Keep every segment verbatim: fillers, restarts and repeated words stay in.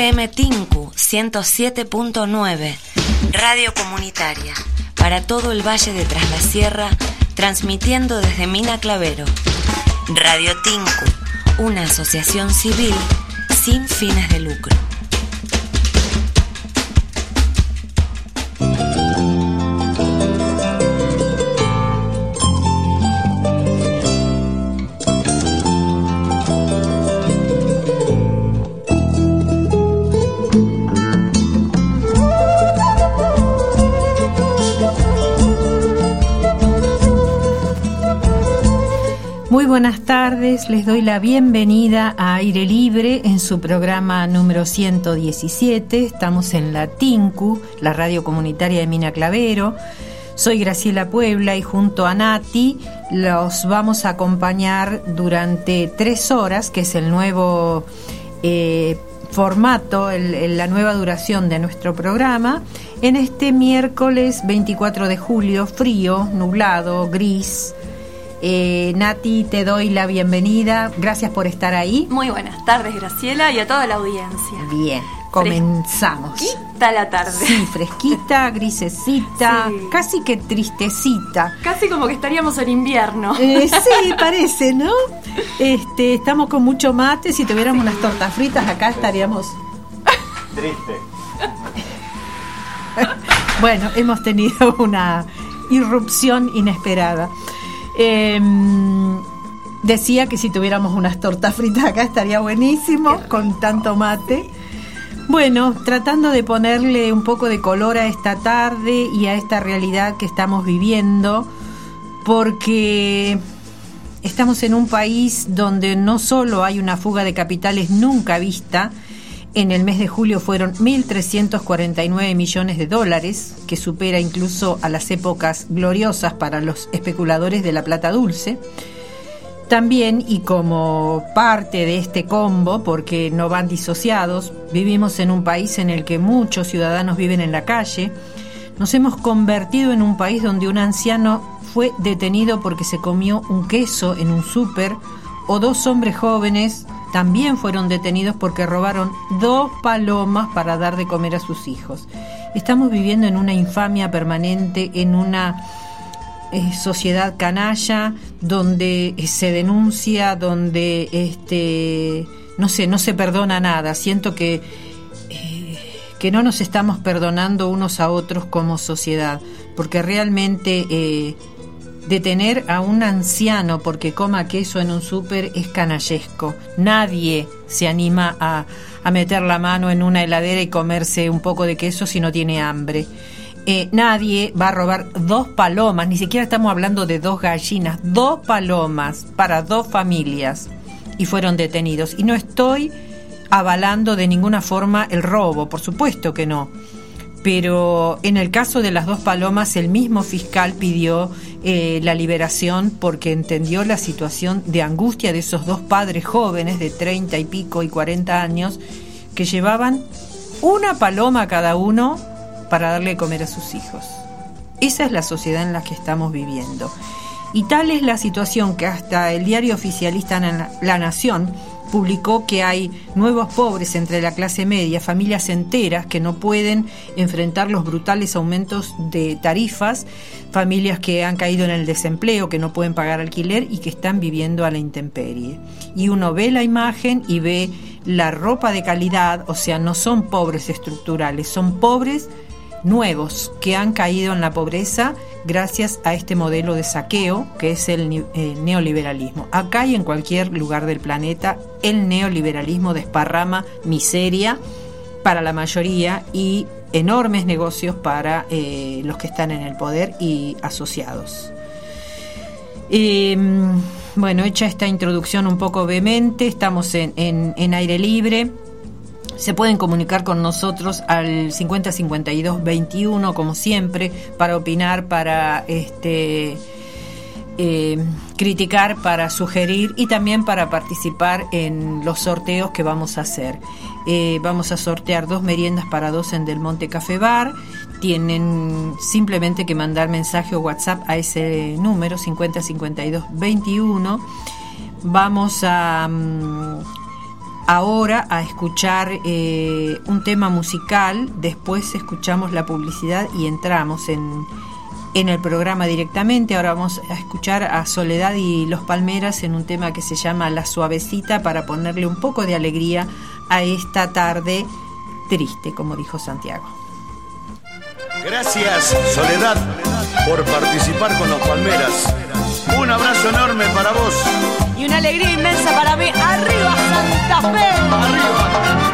M Tinku ciento siete punto nueve, radio comunitaria para todo el Valle de Tras la Sierra, transmitiendo desde Mina Clavero. Radio Tinku, una asociación civil sin fines de lucro. Muy buenas tardes, les doy la bienvenida a Aire Libre en su programa número ciento diecisiete. Estamos en la Tinku, la radio comunitaria de Mina Clavero. Soy Graciela Puebla y junto a Nati los vamos a acompañar durante tres horas, que es el nuevo eh, formato, el, el, la nueva duración de nuestro programa, en este miércoles veinticuatro de julio, frío, nublado, gris. Eh, Nati, te doy la bienvenida. Gracias por estar ahí. Muy buenas tardes, Graciela, y a toda la audiencia. Bien, comenzamos. Fresquita la tarde. Sí, fresquita, grisecita, sí. Casi que tristecita. Casi como que estaríamos en invierno. Eh, sí, parece, ¿no? Este, estamos con mucho mate. Si tuviéramos sí. unas tortas fritas acá estaríamos... Triste. Bueno, hemos tenido una irrupción inesperada. Eh, decía que si tuviéramos unas tortas fritas acá estaría buenísimo con tanto mate. Bueno, tratando de ponerle un poco de color a esta tarde y a esta realidad que estamos viviendo, porque estamos en un país donde no solo hay una fuga de capitales nunca vista. En el mes de julio fueron mil trescientos cuarenta y nueve millones de dólares, que supera incluso a las épocas gloriosas para los especuladores de la plata dulce. También, y como parte de este combo, porque no van disociados, vivimos en un país en el que muchos ciudadanos viven en la calle. Nos hemos convertido en un país donde un anciano fue detenido porque se comió un queso en un súper, o dos hombres jóvenes también fueron detenidos porque robaron dos palomas para dar de comer a sus hijos. Estamos viviendo en una infamia permanente, en una eh, sociedad canalla, donde eh, se denuncia, donde este, no sé, no se perdona nada. Siento que, eh, que no nos estamos perdonando unos a otros como sociedad, porque realmente... Eh, Detener a un anciano porque coma queso en un súper es canallesco. Nadie se anima a, a meter la mano en una heladera y comerse un poco de queso si no tiene hambre. Eh, nadie va a robar dos palomas, ni siquiera estamos hablando de dos gallinas, dos palomas para dos familias, y fueron detenidos. Y no estoy avalando de ninguna forma el robo, por supuesto que no. Pero en el caso de las dos palomas, el mismo fiscal pidió eh, la liberación porque entendió la situación de angustia de esos dos padres jóvenes de treinta y pico y cuarenta años que llevaban una paloma cada uno para darle de comer a sus hijos. Esa es la sociedad en la que estamos viviendo. Y tal es la situación que hasta el diario oficialista La Nación publicó que hay nuevos pobres entre la clase media, familias enteras que no pueden enfrentar los brutales aumentos de tarifas, familias que han caído en el desempleo, que no pueden pagar alquiler y que están viviendo a la intemperie. Y uno ve la imagen y ve la ropa de calidad, o sea, no son pobres estructurales, son pobres nuevos que han caído en la pobreza gracias a este modelo de saqueo que es el eh, neoliberalismo. Acá y en cualquier lugar del planeta, el neoliberalismo desparrama miseria para la mayoría y enormes negocios para eh, los que están en el poder y asociados. Eh, bueno, hecha esta introducción un poco vehemente, estamos en, en, en Aire Libre. Se pueden comunicar con nosotros al cincuenta cincuenta y dos veintiuno, como siempre, para opinar, para este eh, criticar, para sugerir y también para participar en los sorteos que vamos a hacer. Eh, vamos a sortear dos meriendas para dos en Del Monte Café Bar. Tienen simplemente que mandar mensaje o WhatsApp a ese número cincuenta cincuenta y dos veintiuno. Vamos a... Um, ahora a escuchar eh, un tema musical, después escuchamos la publicidad y entramos en, en el programa directamente. Ahora vamos a escuchar a Soledad y Los Palmeras en un tema que se llama La Suavecita, para ponerle un poco de alegría a esta tarde triste, como dijo Santiago. Gracias, Soledad, por participar con Los Palmeras. Un abrazo enorme para vos. Y una alegría inmensa para mí. ¡Arriba, Santa Fe! ¡Arriba!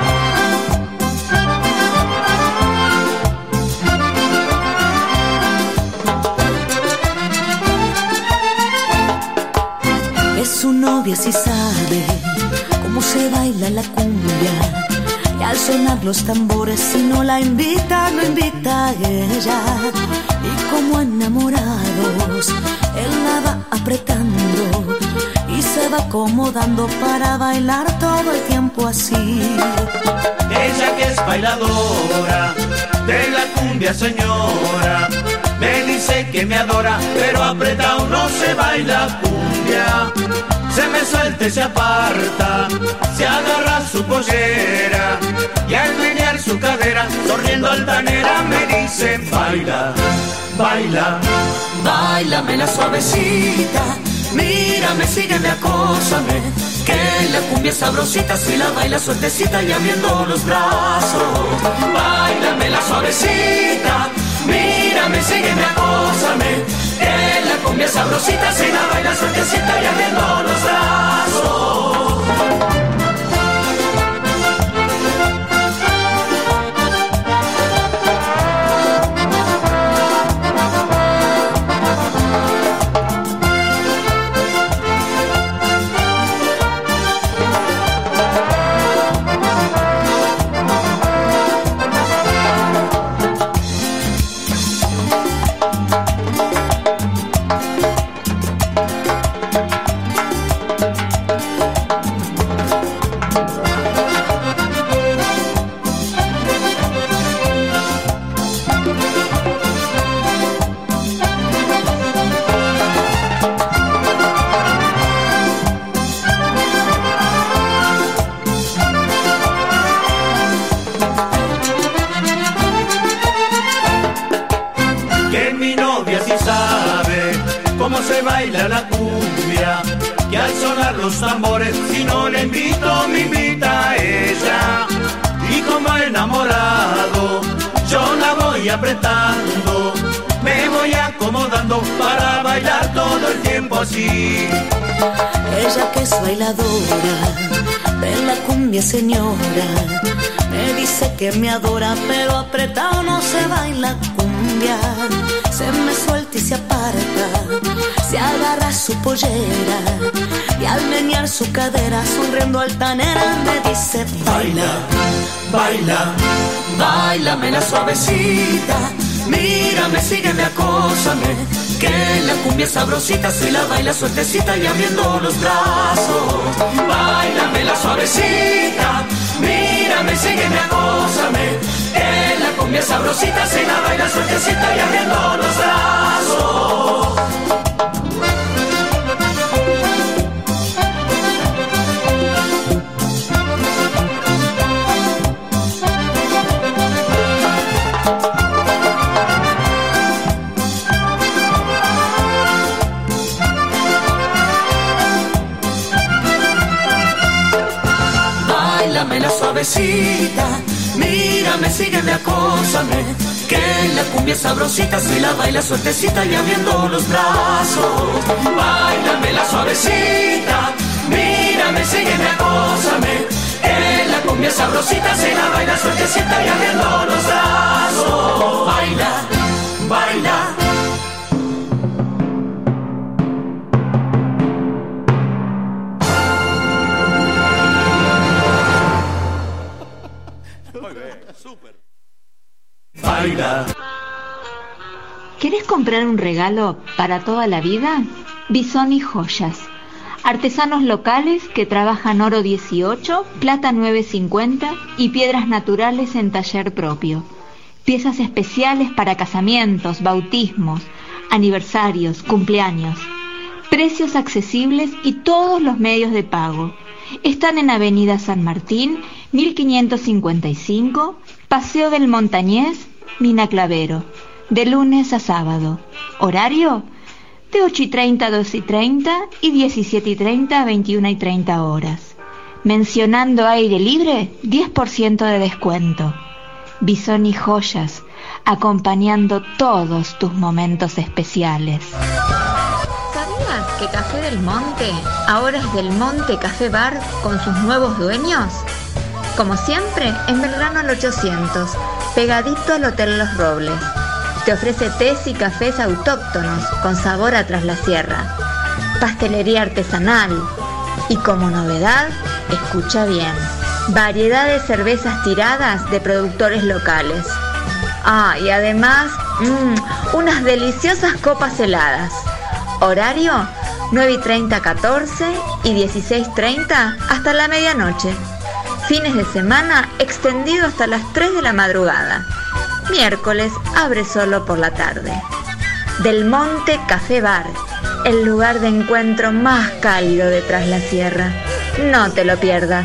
Es su novia si sabe cómo se baila la cumbia. Y al sonar los tambores, si no la invita, no invita a ella. Y como enamorados, él la va apretando y se va acomodando para bailar todo el tiempo así. Ella que es bailadora de la cumbia, señora, me dice que me adora, pero apretado no se baila cumbia. Se me suelta y se aparta, se agarra su pollera y al menear su cadera, sonriendo altanera, me dice: baila, baila, báilame la suavecita. Mírame, sígueme, acósame, que la cumbia es sabrosita si la baila suertecita y abriendo los brazos. Báilame la suavecita, mírame, sígueme, acósame, que la cumbia es sabrosita si la baila suertecita y abriendo los brazos. La cumbia, que al sonar los tambores, si no le invito, me invita a ella. Y como enamorado, yo la voy apretando, me voy acomodando para bailar todo el tiempo así. Ella que es bailadora de la cumbia, señora, me dice que me adora, pero apretado no se baila cumbia. Se me suelta y se aparta, se agarra su pollera y al menear su cadera, sonriendo altanera, me dice: baila, baila, báilame la suavecita. Mírame, sígueme, acósame, que la cumbia es sabrosita si la baila suertecita y abriendo los brazos. Báilame la suavecita, mírame, sígueme, acósame, que la cumbia es sabrosita si la baila suertecita y abriendo los brazos. Báilame la suavecita, mírame, sígueme, acósame, que la cumbia es sabrosita si la baila suertecita y abriendo los brazos. Báilame la suavecita, mírame, sígueme, acósame, que la cumbia es sabrosita si la baila suertecita y abriendo los brazos. Baila, baila. Baila. ¿Querés comprar un regalo para toda la vida? Bisoni Joyas. Artesanos locales que trabajan oro dieciocho, plata nueve cincuenta y piedras naturales en taller propio. Piezas especiales para casamientos, bautismos, aniversarios, cumpleaños. Precios accesibles y todos los medios de pago. Están en Avenida San Martín, mil quinientos cincuenta y cinco, Paseo del Montañés, Mina Clavero, de lunes a sábado. Horario de ocho y treinta a dos y treinta y diecisiete y treinta a veintiuna y treinta horas. Mencionando aire libre, diez por ciento de descuento. Bisón y Joyas, acompañando todos tus momentos especiales. ¿Sabías que Café del Monte ahora es Del Monte Café Bar con sus nuevos dueños? Como siempre, en Belgrano al ochocientos, pegadito al Hotel Los Robles. Te ofrece tés y cafés autóctonos con sabor a Tras la Sierra, pastelería artesanal y, como novedad, escucha bien, variedad de cervezas tiradas de productores locales. Ah, y además, mmm, unas deliciosas copas heladas. Horario nueve y treinta a catorce y dieciséis y treinta hasta la medianoche. Fines de semana extendido hasta las tres de la madrugada. Miércoles abre solo por la tarde. Del Monte Café Bar, el lugar de encuentro más cálido de Tras la Sierra. No te lo pierdas.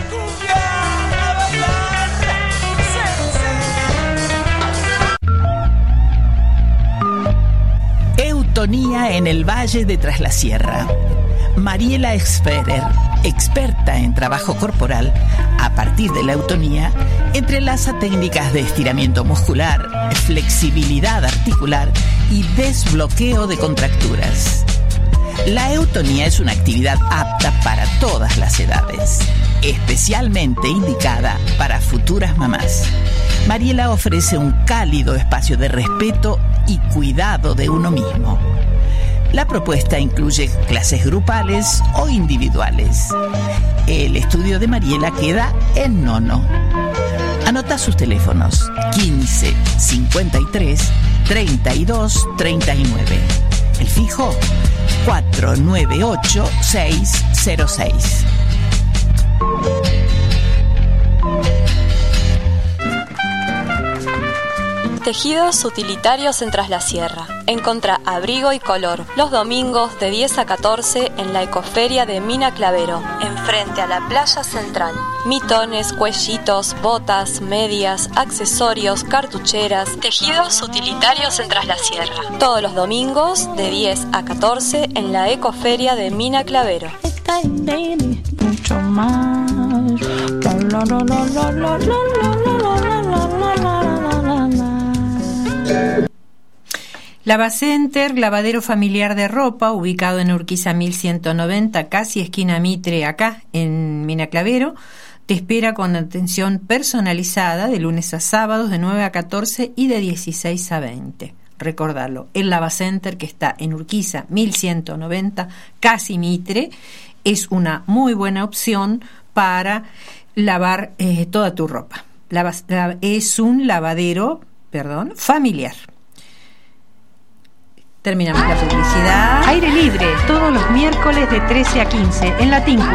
Eutonía en el Valle de Tras la Sierra. Mariela Experer, experta en trabajo corporal, a partir de la eutonía, entrelaza técnicas de estiramiento muscular, flexibilidad articular y desbloqueo de contracturas. La eutonía es una actividad apta para todas las edades, especialmente indicada para futuras mamás. Mariela ofrece un cálido espacio de respeto y cuidado de uno mismo. La propuesta incluye clases grupales o individuales. El estudio de Mariela queda en Nono. Anota sus teléfonos: quince, cincuenta y tres, treinta y dos, treinta y nueve. El fijo: cuatro nueve ocho, seis cero seis. Tejidos utilitarios en Tras la Sierra. Encontrá abrigo y color los domingos de diez a catorce en la Ecoferia de Mina Clavero, enfrente a la playa central. Mitones, cuellitos, botas, medias, accesorios, cartucheras. Tejidos utilitarios en Tras la Sierra. Todos los domingos de diez a catorce en la Ecoferia de Mina Clavero. Mucho más. Lavacenter, lavadero familiar de ropa, ubicado en Urquiza mil ciento noventa, casi esquina Mitre, acá en Mina Clavero, te espera con atención personalizada de lunes a sábados de nueve a catorce y de dieciséis a veinte. Recordalo, el Lavacenter, que está en Urquiza mil ciento noventa, casi Mitre, es una muy buena opción para lavar eh, toda tu ropa. Lava, es un lavadero, perdón, familiar. Terminamos la publicidad. Aire libre, todos los miércoles de trece a quince en la Tinku.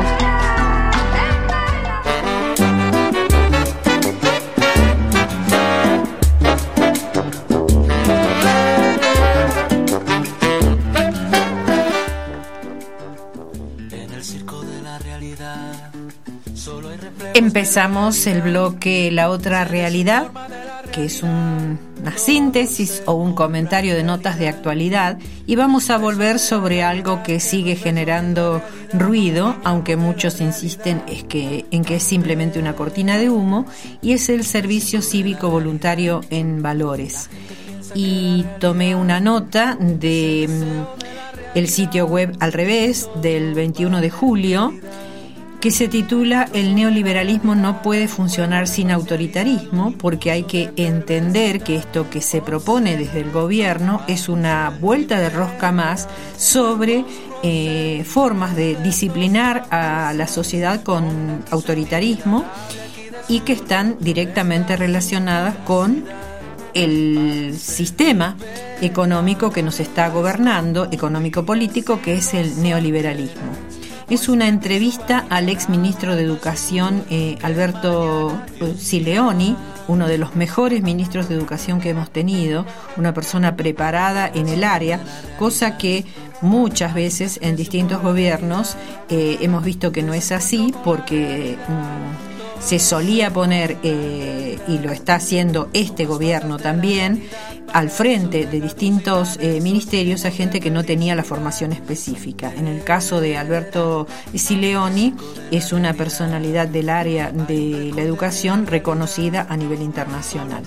Empezamos el bloque La Otra Realidad, que es un, una síntesis o un comentario de notas de actualidad, y vamos a volver sobre algo que sigue generando ruido, aunque muchos insisten es que, en que es simplemente una cortina de humo, y es el servicio cívico voluntario en Valores. Y tomé una nota de mm, el sitio web Al Revés del veintiuno de julio, que se titula El neoliberalismo no puede funcionar sin autoritarismo, porque hay que entender que esto que se propone desde el gobierno es una vuelta de rosca más sobre eh, formas de disciplinar a la sociedad con autoritarismo y que están directamente relacionadas con el sistema económico que nos está gobernando, económico-político, que es el neoliberalismo. Es una entrevista al ex ministro de Educación, eh, Alberto Sileoni, uno de los mejores ministros de Educación que hemos tenido, una persona preparada en el área, cosa que Muchas veces en distintos gobiernos eh, hemos visto que no es así, porque mm, se solía poner, eh, y lo está haciendo este gobierno también, al frente de distintos eh, ministerios a gente que no tenía la formación específica. En el caso de Alberto Sileoni, es una personalidad del área de la educación reconocida a nivel internacional.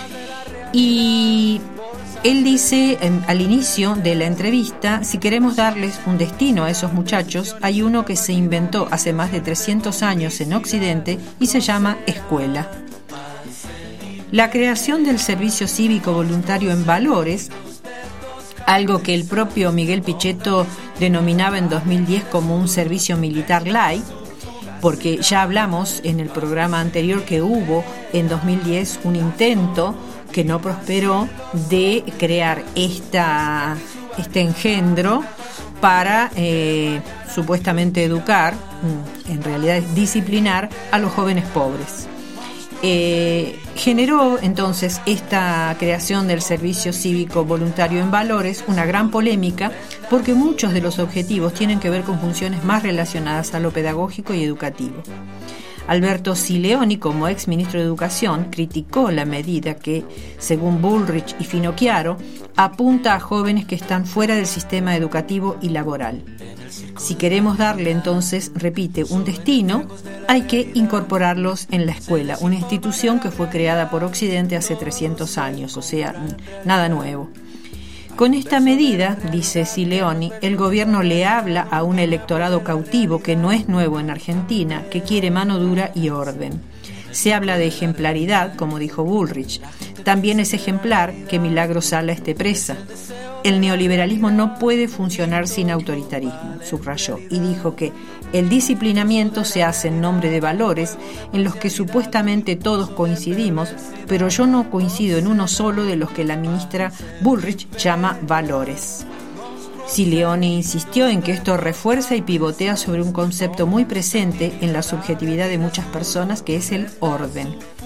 Y él dice eh, al inicio de la entrevista: si queremos darles un destino a esos muchachos, hay uno que se inventó hace más de trescientos años en Occidente y se llama escuela. La creación del servicio cívico voluntario en valores, algo que el propio Miguel Pichetto denominaba en dos mil diez como un servicio militar light, porque ya hablamos en el programa anterior que hubo en dos mil diez un intento que no prosperó de crear esta, este engendro para eh, supuestamente educar, en realidad es disciplinar a los jóvenes pobres. Eh, generó entonces esta creación del servicio cívico voluntario en valores una gran polémica, porque muchos de los objetivos tienen que ver con funciones más relacionadas a lo pedagógico y educativo. Alberto Sileoni, como ex ministro de Educación, criticó la medida que, según Bullrich y Finocchiaro, apunta a jóvenes que están fuera del sistema educativo y laboral. Si queremos darle entonces, repite, un destino, hay que incorporarlos en la escuela, una institución que fue creada por Occidente hace trescientos años, o sea, nada nuevo. Con esta medida, dice Sileoni, el gobierno le habla a un electorado cautivo que no es nuevo en Argentina, que quiere mano dura y orden. Se habla de ejemplaridad, como dijo Bullrich. También es ejemplar que Milagro Sala esté presa. El neoliberalismo no puede funcionar sin autoritarismo, subrayó, y dijo que el disciplinamiento se hace en nombre de valores en los que supuestamente todos coincidimos, pero yo no coincido en uno solo de los que la ministra Bullrich llama valores. Sileoni insistió en que esto refuerza y pivotea sobre un concepto muy presente en la subjetividad de muchas personas, que es el orden.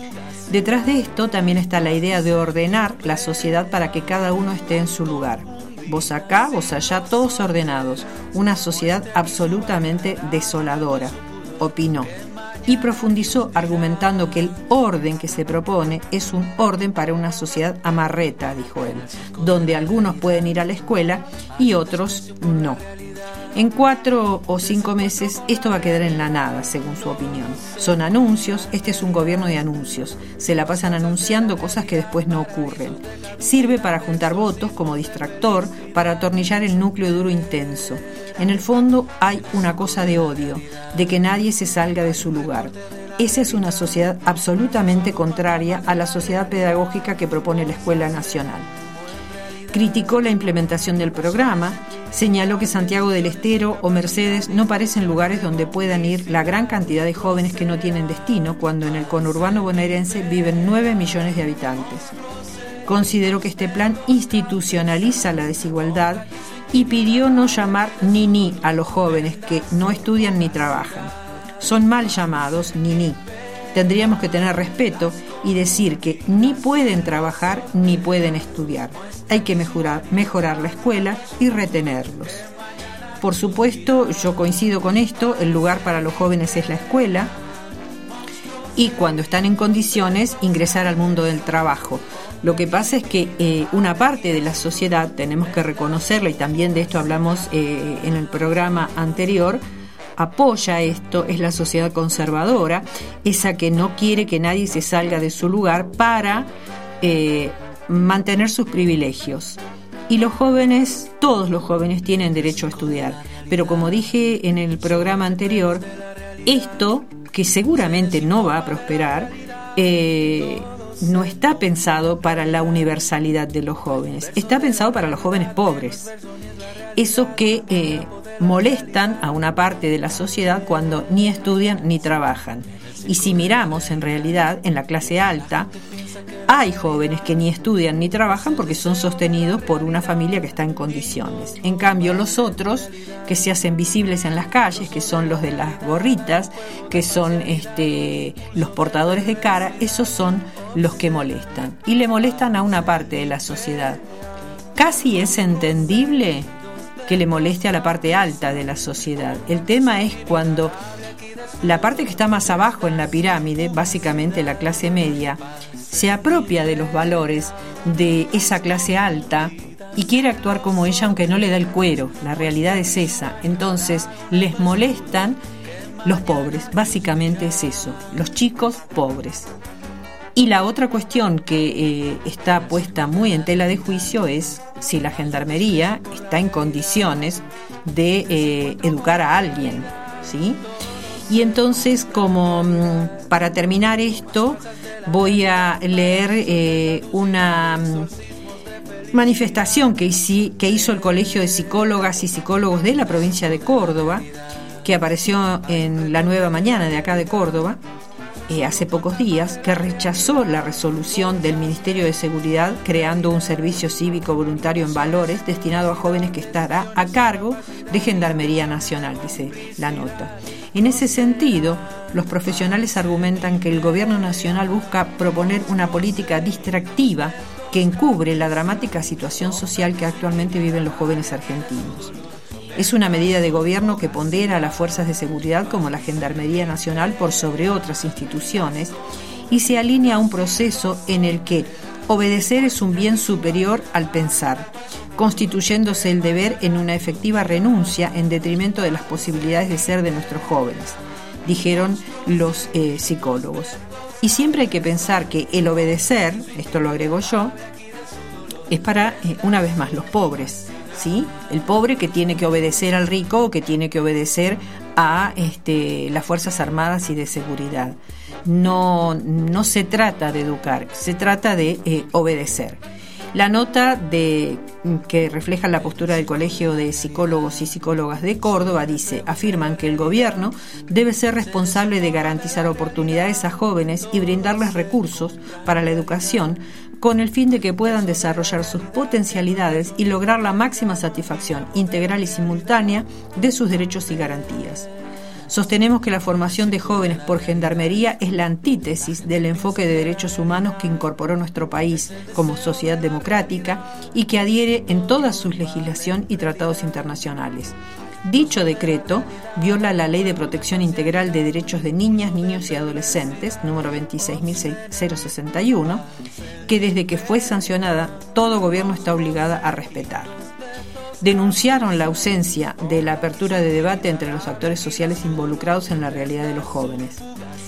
Detrás de esto también está la idea de ordenar la sociedad para que cada uno esté en su lugar. Vos acá, vos allá, todos ordenados. Una sociedad absolutamente desoladora, opinó. Y profundizó argumentando que el orden que se propone es un orden para una sociedad amarreta, dijo él, donde algunos pueden ir a la escuela y otros no. En cuatro o cinco meses esto va a quedar en la nada, según su opinión. Son anuncios, este es un gobierno de anuncios. Se la pasan anunciando cosas que después no ocurren. Sirve para juntar votos como distractor, para atornillar el núcleo duro intenso. En el fondo hay una cosa de odio, de que nadie se salga de su lugar. Esa es una sociedad absolutamente contraria a la sociedad pedagógica que propone la Escuela Nacional. Criticó la implementación del programa, señaló que Santiago del Estero o Mercedes no parecen lugares donde puedan ir la gran cantidad de jóvenes que no tienen destino, cuando en el conurbano bonaerense viven nueve millones de habitantes. Consideró que este plan institucionaliza la desigualdad y pidió no llamar niní a los jóvenes que no estudian ni trabajan. Son mal llamados niní. Tendríamos que tener respeto y decir que ni pueden trabajar ni pueden estudiar. Hay que mejorar, mejorar la escuela y retenerlos. Por supuesto, yo coincido con esto, el lugar para los jóvenes es la escuela y cuando están en condiciones ingresar al mundo del trabajo. Lo que pasa es que eh, una parte de la sociedad, tenemos que reconocerlo, y también de esto hablamos eh, en el programa anterior, apoya esto, es la sociedad conservadora, esa que no quiere que nadie se salga de su lugar para eh, mantener sus privilegios. Y los jóvenes, todos los jóvenes tienen derecho a estudiar, pero como dije en el programa anterior, esto, que seguramente no va a prosperar, eh, no está pensado para la universalidad de los jóvenes, está pensado para los jóvenes pobres, esos que eh, molestan a una parte de la sociedad cuando ni estudian ni trabajan. Y si miramos en realidad en la clase alta, hay jóvenes que ni estudian ni trabajan porque son sostenidos por una familia que está en condiciones. En cambio, los otros que se hacen visibles en las calles, que son los de las gorritas, que son este, los portadores de cara, esos son los que molestan. Y le molestan a una parte de la sociedad. Casi es entendible que le moleste a la parte alta de la sociedad. El tema es cuando la parte que está más abajo en la pirámide, básicamente la clase media, se apropia de los valores de esa clase alta y quiere actuar como ella, aunque no le da el cuero. La realidad es esa. Entonces les molestan los pobres, básicamente es eso, los chicos pobres. Y la otra cuestión que eh, está puesta muy en tela de juicio es si la gendarmería está en condiciones de eh, educar a alguien, ¿sí? Y entonces, como mm, para terminar esto, voy a leer eh, una mm, manifestación que, hici, que hizo el Colegio de Psicólogas y Psicólogos de la provincia de Córdoba, que apareció en La Nueva Mañana de acá de Córdoba, eh, hace pocos días, que rechazó la resolución del Ministerio de Seguridad creando un servicio cívico voluntario en Valores destinado a jóvenes que estará a cargo de Gendarmería Nacional, dice la nota. En ese sentido, los profesionales argumentan que el gobierno nacional busca proponer una política distractiva que encubre la dramática situación social que actualmente viven los jóvenes argentinos. Es una medida de gobierno que pondera a las fuerzas de seguridad como la Gendarmería Nacional por sobre otras instituciones y se alinea a un proceso en el que obedecer es un bien superior al pensar, constituyéndose el deber en una efectiva renuncia en detrimento de las posibilidades de ser de nuestros jóvenes, dijeron los eh, psicólogos. Y siempre hay que pensar que el obedecer, esto lo agrego yo, es para, eh, una vez más, los pobres, ¿sí? El pobre que tiene que obedecer al rico o que tiene que obedecer a este, las Fuerzas Armadas y de Seguridad. No, no se trata de educar, se trata de eh, obedecer. La nota de, que refleja la postura del Colegio de Psicólogos y Psicólogas de Córdoba dice: afirman que el gobierno debe ser responsable de garantizar oportunidades a jóvenes y brindarles recursos para la educación con el fin de que puedan desarrollar sus potencialidades y lograr la máxima satisfacción integral y simultánea de sus derechos y garantías. Sostenemos que la formación de jóvenes por gendarmería es la antítesis del enfoque de derechos humanos que incorporó nuestro país como sociedad democrática y que adhiere en toda su legislación y tratados internacionales. Dicho decreto viola la Ley de Protección Integral de Derechos de Niñas, Niños y Adolescentes, número veintiséis mil sesenta y uno, que desde que fue sancionada todo gobierno está obligado a respetar. Denunciaron la ausencia de la apertura de debate entre los actores sociales involucrados en la realidad de los jóvenes.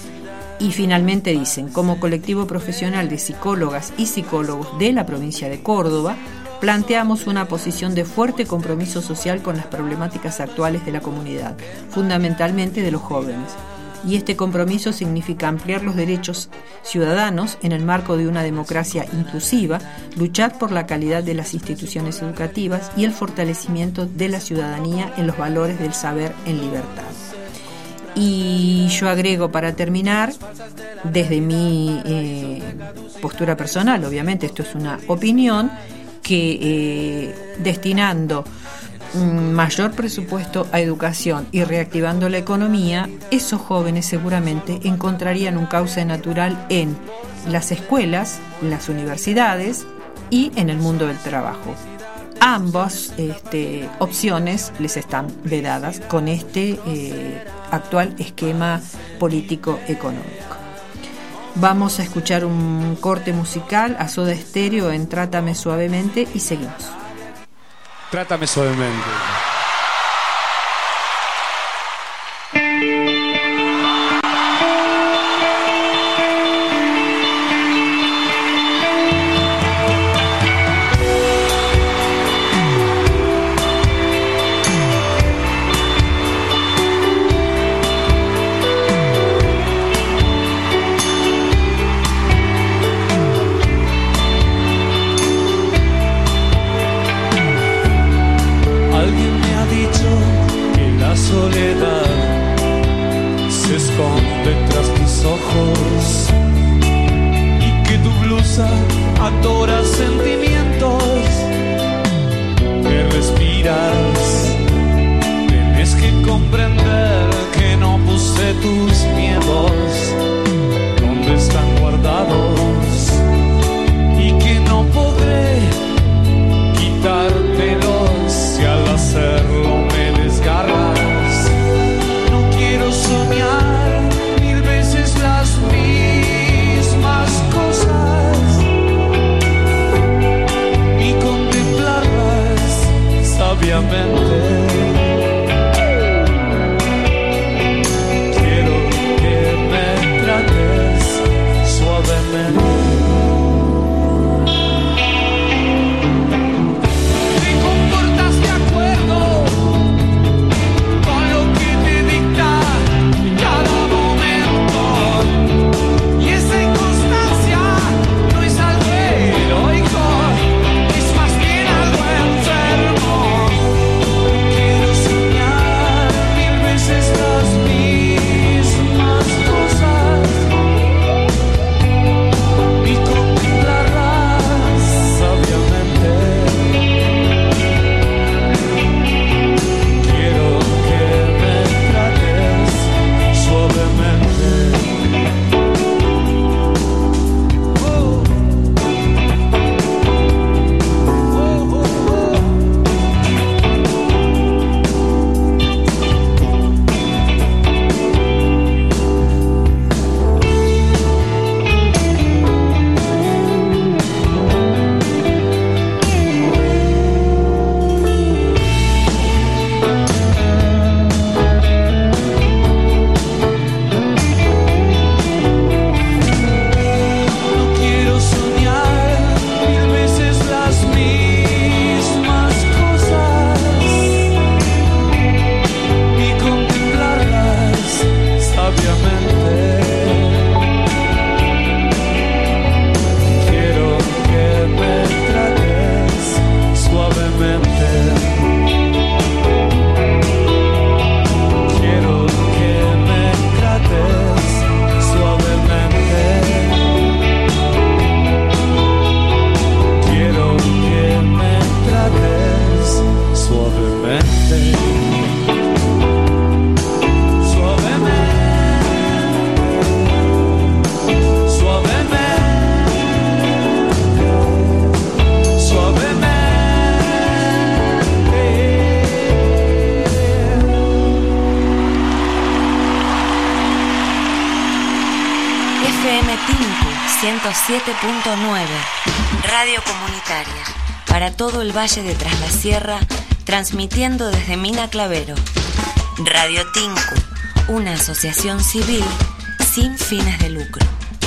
Y finalmente dicen: como colectivo profesional de psicólogas y psicólogos de la provincia de Córdoba, planteamos una posición de fuerte compromiso social con las problemáticas actuales de la comunidad, fundamentalmente de los jóvenes. Y este compromiso significa ampliar los derechos ciudadanos en el marco de una democracia inclusiva, luchar por la calidad de las instituciones educativas y el fortalecimiento de la ciudadanía en los valores del saber en libertad. Y yo agrego, para terminar, desde mi eh, postura personal, obviamente esto es una opinión, que eh, destinando un mayor presupuesto a educación y reactivando la economía, esos jóvenes seguramente encontrarían un cauce natural en las escuelas, las universidades y en el mundo del trabajo. Ambas este, opciones les están vedadas con este eh, actual esquema político-económico. Vamos a escuchar un corte musical a Soda Stereo en Trátame Suavemente y seguimos. Trátame suavemente. Atora sentimientos que respiras. Tienes que comprender que no puse tus miedos donde están guardados y que no podré quitártelos si al hacer F M Tinku ciento siete punto nueve, radio comunitaria, para todo el Valle de Tras la Sierra, transmitiendo desde Mina Clavero. Radio Tinku, una asociación civil sin fines de lucro.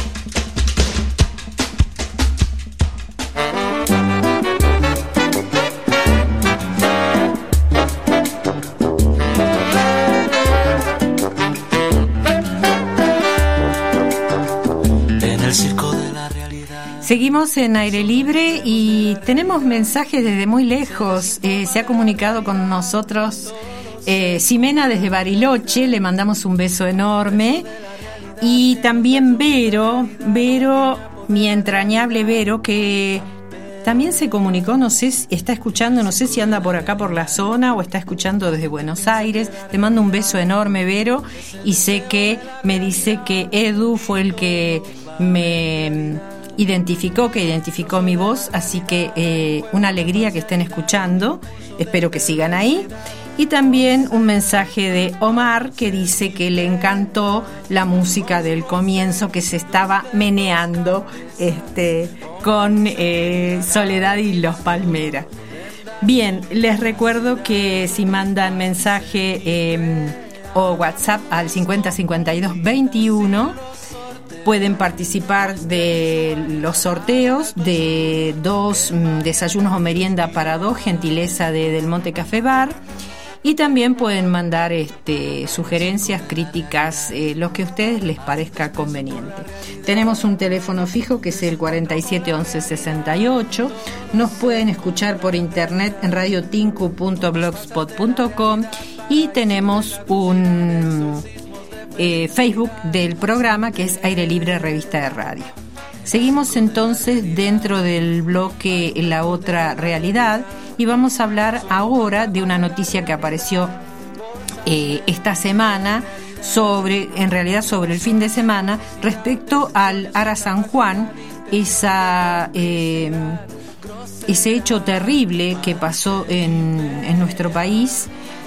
Seguimos en Aire Libre y tenemos mensajes desde muy lejos. Eh, se ha comunicado con nosotros eh, Ximena desde Bariloche, le mandamos un beso enorme. Y también Vero, Vero, mi entrañable Vero, que también se comunicó, no sé, está escuchando, no sé si anda por acá por la zona o está escuchando desde Buenos Aires. Te mando un beso enorme, Vero, y sé que me dice que Edu fue el que me identificó, que identificó mi voz, así que eh, una alegría que estén escuchando, espero que sigan ahí. Y también un mensaje de Omar que dice que le encantó la música del comienzo, que se estaba meneando este, con eh, Soledad y los Palmeras. Bien, les recuerdo que si mandan mensaje eh, o WhatsApp al cincuenta cincuenta y dos veintiuno, pueden participar de los sorteos de dos mm, desayunos o merienda para dos, gentileza de Del Monte Café Bar. Y también pueden mandar este, sugerencias, críticas, eh, lo que a ustedes les parezca conveniente. Tenemos un teléfono fijo que es el cuarenta y siete once sesenta y ocho. Nos pueden escuchar por internet en radio tinku punto blogspot punto com y tenemos un eh, Facebook del programa que es Aire Libre Revista de Radio. Seguimos entonces dentro del bloque La Otra Realidad y vamos a hablar ahora de una noticia que apareció eh, esta semana, sobre, en realidad sobre el fin de semana, respecto al Ara San Juan, esa, eh, ese hecho terrible que pasó en, en nuestro país,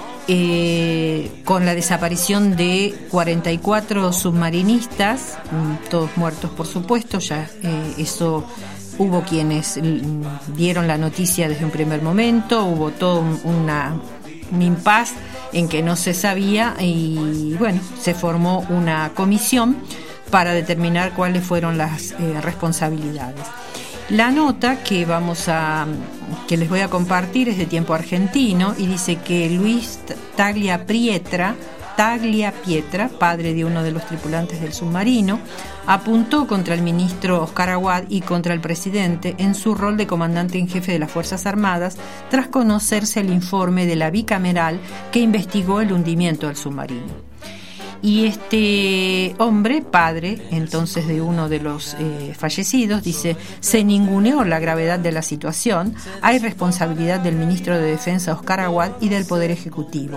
eh, con la desaparición de cuarenta y cuatro submarinistas, todos muertos por supuesto, ya eh, eso... Hubo quienes dieron la noticia desde un primer momento, hubo todo un, una, un impasse en que no se sabía y bueno, se formó una comisión para determinar cuáles fueron las eh, responsabilidades. La nota que vamos a que les voy a compartir es de Tiempo Argentino y dice que Luis Taglia Pietra Taglia Pietra, padre de uno de los tripulantes del submarino, apuntó contra el ministro Oscar Aguad y contra el presidente en su rol de comandante en jefe de las Fuerzas Armadas tras conocerse el informe de la bicameral que investigó el hundimiento del submarino. Y este hombre, padre entonces de uno de los eh, fallecidos, dice: se ninguneó la gravedad de la situación, hay responsabilidad del ministro de Defensa Oscar Aguad y del Poder Ejecutivo.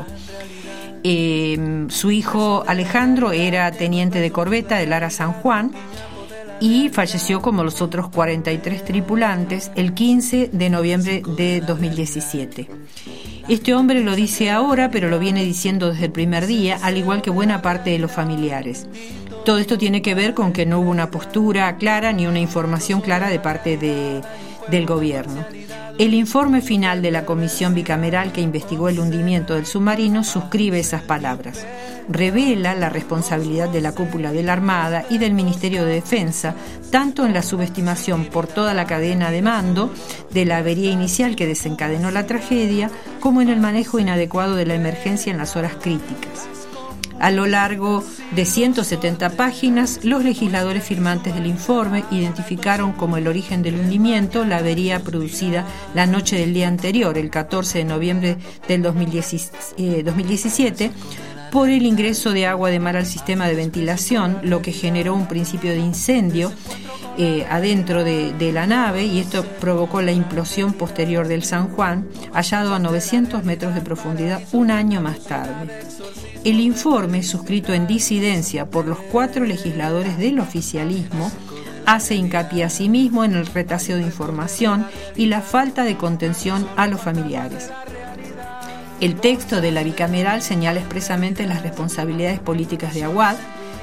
Eh, su hijo Alejandro era teniente de corbeta del Ara San Juan y falleció como los otros cuarenta y tres tripulantes el quince de noviembre de dos mil diecisiete. Este hombre lo dice ahora, pero lo viene diciendo desde el primer día, al igual que buena parte de los familiares. Todo esto tiene que ver con que no hubo una postura clara ni una información clara de parte de, del gobierno. El informe final de la comisión bicameral que investigó el hundimiento del submarino suscribe esas palabras. Revela la responsabilidad de la cúpula de la Armada y del Ministerio de Defensa, tanto en la subestimación por toda la cadena de mando de la avería inicial que desencadenó la tragedia, como en el manejo inadecuado de la emergencia en las horas críticas. A lo largo de ciento setenta páginas, los legisladores firmantes del informe identificaron como el origen del hundimiento la avería producida la noche del día anterior, el catorce de noviembre del dos mil diecisiete, por el ingreso de agua de mar al sistema de ventilación, lo que generó un principio de incendio eh, adentro de, de la nave, y esto provocó la implosión posterior del San Juan, hallado a novecientos metros de profundidad un año más tarde. El informe, suscrito en disidencia por los cuatro legisladores del oficialismo, hace hincapié asimismo en el retaseo de información y la falta de contención a los familiares. El texto de la bicameral señala expresamente las responsabilidades políticas de Aguad,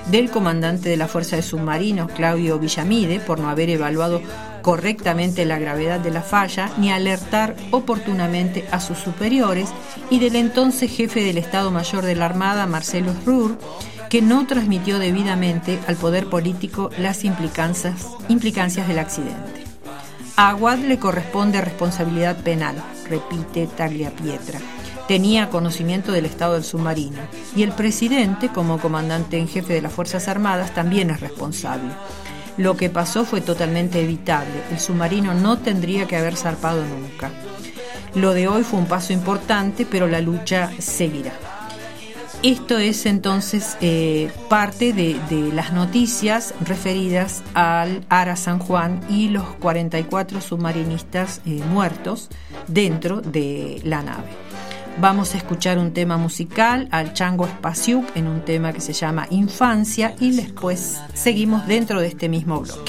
del comandante de la Fuerza de Submarinos, Claudio Villamide, por no haber evaluado correctamente la gravedad de la falla ni alertar oportunamente a sus superiores, y del entonces jefe del Estado Mayor de la Armada, Marcelo Ruhr, que no transmitió debidamente al poder político las implicancias, implicancias del accidente. A Aguad le corresponde responsabilidad penal, repite Tagliapietra. Tenía conocimiento del estado del submarino, y el presidente, como comandante en jefe de las Fuerzas Armadas, también es responsable. Lo que pasó fue totalmente evitable. El submarino no tendría que haber zarpado nunca. Lo de hoy fue un paso importante, pero la lucha seguirá. Esto es entonces eh, parte de, de las noticias referidas al Ara San Juan y los cuarenta y cuatro submarinistas eh, muertos dentro de la nave. Vamos a escuchar un tema musical al Chango Spasiuk en un tema que se llama Infancia, y después seguimos dentro de este mismo bloque.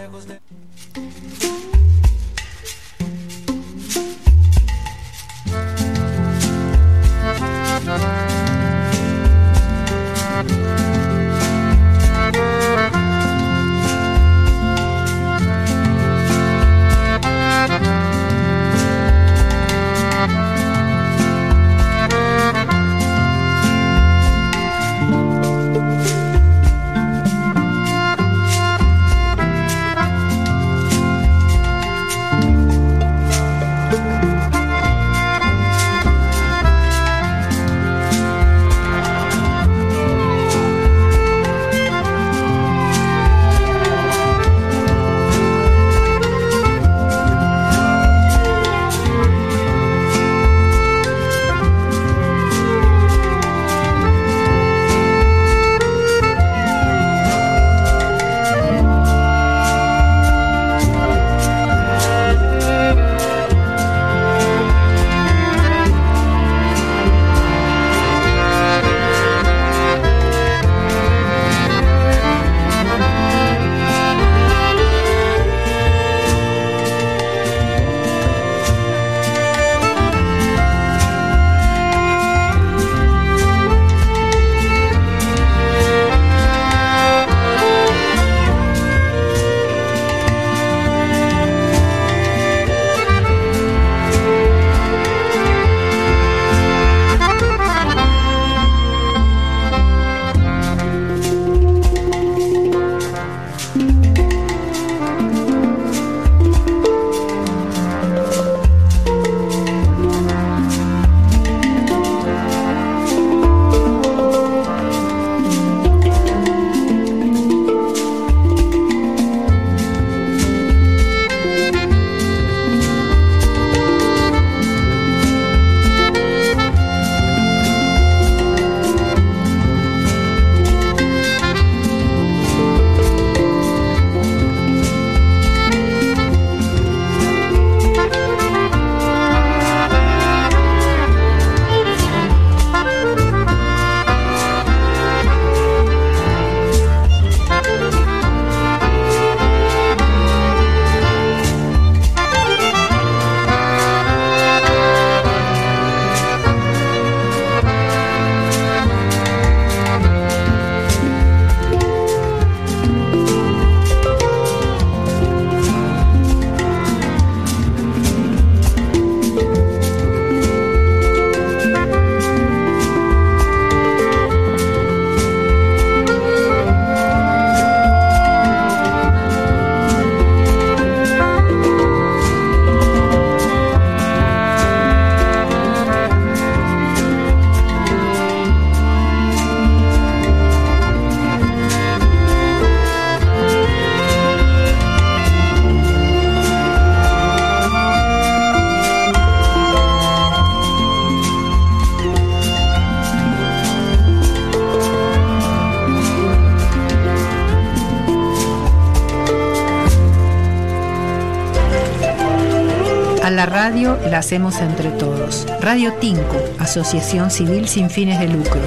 La radio la hacemos entre todos. Radio Tinco, asociación civil sin fines de lucro.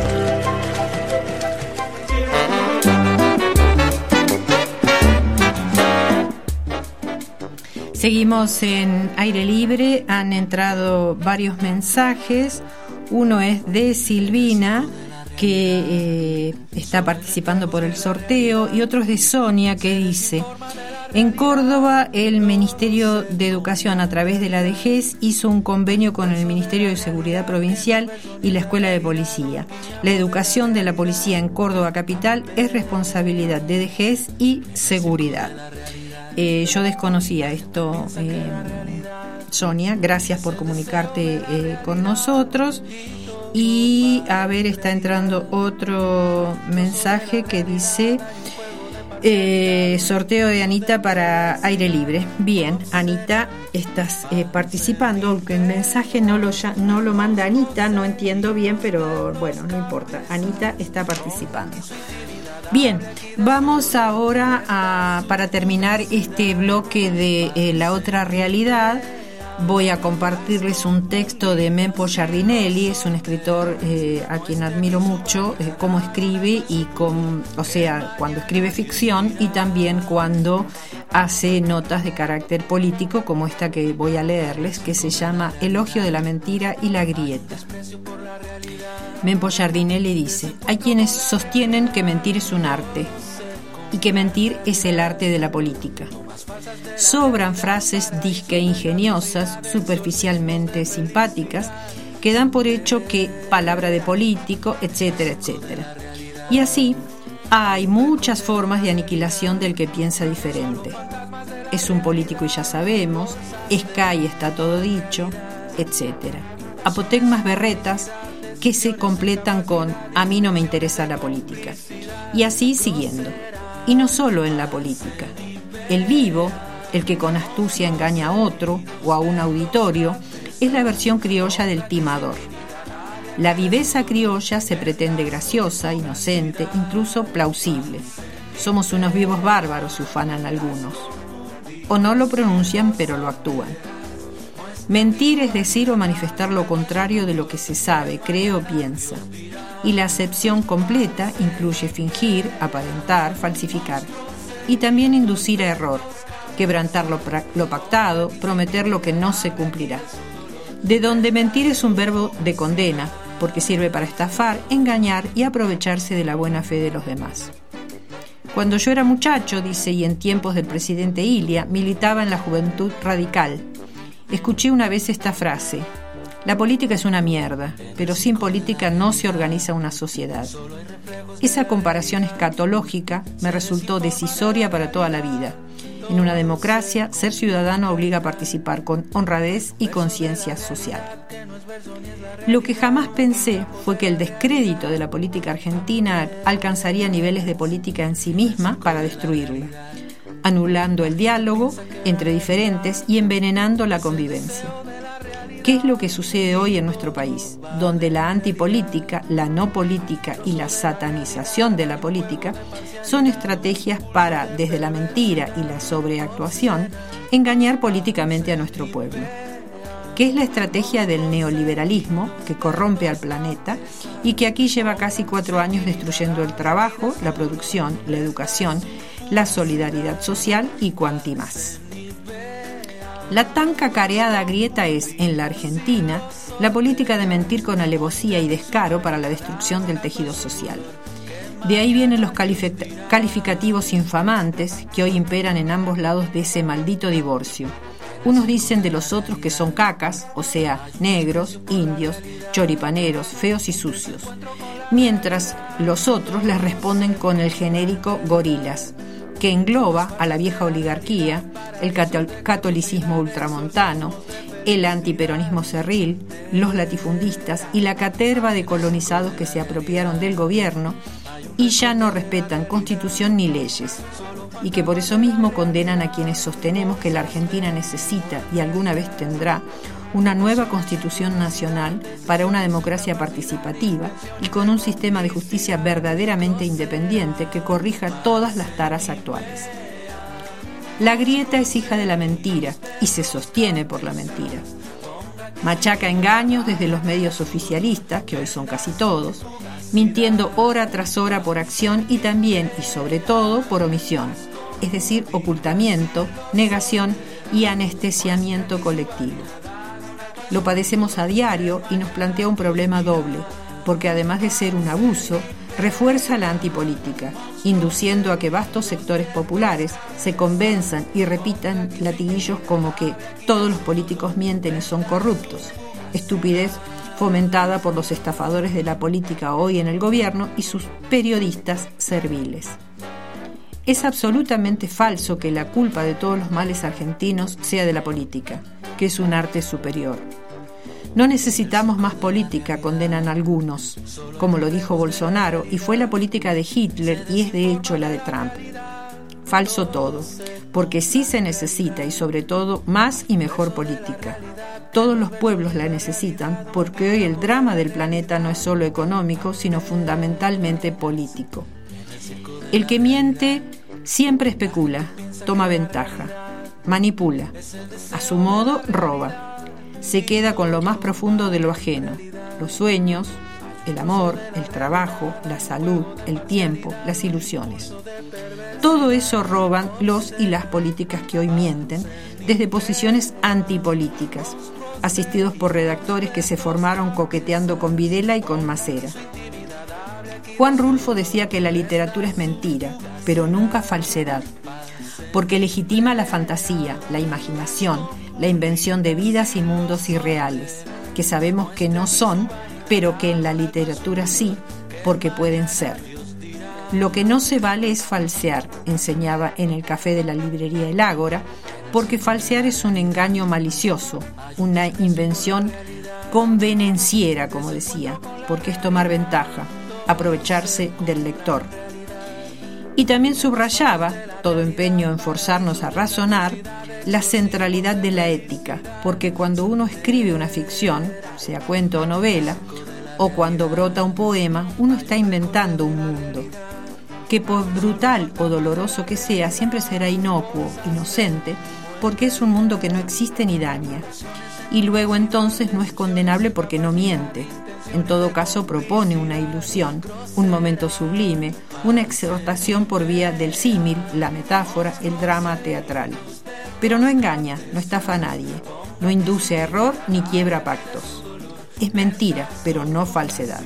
Seguimos en Aire Libre, han entrado varios mensajes. Uno es de Silvina, que eh, está participando por el sorteo, y otro es de Sonia, que dice: en Córdoba el Ministerio de Educación, a través de la D G E S, hizo un convenio con el Ministerio de Seguridad Provincial y la Escuela de Policía. La educación de la policía en Córdoba capital es responsabilidad de D G E S y seguridad. Eh, yo desconocía esto, eh, Sonia, gracias por comunicarte eh, con nosotros. Y a ver, está entrando otro mensaje que dice: eh, sorteo de Anita para aire libre. Bien, Anita, estás eh, participando, aunque el mensaje no lo, ya, no lo manda Anita, no entiendo bien, pero bueno, no importa, Anita está participando. Bien, vamos ahora a, para terminar este bloque de eh, La Otra Realidad, voy a compartirles un texto de Mempo Giardinelli. Es un escritor eh, a quien admiro mucho, eh, cómo escribe, y con, o sea, cuando escribe ficción y también cuando hace notas de carácter político, como esta que voy a leerles, que se llama Elogio de la mentira y la grieta. Mempo Giardinelli dice: hay quienes sostienen que mentir es un arte y que mentir es el arte de la política. Sobran frases disque ingeniosas, superficialmente simpáticas, que dan por hecho que palabra de político, etcétera, etcétera. Y así hay muchas formas de aniquilación del que piensa diferente. Es un político y ya sabemos, es K y está todo dicho, etcétera. Apotegmas berretas que se completan con a mí no me interesa la política. Y así siguiendo. Y no solo en la política. El vivo, el que con astucia engaña a otro o a un auditorio, es la versión criolla del timador. La viveza criolla se pretende graciosa, inocente, incluso plausible. Somos unos vivos bárbaros, ufanan algunos. O no lo pronuncian, pero lo actúan. Mentir es decir o manifestar lo contrario de lo que se sabe, cree o piensa. Y la acepción completa incluye fingir, aparentar, falsificar. Y también inducir a error, quebrantar lo, lo pactado, prometer lo que no se cumplirá. De donde mentir es un verbo de condena, porque sirve para estafar, engañar y aprovecharse de la buena fe de los demás. Cuando yo era muchacho, dice, y en tiempos del presidente Ilia, militaba en la Juventud Radical. Escuché una vez esta frase: la política es una mierda, pero sin política no se organiza una sociedad. Esa comparación escatológica me resultó decisoria para toda la vida. En una democracia, ser ciudadano obliga a participar con honradez y conciencia social. Lo que jamás pensé fue que el descrédito de la política argentina alcanzaría niveles de política en sí misma para destruirla, anulando el diálogo entre diferentes y envenenando la convivencia. ¿Qué es lo que sucede hoy en nuestro país? Donde la antipolítica, la no política y la satanización de la política son estrategias para, desde la mentira y la sobreactuación, engañar políticamente a nuestro pueblo. ¿Qué es la estrategia del neoliberalismo que corrompe al planeta y que aquí lleva casi cuatro años destruyendo el trabajo, la producción, la educación, la solidaridad social y cuanti más? La tan cacareada grieta es, en la Argentina, la política de mentir con alevosía y descaro para la destrucción del tejido social. De ahí vienen los calific- calificativos infamantes que hoy imperan en ambos lados de ese maldito divorcio. Unos dicen de los otros que son cacas, o sea, negros, indios, choripaneros, feos y sucios, mientras los otros les responden con el genérico gorilas, que engloba a la vieja oligarquía, el catolicismo ultramontano, el antiperonismo cerril, los latifundistas y la caterva de colonizados que se apropiaron del gobierno y ya no respetan constitución ni leyes, y que por eso mismo condenan a quienes sostenemos que la Argentina necesita y alguna vez tendrá una nueva constitución nacional para una democracia participativa y con un sistema de justicia verdaderamente independiente que corrija todas las taras actuales. La grieta es hija de la mentira y se sostiene por la mentira. Machaca engaños desde los medios oficialistas, que hoy son casi todos, mintiendo hora tras hora por acción y también y sobre todo por omisión, es decir, ocultamiento, negación y anestesiamiento colectivo. Lo padecemos a diario y nos plantea un problema doble, porque además de ser un abuso, refuerza la antipolítica, induciendo a que vastos sectores populares se convenzan y repitan latiguillos como que todos los políticos mienten y son corruptos, estupidez fomentada por los estafadores de la política hoy en el gobierno y sus periodistas serviles. Es absolutamente falso que la culpa de todos los males argentinos sea de la política, que es un arte superior. No necesitamos más política, condenan algunos, como lo dijo Bolsonaro, y fue la política de Hitler y es de hecho la de Trump. Falso todo, porque sí se necesita y sobre todo más y mejor política. Todos los pueblos la necesitan porque hoy el drama del planeta no es solo económico, sino fundamentalmente político. El que miente siempre especula, toma ventaja, manipula, a su modo roba. Se queda con lo más profundo de lo ajeno, los sueños, el amor, el trabajo, la salud, el tiempo, las ilusiones. Todo eso roban los y las políticas que hoy mienten desde posiciones antipolíticas, asistidos por redactores que se formaron coqueteando con Videla y con Macera. Juan Rulfo decía que la literatura es mentira, pero nunca falsedad, porque legitima la fantasía, la imaginación, la invención de vidas y mundos irreales, que sabemos que no son, pero que en la literatura sí, porque pueden ser. Lo que no se vale es falsear, enseñaba en el café de la librería El Ágora, porque falsear es un engaño malicioso, una invención convenenciera, como decía, porque es tomar ventaja, aprovecharse del lector. Y también subrayaba, todo empeño en forzarnos a razonar, la centralidad de la ética, porque cuando uno escribe una ficción, sea cuento o novela, o cuando brota un poema, uno está inventando un mundo, que por brutal o doloroso que sea, siempre será inocuo, inocente, porque es un mundo que no existe ni daña, y luego entonces no es condenable porque no miente. En todo caso propone una ilusión, un momento sublime, una exhortación por vía del símil, la metáfora, el drama teatral. Pero no engaña, no estafa a nadie, no induce a error ni quiebra pactos. Es mentira, pero no falsedad.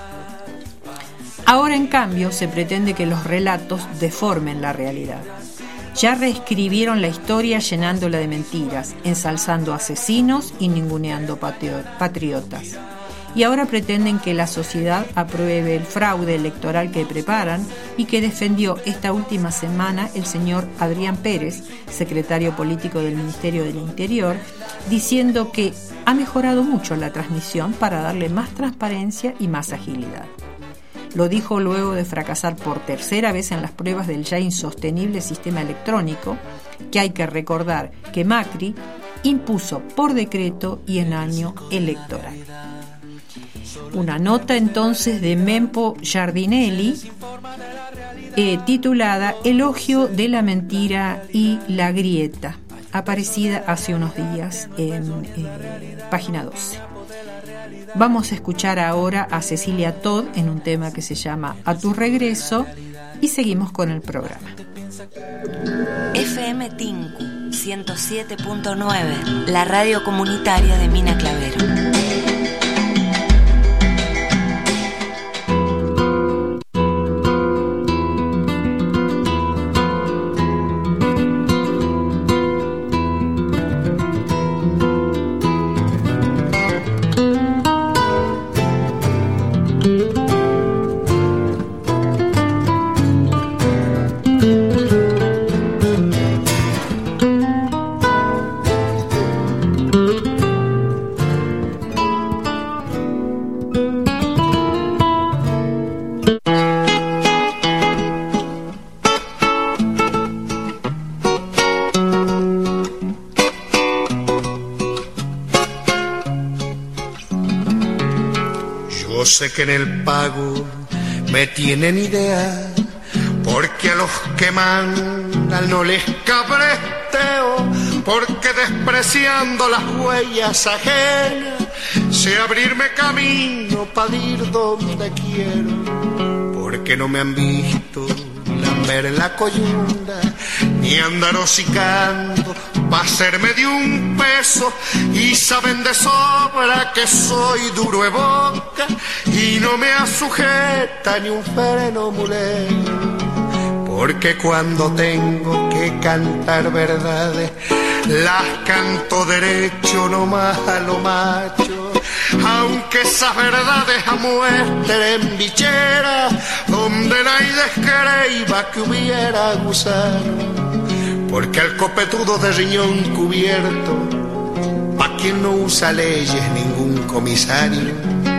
Ahora, en cambio, se pretende que los relatos deformen la realidad. Ya reescribieron la historia llenándola de mentiras, ensalzando asesinos y ninguneando patriotas. Y ahora pretenden que la sociedad apruebe el fraude electoral que preparan y que defendió esta última semana el señor Adrián Pérez, secretario político del Ministerio del Interior, diciendo que ha mejorado mucho la transmisión para darle más transparencia y más agilidad. Lo dijo luego de fracasar por tercera vez en las pruebas del ya insostenible sistema electrónico, que hay que recordar que Macri impuso por decreto y en año electoral. Una nota entonces de Mempo Giardinelli eh, titulada Elogio de la mentira y la grieta, aparecida hace unos días en eh, página doce. Vamos a escuchar ahora a Cecilia Todd en un tema que se llama A tu regreso y seguimos con el programa. F M Tinku ciento siete punto nueve, la radio comunitaria de Mina Clavero. Sé que en el pago me tienen idea, porque a los que mandan no les cabresteo, porque despreciando las huellas ajenas sé abrirme camino para ir donde quiero, porque no me han visto lamber la coyunda ni andar hocicando pa' hacerme de un peso, y saben de sobra que soy duro de boca y no me asujeta ni un freno mulero. Porque cuando tengo que cantar verdades, las canto derecho nomás a lo macho. Aunque esas verdades amuestren bichera, donde nadie creía que hubiera gusano. Porque al copetudo de riñón cubierto, pa' quien no usa leyes ningún comisario,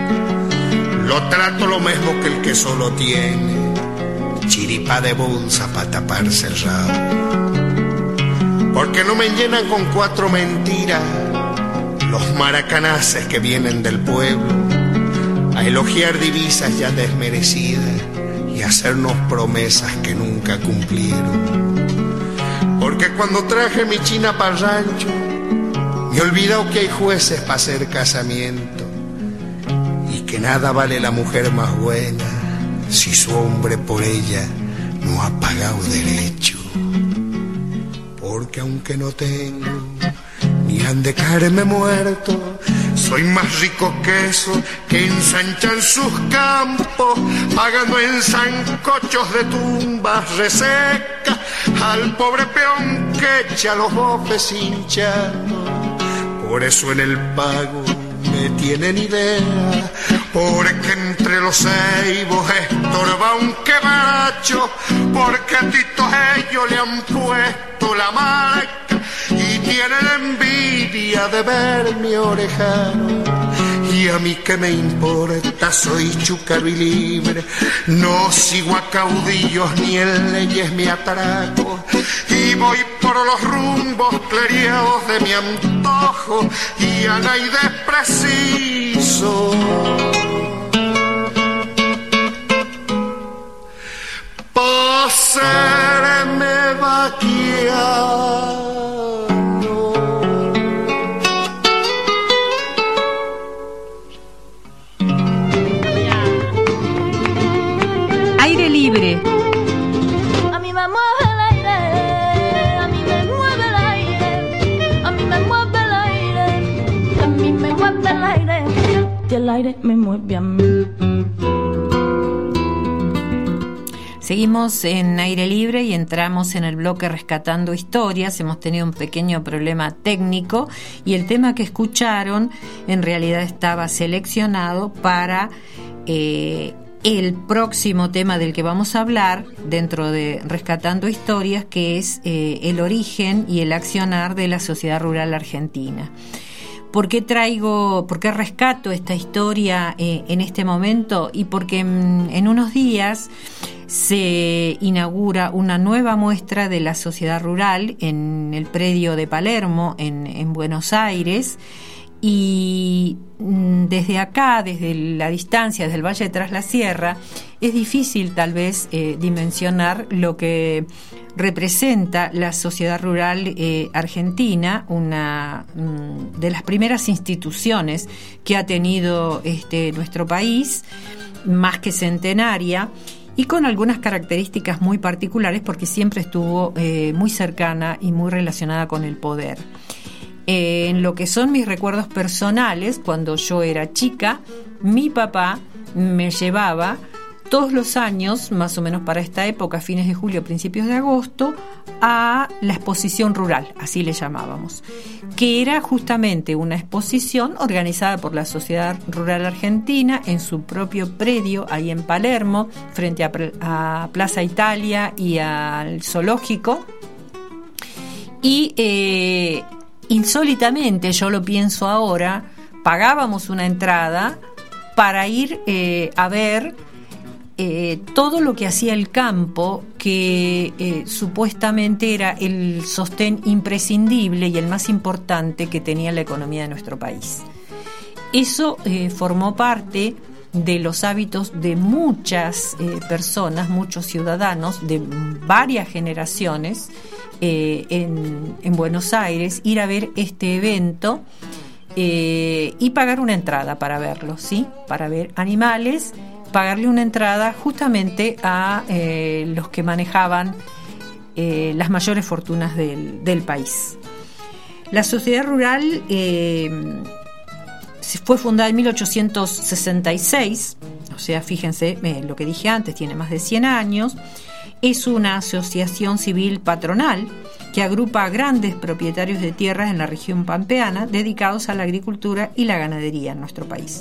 lo trato lo mismo que el que solo tiene chiripa de bolsa pa' taparse el rabo. Porque no me llenan con cuatro mentiras los maracanaces que vienen del pueblo a elogiar divisas ya desmerecidas y hacernos promesas que nunca cumplieron. Porque cuando traje mi china para el rancho, me he olvidado que hay jueces para hacer casamiento y que nada vale la mujer más buena si su hombre por ella no ha pagado derecho. Porque aunque no tengo ni han de caerme muerto, soy más rico que eso que ensanchan sus campos, pagando en sancochos de tumbas resecas al pobre peón que echa los bofes hinchados. Por eso en el pago me tienen idea, porque entre los ceibos estorba un quebracho, porque a Tito ellos le han puesto la marca y tienen envidia de ver mi orejano. Y a mí que me importa, soy chúcaro y libre, no sigo a caudillos ni en leyes me atraco, y voy por los rumbos cleriados de mi antojo y a nadie preciso. Pa' serme vaquear. Libre. A mí me mueve el aire, a mí me mueve el aire, a mí me mueve el aire, a mí me mueve el aire, y el aire me mueve a mí. Seguimos en Aire Libre y entramos en el bloque Rescatando Historias. Hemos tenido un pequeño problema técnico y el tema que escucharon en realidad estaba seleccionado para eh, el próximo tema del que vamos a hablar dentro de Rescatando Historias, que es eh, el origen y el accionar de la sociedad rural argentina. ¿Por qué traigo, por qué rescato esta historia eh, en este momento? Y porque en, en unos días se inaugura una nueva muestra de la sociedad rural en el predio de Palermo, en, en Buenos Aires. Y desde acá, desde la distancia, desde el Valle de Tras la Sierra, es difícil tal vez eh, dimensionar lo que representa la sociedad rural eh, argentina, una mm, de las primeras instituciones que ha tenido este, nuestro país, más que centenaria, y con algunas características muy particulares porque siempre estuvo eh, muy cercana y muy relacionada con el poder. Eh, en lo que son mis recuerdos personales, cuando yo era chica, mi papá me llevaba todos los años, más o menos para esta época, fines de julio, principios de agosto, a la exposición rural, así le llamábamos, que era justamente una exposición organizada por la Sociedad Rural Argentina en su propio predio, ahí en Palermo, frente a, a Plaza Italia y al zoológico. Y eh, insólitamente, yo lo pienso ahora, pagábamos una entrada para ir eh, a ver eh, todo lo que hacía el campo, que eh, supuestamente era el sostén imprescindible y el más importante que tenía la economía de nuestro país. Eso eh, formó parte de los hábitos de muchas eh, personas, muchos ciudadanos de varias generaciones eh, en, en Buenos Aires, ir a ver este evento eh, y pagar una entrada para verlo, ¿sí? Para ver animales, pagarle una entrada justamente a eh, los que manejaban eh, las mayores fortunas del, del país. La sociedad rural eh, fue fundada en mil ochocientos sesenta y seis, o sea, fíjense eh, lo que dije antes, tiene más de cien años. Es una asociación civil patronal que agrupa a grandes propietarios de tierras en la región pampeana dedicados a la agricultura y la ganadería en nuestro país.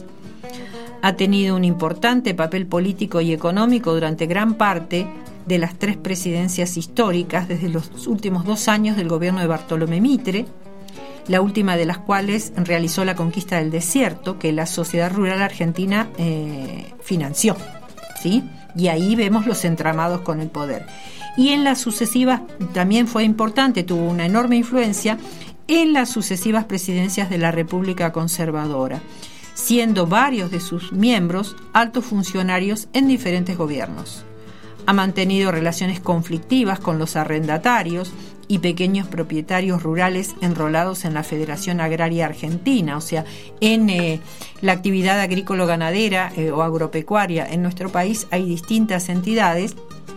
Ha tenido un importante papel político y económico durante gran parte de las tres presidencias históricas desde los últimos dos años del gobierno de Bartolomé Mitre, la última de las cuales realizó la conquista del desierto, que la Sociedad Rural Argentina eh, financió, ¿sí? Y ahí vemos los entramados con el poder. Y en las sucesivas, también fue importante, tuvo una enorme influencia en las sucesivas presidencias de la República Conservadora, siendo varios de sus miembros altos funcionarios en diferentes gobiernos. Ha mantenido relaciones conflictivas con los arrendatarios y pequeños propietarios rurales enrolados en la Federación Agraria Argentina, o sea, en eh, la actividad agrícola-ganadera eh, o agropecuaria en nuestro país hay distintas entidades.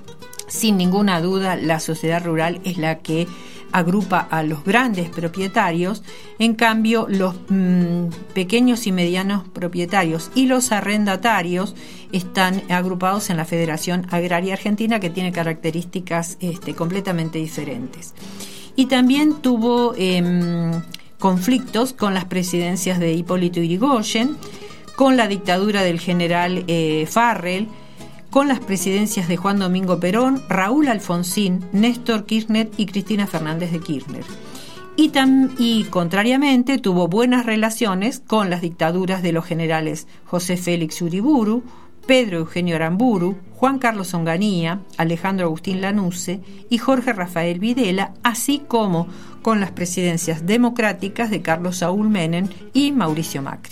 Sin ninguna duda, la sociedad rural es la que agrupa a los grandes propietarios, en cambio los mmm, pequeños y medianos propietarios y los arrendatarios están agrupados en la Federación Agraria Argentina, que tiene características este, completamente diferentes. Y también tuvo eh, conflictos con las presidencias de Hipólito Yrigoyen, con la dictadura del general eh, Farrell, con las presidencias de Juan Domingo Perón, Raúl Alfonsín, Néstor Kirchner y Cristina Fernández de Kirchner. Y, tam, y contrariamente tuvo buenas relaciones con las dictaduras de los generales José Félix Uriburu, Pedro Eugenio Aramburu, Juan Carlos Onganía, Alejandro Agustín Lanusse y Jorge Rafael Videla, así como con las presidencias democráticas de Carlos Saúl Menem y Mauricio Macri.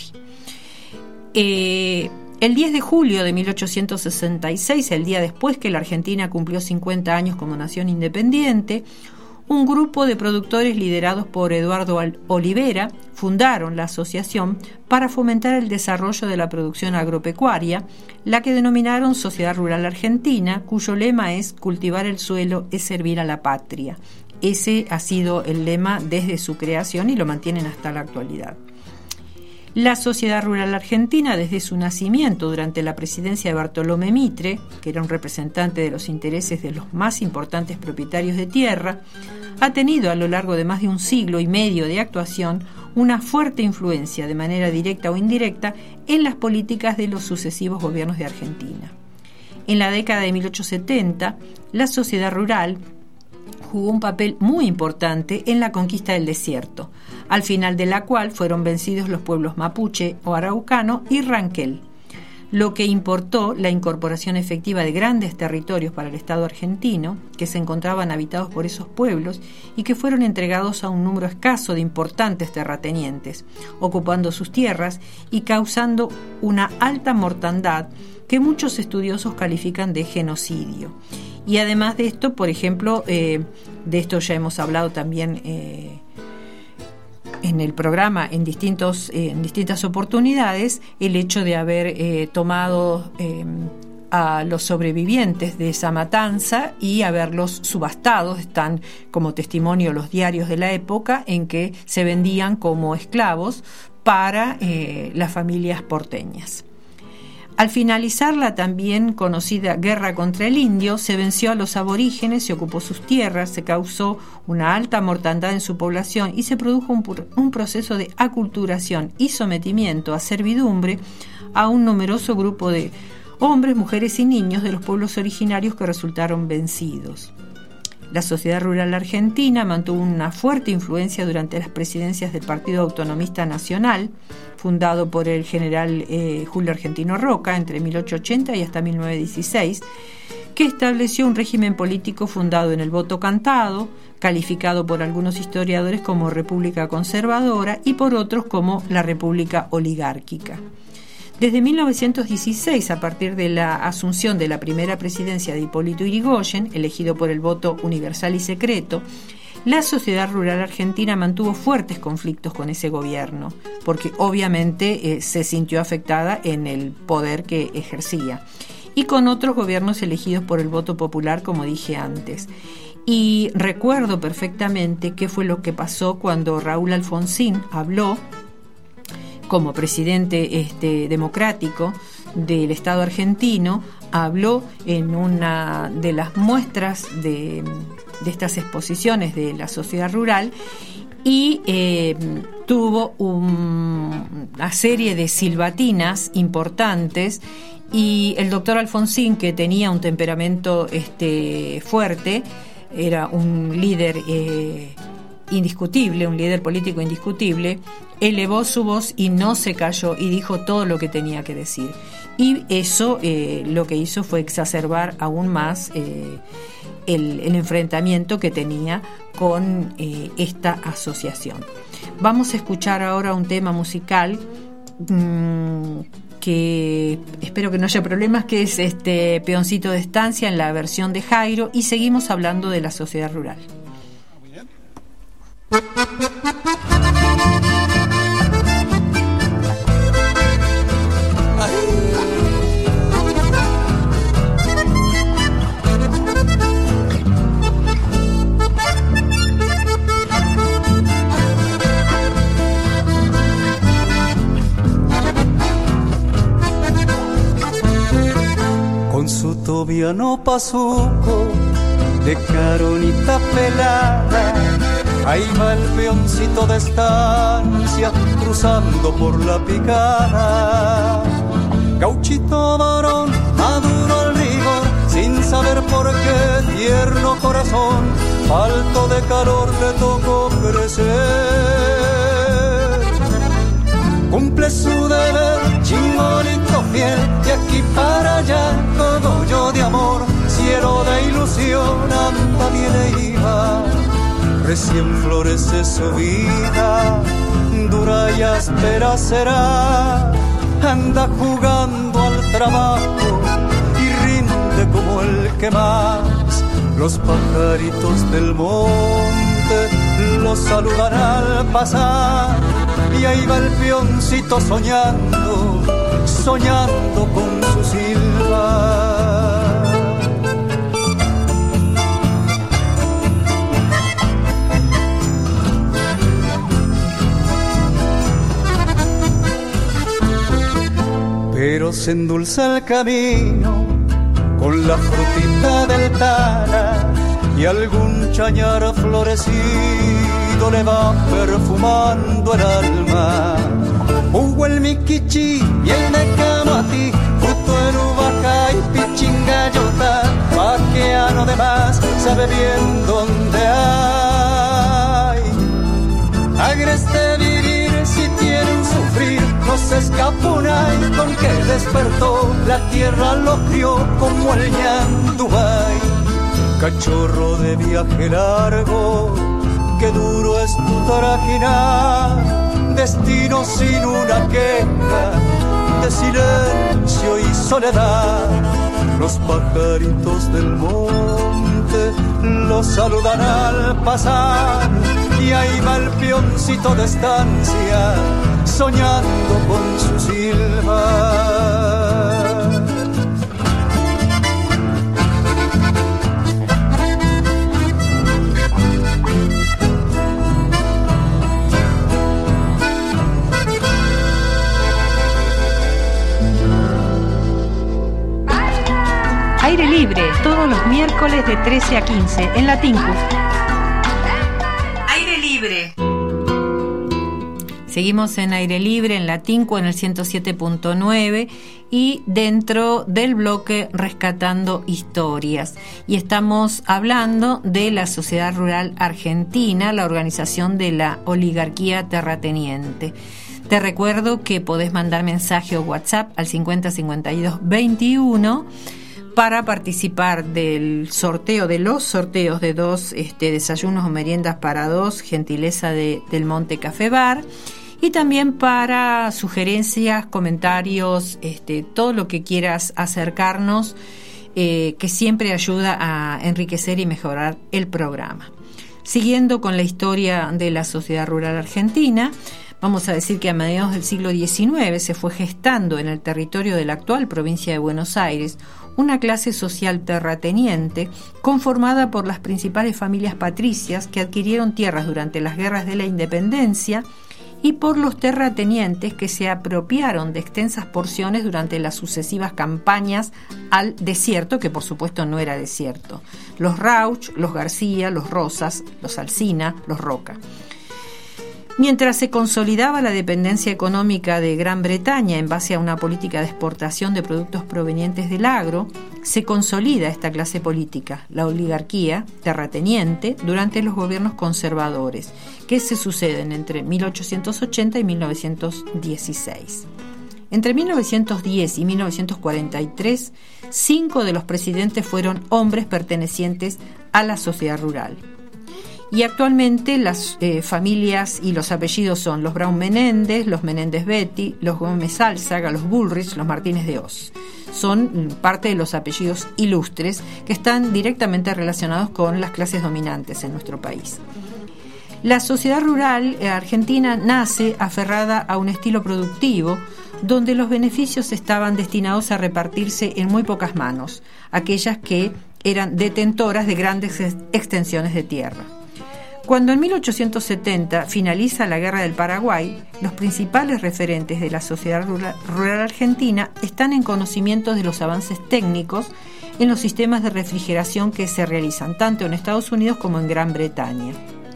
Eh... El diez de julio de mil ochocientos sesenta y seis, el día después que la Argentina cumplió cincuenta años como nación independiente, un grupo de productores liderados por Eduardo Olivera fundaron la asociación para fomentar el desarrollo de la producción agropecuaria, la que denominaron Sociedad Rural Argentina, cuyo lema es cultivar el suelo es servir a la patria. Ese ha sido el lema desde su creación y lo mantienen hasta la actualidad. La Sociedad Rural Argentina, desde su nacimiento durante la presidencia de Bartolomé Mitre, que era un representante de los intereses de los más importantes propietarios de tierra, ha tenido a lo largo de más de un siglo y medio de actuación una fuerte influencia, de manera directa o indirecta, en las políticas de los sucesivos gobiernos de Argentina. En la década de mil ochocientos setenta, la Sociedad Rural jugó un papel muy importante en la conquista del desierto, al final de la cual fueron vencidos los pueblos mapuche o araucano y ranquel, lo que importó la incorporación efectiva de grandes territorios para el Estado argentino, que se encontraban habitados por esos pueblos y que fueron entregados a un número escaso de importantes terratenientes, ocupando sus tierras y causando una alta mortandad que muchos estudiosos califican de genocidio. Y además de esto, por ejemplo, eh, de esto ya hemos hablado también eh, en el programa en, distintos, eh, en distintas oportunidades, el hecho de haber eh, tomado eh, a los sobrevivientes de esa matanza y haberlos subastado. Están como testimonio los diarios de la época en que se vendían como esclavos para eh, las familias porteñas. Al finalizar la también conocida guerra contra el indio, se venció a los aborígenes, se ocupó sus tierras, se causó una alta mortandad en su población y se produjo un, un proceso de aculturación y sometimiento a servidumbre a un numeroso grupo de hombres, mujeres y niños de los pueblos originarios que resultaron vencidos. La Sociedad Rural Argentina mantuvo una fuerte influencia durante las presidencias del Partido Autonomista Nacional, fundado por el general eh, Julio Argentino Roca entre mil ochocientos ochenta y hasta mil novecientos dieciséis, que estableció un régimen político fundado en el voto cantado, calificado por algunos historiadores como república conservadora y por otros como la república oligárquica. Desde mil novecientos dieciséis, a partir de la asunción de la primera presidencia de Hipólito Yrigoyen, elegido por el voto universal y secreto, la Sociedad Rural Argentina mantuvo fuertes conflictos con ese gobierno, porque obviamente eh, se sintió afectada en el poder que ejercía, y con otros gobiernos elegidos por el voto popular, como dije antes. Y recuerdo perfectamente qué fue lo que pasó cuando Raúl Alfonsín habló como presidente este, democrático del Estado argentino, habló en una de las muestras de, de estas exposiciones de la sociedad rural y eh, tuvo un, una serie de silbatinas importantes, y el doctor Alfonsín, que tenía un temperamento este, fuerte, era un líder eh, indiscutible, un líder político indiscutible, elevó su voz y no se calló y dijo todo lo que tenía que decir. Y eso eh, lo que hizo fue exacerbar aún más eh, el, el enfrentamiento que tenía con eh, esta asociación. Vamos a escuchar ahora un tema musical mmm, que espero que no haya problemas, que es este Peoncito de Estancia en la versión de Jairo, y seguimos hablando de la sociedad rural. Muy bien. Con su tobiano pasuco de caronita pelada, ahí va el peoncito de estancia cruzando por la picada. Gauchito varón, maduro al rigor, sin saber por qué, tierno corazón, falto de calor le tocó crecer. Cumple su deber, chingonito fiel, de aquí para allá, cogollo de amor, cielo de ilusión, anda, viene y va. Recién florece su vida, dura y áspera será, anda jugando al trabajo y rinde como el que más. Los pajaritos del monte los saludan al pasar, y ahí va el peoncito soñando, soñando con su silba. Pero se endulza el camino con la frutita del tala, y algún chañar florecido le va perfumando el alma. Hugo el miquichi y el de camati, fruto en uvaca y pichingayota, vaqueano de más, sabe bien dónde hay. Agreste vivir si tienen sufrir, no se escapunay con que despertó, la tierra lo crió como el ñandubay. Cachorro de viaje largo, qué duro es tu trajinar, destino sin una queja, de silencio y soledad. Los pajaritos del monte los saludan al pasar, y ahí va el peoncito de estancia, soñando con su silba. Aire Libre, todos los miércoles de trece a quince en la Tinku. Aire Libre. Seguimos en Aire Libre en la Tinku en el ciento siete punto nueve y dentro del bloque Rescatando Historias. Y estamos hablando de la Sociedad Rural Argentina, la organización de la oligarquía terrateniente. Te recuerdo que podés mandar mensaje o WhatsApp al cincuenta cincuenta y dos veintiuno para participar del sorteo, de los sorteos de dos este, desayunos o meriendas para dos, gentileza de, del Monte Café Bar, y también para sugerencias, comentarios, este, todo lo que quieras acercarnos, eh, que siempre ayuda a enriquecer y mejorar el programa. Siguiendo con la historia de la Sociedad Rural Argentina, Vamos a decir que a mediados del siglo diecinueve se fue gestando en el territorio de la actual provincia de Buenos Aires una clase social terrateniente conformada por las principales familias patricias que adquirieron tierras durante las guerras de la independencia y por los terratenientes que se apropiaron de extensas porciones durante las sucesivas campañas al desierto, que por supuesto no era desierto. Los Rauch, los García, los Rosas, los Alsina, los Roca. Mientras se consolidaba la dependencia económica de Gran Bretaña en base a una política de exportación de productos provenientes del agro, se consolida esta clase política, la oligarquía terrateniente, durante los gobiernos conservadores, que se suceden entre mil ochocientos ochenta y mil novecientos dieciséis. Entre mil novecientos diez y mil novecientos cuarenta y tres, cinco de los presidentes fueron hombres pertenecientes a la sociedad rural. Y actualmente las eh, familias y los apellidos son los Brown Menéndez, los Menéndez Betty, los Gómez Álzaga, los Bullrich, los Martínez de Oz. Son parte de los apellidos ilustres que están directamente relacionados con las clases dominantes en nuestro país. La sociedad rural argentina nace aferrada a un estilo productivo donde los beneficios estaban destinados a repartirse en muy pocas manos, aquellas que eran detentoras de grandes extensiones de tierra. Cuando en mil ochocientos setenta finaliza la Guerra del Paraguay, los principales referentes de la sociedad rural, rural argentina están en conocimiento de los avances técnicos en los sistemas de refrigeración que se realizan tanto en Estados Unidos como en Gran Bretaña.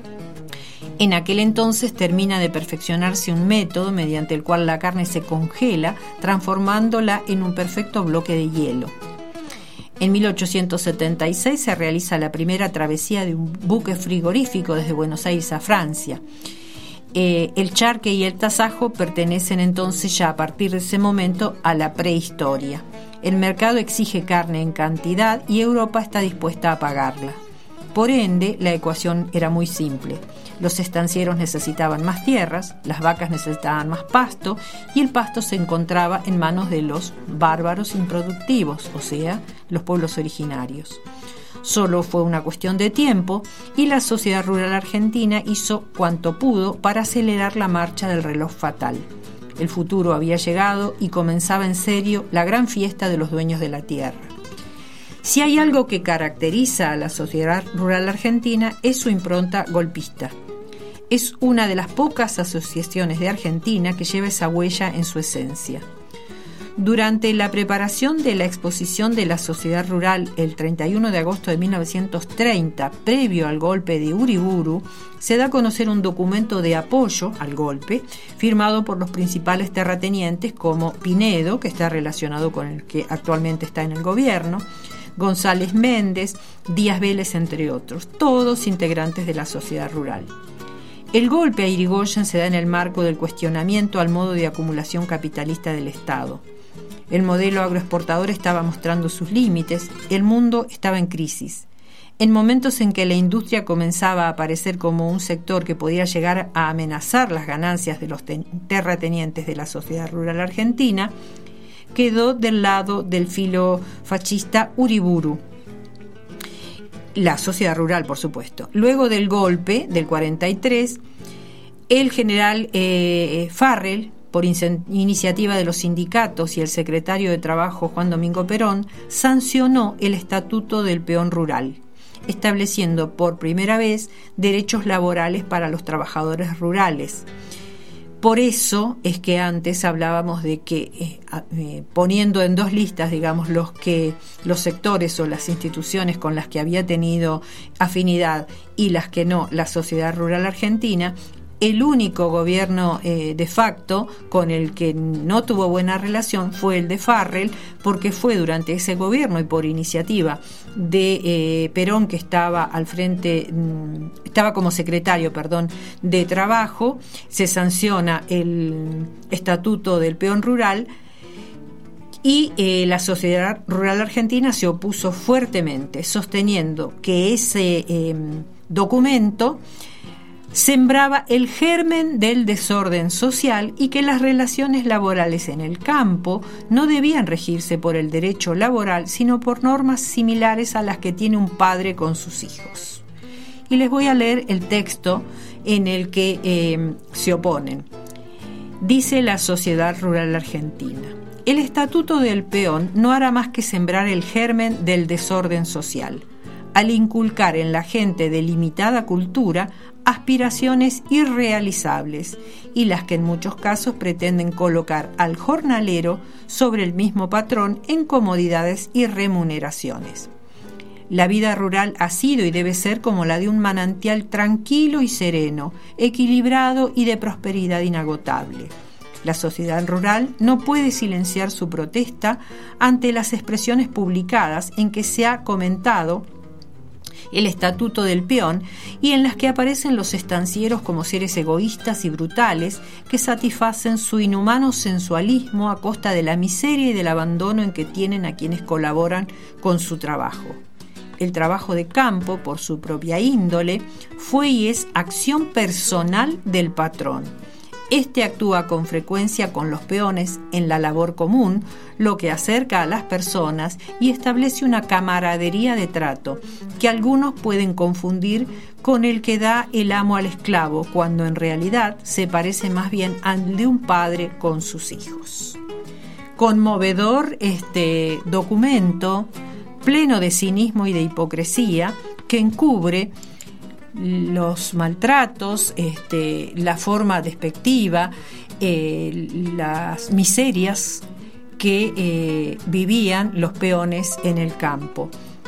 En aquel entonces termina de perfeccionarse un método mediante el cual la carne se congela, transformándola en un perfecto bloque de hielo. En mil ochocientos setenta y seis se realiza la primera travesía de un buque frigorífico desde Buenos Aires a Francia. Eh, el charque y el tasajo pertenecen entonces ya a partir de ese momento a la prehistoria. El mercado exige carne en cantidad y Europa está dispuesta a pagarla. Por ende, la ecuación era muy simple. Los estancieros necesitaban más tierras, las vacas necesitaban más pasto y el pasto se encontraba en manos de los bárbaros improductivos, o sea, los pueblos originarios. Solo fue una cuestión de tiempo y la sociedad rural argentina hizo cuanto pudo para acelerar la marcha del reloj fatal. El futuro había llegado y comenzaba en serio la gran fiesta de los dueños de la tierra. Si hay algo que caracteriza a la sociedad rural argentina es su impronta golpista. Es una de las pocas asociaciones de Argentina que lleva esa huella en su esencia. Durante la preparación de la exposición de la sociedad rural el treinta y uno de agosto de mil novecientos treinta, previo al golpe de Uriburu, se da a conocer un documento de apoyo al golpe firmado por los principales terratenientes como Pinedo, que está relacionado con el que actualmente está en el gobierno, González Méndez, Díaz Vélez, entre otros, todos integrantes de la sociedad rural. El golpe a Irigoyen se da en el marco del cuestionamiento al modo de acumulación capitalista del Estado. El modelo agroexportador estaba mostrando sus límites, el mundo estaba en crisis. En momentos en que la industria comenzaba a aparecer como un sector que podía llegar a amenazar las ganancias de los terratenientes de la sociedad rural argentina, quedó del lado del filo fascista Uriburu. La sociedad rural, por supuesto. Luego del golpe del cuarenta y tres, el general eh, Farrell, por in- iniciativa de los sindicatos y el secretario de Trabajo Juan Domingo Perón, sancionó el Estatuto del Peón Rural, estableciendo por primera vez derechos laborales para los trabajadores rurales. Por eso es que antes hablábamos de que eh, eh, poniendo en dos listas, digamos, los que los sectores o las instituciones con las que había tenido afinidad y las que no, la sociedad rural argentina, el único gobierno eh, de facto con el que no tuvo buena relación fue el de Farrell, porque fue durante ese gobierno y por iniciativa de eh, Perón, que estaba al frente, mm, estaba como secretario, perdón, de Trabajo, se sanciona el Estatuto del Peón Rural y eh, la sociedad rural argentina se opuso fuertemente, sosteniendo que ese eh, documento sembraba el germen del desorden social y que las relaciones laborales en el campo no debían regirse por el derecho laboral, sino por normas similares a las que tiene un padre con sus hijos. Y les voy a leer el texto en el que eh, se oponen. Dice la Sociedad Rural Argentina: el Estatuto del Peón no hará más que sembrar el germen del desorden social, al inculcar en la gente de limitada cultura aspiraciones irrealizables y las que en muchos casos pretenden colocar al jornalero sobre el mismo patrón en comodidades y remuneraciones. La vida rural ha sido y debe ser como la de un manantial tranquilo y sereno, equilibrado y de prosperidad inagotable. La sociedad rural no puede silenciar su protesta ante las expresiones publicadas en que se ha comentado el Estatuto del Peón y en las que aparecen los estancieros como seres egoístas y brutales que satisfacen su inhumano sensualismo a costa de la miseria y del abandono en que tienen a quienes colaboran con su trabajo. El trabajo de campo, por su propia índole, fue y es acción personal del patrón. Este actúa con frecuencia con los peones en la labor común, lo que acerca a las personas y establece una camaradería de trato que algunos pueden confundir con el que da el amo al esclavo, cuando en realidad se parece más bien al de un padre con sus hijos. Conmovedor este documento, pleno de cinismo y de hipocresía, que encubre los maltratos, este, la forma despectiva, eh, las miserias que eh, vivían los peones en el campo.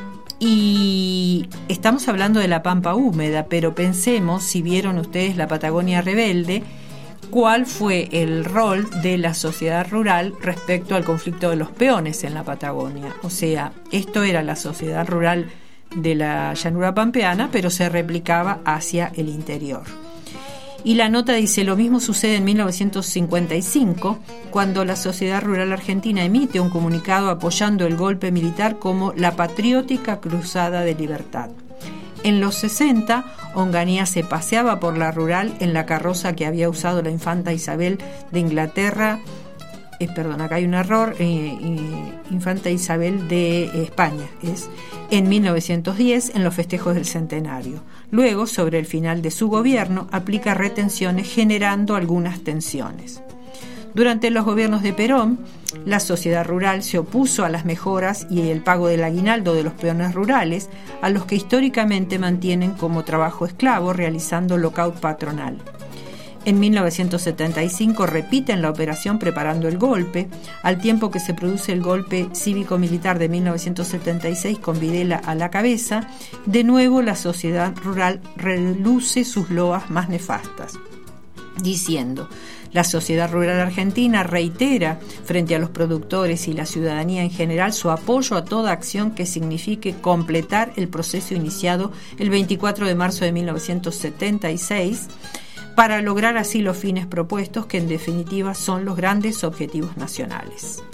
Y estamos hablando de la Pampa húmeda, pero pensemos, si vieron ustedes la Patagonia Rebelde, cuál fue el rol de la sociedad rural respecto al conflicto de los peones en la Patagonia. O sea, esto era la sociedad rural de la llanura pampeana, pero se replicaba hacia el interior. Y la nota dice: lo mismo sucede en mil novecientos cincuenta y cinco, cuando la Sociedad Rural Argentina emite un comunicado apoyando el golpe militar como la patriótica cruzada de libertad. En los sesenta, Onganía se paseaba por la rural en la carroza que había usado la infanta Isabel de Inglaterra, eh, perdón, acá hay un error, eh, eh, infanta Isabel de eh, España, es en mil novecientos diez, en los festejos del centenario. Luego, sobre el final de su gobierno, aplica retenciones generando algunas tensiones. Durante los gobiernos de Perón, la sociedad rural se opuso a las mejoras y el pago del aguinaldo de los peones rurales, a los que históricamente mantienen como trabajo esclavo realizando lockout patronal. En mil novecientos setenta y cinco repiten la operación preparando el golpe, al tiempo que se produce el golpe cívico-militar de mil novecientos setenta y seis con Videla a la cabeza. De nuevo la sociedad rural reluce sus loas más nefastas, diciendo: la sociedad rural argentina reitera frente a los productores y la ciudadanía en general su apoyo a toda acción que signifique completar el proceso iniciado el veinticuatro de marzo de mil novecientos setenta y seis para lograr así los fines propuestos, que en definitiva son los grandes objetivos nacionales.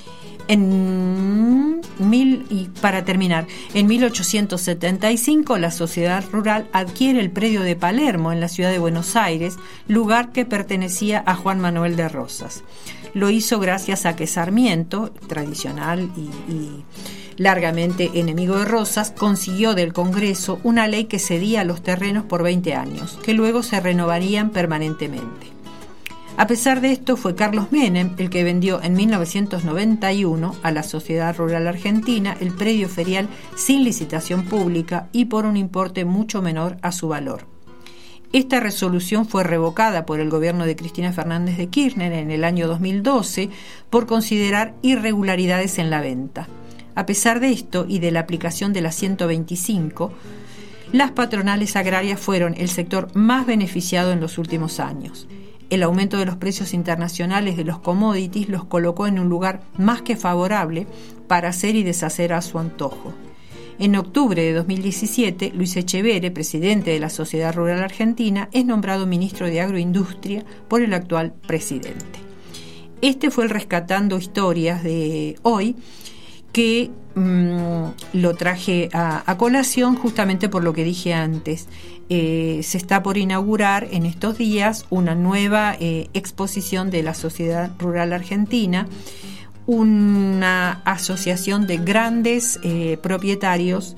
En mil, y para terminar, en mil ochocientos setenta y cinco la sociedad rural adquiere el predio de Palermo en la ciudad de Buenos Aires, lugar que pertenecía a Juan Manuel de Rosas. Lo hizo gracias a que Sarmiento, tradicional y, y largamente enemigo de Rosas, consiguió del Congreso una ley que cedía los terrenos por veinte años, que luego se renovarían permanentemente. A pesar de esto, fue Carlos Menem el que vendió en mil novecientos noventa y uno a la Sociedad Rural Argentina el predio ferial sin licitación pública y por un importe mucho menor a su valor. Esta resolución fue revocada por el gobierno de Cristina Fernández de Kirchner en el año dos mil doce por considerar irregularidades en la venta. A pesar de esto y de la aplicación de la ciento veinticinco, las patronales agrarias fueron el sector más beneficiado en los últimos años. El aumento de los precios internacionales de los commodities los colocó en un lugar más que favorable para hacer y deshacer a su antojo. En octubre de dos mil diecisiete, Luis Echeverre, presidente de la Sociedad Rural Argentina, es nombrado ministro de Agroindustria por el actual presidente. Este fue el Rescatando Historias de hoy, que mmm, lo traje a, a colación justamente por lo que dije antes. Eh, se está por inaugurar en estos días una nueva eh, exposición de la Sociedad Rural Argentina, una asociación de grandes eh, propietarios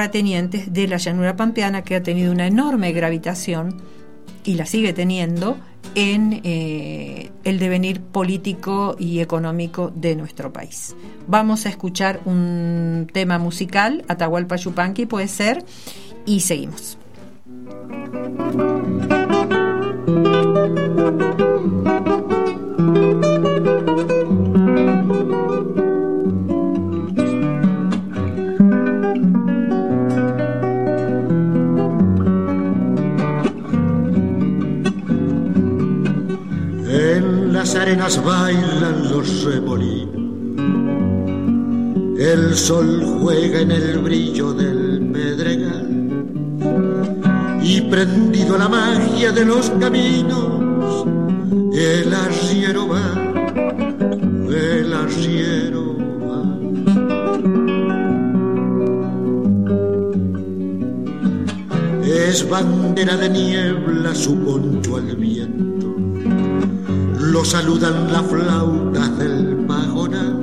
terratenientes de la llanura pampeana que ha tenido una enorme gravitación y la sigue teniendo en eh, el devenir político y económico de nuestro país. Vamos a escuchar un tema musical, Atahualpa Yupanqui puede ser, y seguimos. En las arenas bailan los remolinos, el sol juega en el brillo del pedregal, y prendido a la magia de los caminos, el arriero va, el arriero va. Es bandera de niebla su poncho al viento, lo saludan las flautas del pajonal,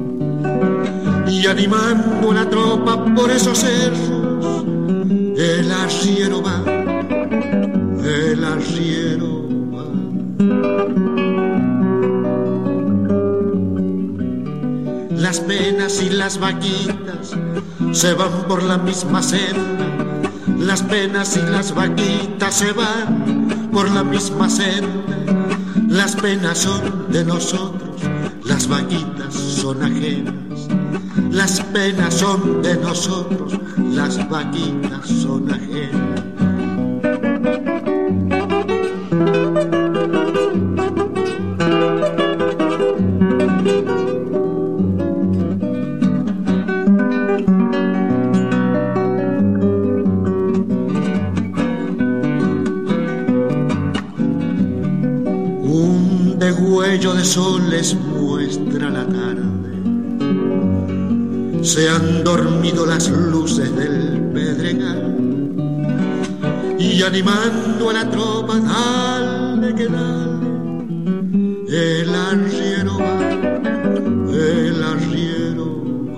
y animando a la tropa por esos cerros, el arriero va, el arriero va. Las penas y las vaquitas se van por la misma senda, las penas y las vaquitas se van por la misma senda. Las penas son de nosotros, las vaquitas son ajenas. Las penas son de nosotros, las vaquitas son ajenas. Un degüello de sol les muestra la tarde. Se han dormido las luces del pedregal, y animando a la tropa, dale que dale, el arriero va, el arriero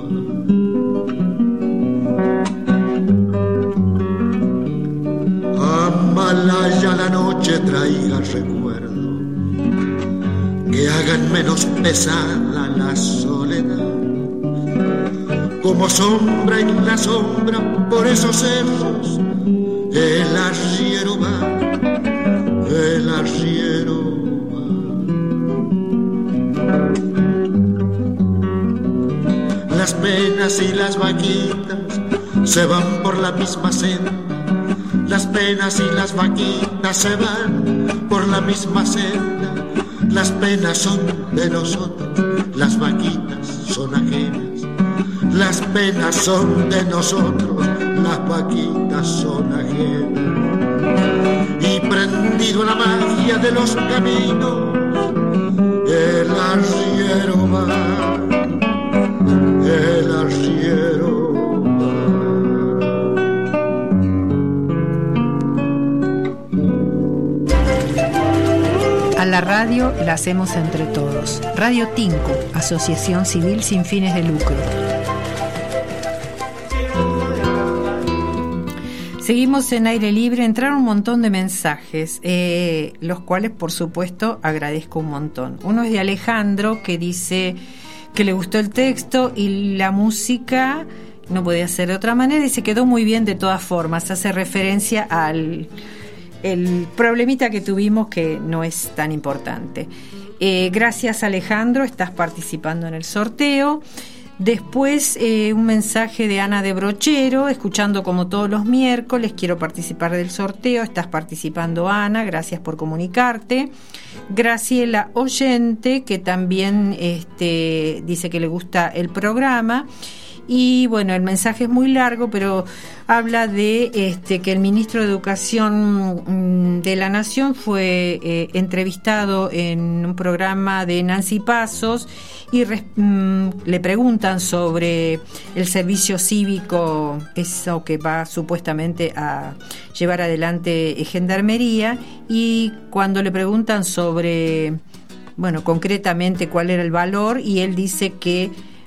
va. Amalaya la noche traiga recuerdo, que hagan menos pesada la soledad. Como sombra en la sombra por esos cerros, el arriero va, el arriero va. Las penas y las vaquitas se van por la misma senda, las penas y las vaquitas se van por la misma senda. Las penas son de nosotros, las vaquitas son ajenas. Las penas son de nosotros, las vaquitas son ajenas. Y prendido a la magia de los caminos, el arriero va, el arriero va. A la radio la hacemos entre todos. Radio Tinco, Asociación Civil sin fines de lucro. Seguimos en Aire Libre. Entraron un montón de mensajes, eh, los cuales por supuesto agradezco un montón. Uno es de Alejandro, que dice que le gustó el texto y la música, no podía ser de otra manera, y se quedó muy bien de todas formas. Hace referencia al el problemita que tuvimos, que no es tan importante. Eh, gracias Alejandro, estás participando en el sorteo. Después eh, un mensaje de Ana de Brochero, escuchando como todos los miércoles, quiero participar del sorteo. Estás participando, Ana, gracias por comunicarte. Graciela Oyente, que también este, dice que le gusta el programa. Y bueno, el mensaje es muy largo, pero habla de este, que el ministro de Educación de la Nación fue eh, entrevistado en un programa de Nancy Pasos y res, mm, le preguntan sobre el servicio cívico, eso que va supuestamente a llevar adelante Gendarmería, y cuando le preguntan sobre, bueno, concretamente cuál era el valor, y él dice que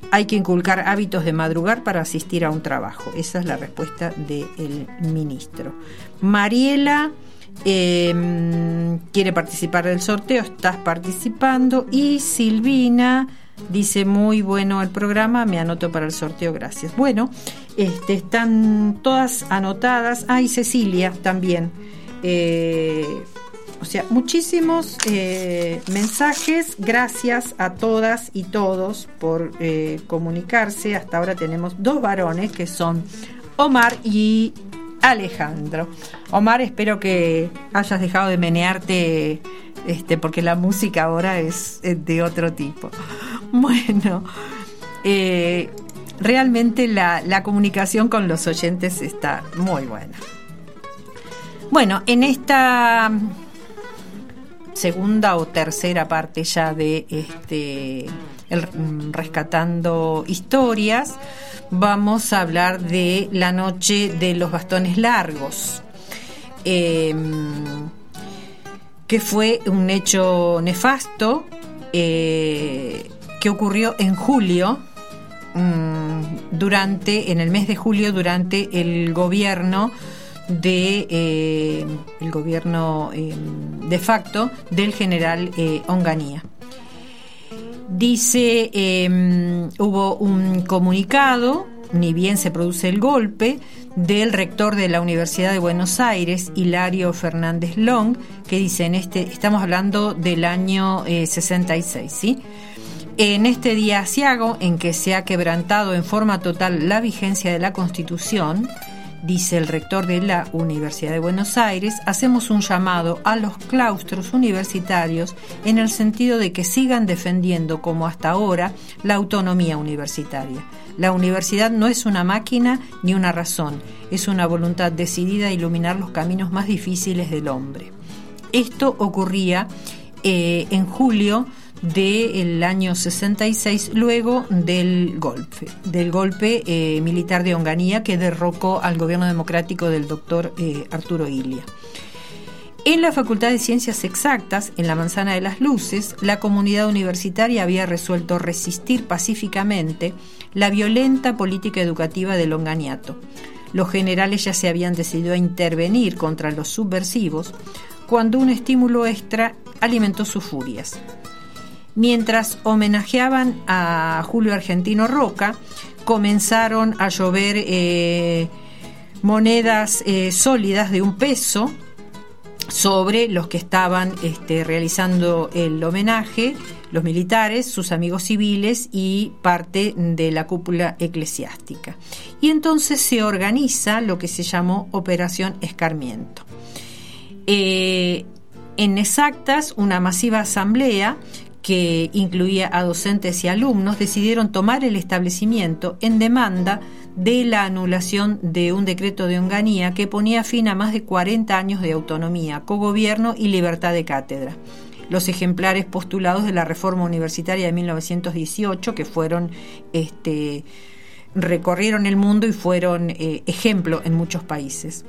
hay que inculcar hábitos de madrugar para asistir a un trabajo. Esa es la respuesta del ministro. Mariela eh, quiere participar del sorteo, estás participando. Y Silvina dice, muy bueno el programa, me anoto para el sorteo, gracias. Bueno, este, están todas anotadas. Ah, y Cecilia también. Eh, o sea, muchísimos eh, mensajes. Gracias a todas y todos por eh, comunicarse. Hasta ahora tenemos dos varones que son Omar y Alejandro. Omar, espero que hayas dejado de menearte, este, porque la música ahora es de otro tipo. Bueno, eh, realmente la, la comunicación con los oyentes está muy buena. Bueno, en esta segunda o tercera parte ya de este el Rescatando Historias, vamos a hablar de la noche de los bastones largos, eh, que fue un hecho nefasto eh, que ocurrió en julio, durante en el mes de julio, durante el gobierno de eh, el gobierno eh, de facto del general eh, Onganía. Dice, eh, hubo un comunicado, ni bien se produce el golpe, del rector de la Universidad de Buenos Aires, Hilario Fernández Long, que dice, en este, estamos hablando del año eh, sesenta y seis, ¿sí? En este día aciago en que se ha quebrantado en forma total la vigencia de la Constitución, dice el rector de la Universidad de Buenos Aires, hacemos un llamado a los claustros universitarios en el sentido de que sigan defendiendo, como hasta ahora, la autonomía universitaria. La universidad no es una máquina ni una razón, es una voluntad decidida a iluminar los caminos más difíciles del hombre. Esto ocurría eh, en julio del año sesenta y seis, luego del golpe, del golpe eh, militar de Onganía, que derrocó al gobierno democrático del doctor eh, Arturo Illia. En la Facultad de Ciencias Exactas, en la Manzana de las Luces, la comunidad universitaria había resuelto resistir pacíficamente la violenta política educativa del onganiato. Los generales ya se habían decidido a intervenir contra los subversivos, cuando un estímulo extra alimentó sus furias. Mientras homenajeaban a Julio Argentino Roca, comenzaron a llover eh, monedas eh, sólidas de un peso sobre los que estaban este, realizando el homenaje, los militares, sus amigos civiles y parte de la cúpula eclesiástica. Y entonces se organiza lo que se llamó Operación Escarmiento. Eh, en Exactas, una masiva asamblea que incluía a docentes y alumnos, decidieron tomar el establecimiento en demanda de la anulación de un decreto de Onganía que ponía fin a más de cuarenta años de autonomía, cogobierno y libertad de cátedra. Los ejemplares postulados de la reforma universitaria de mil novecientos dieciocho, que fueron este, recorrieron el mundo y fueron eh, ejemplo en muchos países.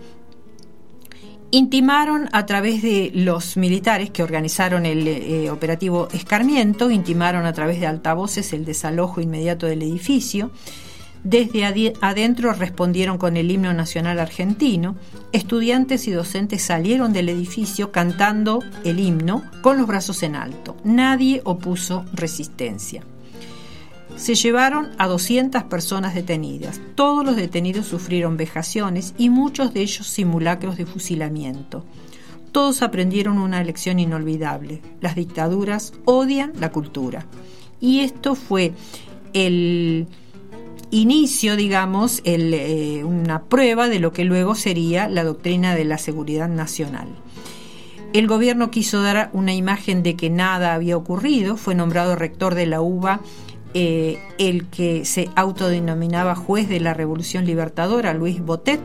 Intimaron a través de los militares que organizaron el eh, operativo Escarmiento, intimaron a través de altavoces el desalojo inmediato del edificio. Desde adi- adentro respondieron con el himno nacional argentino. Estudiantes y docentes salieron del edificio cantando el himno con los brazos en alto. Nadie opuso resistencia. Se llevaron a doscientas personas detenidas. Todos los detenidos sufrieron vejaciones y muchos de ellos simulacros de fusilamiento. Todos aprendieron una lección inolvidable. Las dictaduras odian la cultura. Y esto fue el inicio, digamos, el, eh, una prueba de lo que luego sería la doctrina de la seguridad nacional. El gobierno quiso dar una imagen de que nada había ocurrido. Fue nombrado rector de la U B A Eh, el que se autodenominaba juez de la Revolución Libertadora, Luis Botet.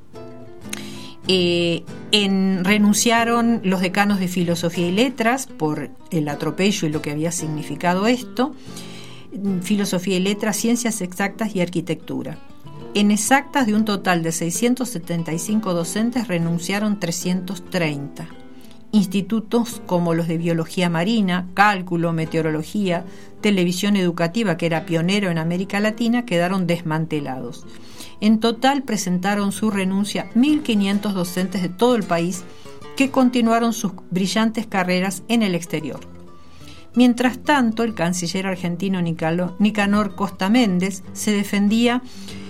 Eh, en, renunciaron los decanos de Filosofía y Letras por el atropello y lo que había significado esto. Filosofía y Letras, Ciencias Exactas y Arquitectura. En Exactas, de un total de seiscientos setenta y cinco docentes, renunciaron trescientos treinta. Institutos como los de biología marina, cálculo, meteorología, televisión educativa, que era pionero en América Latina, quedaron desmantelados. En total presentaron su renuncia mil quinientos docentes de todo el país que continuaron sus brillantes carreras en el exterior. Mientras tanto, el canciller argentino Nicanor Costa Méndez se defendía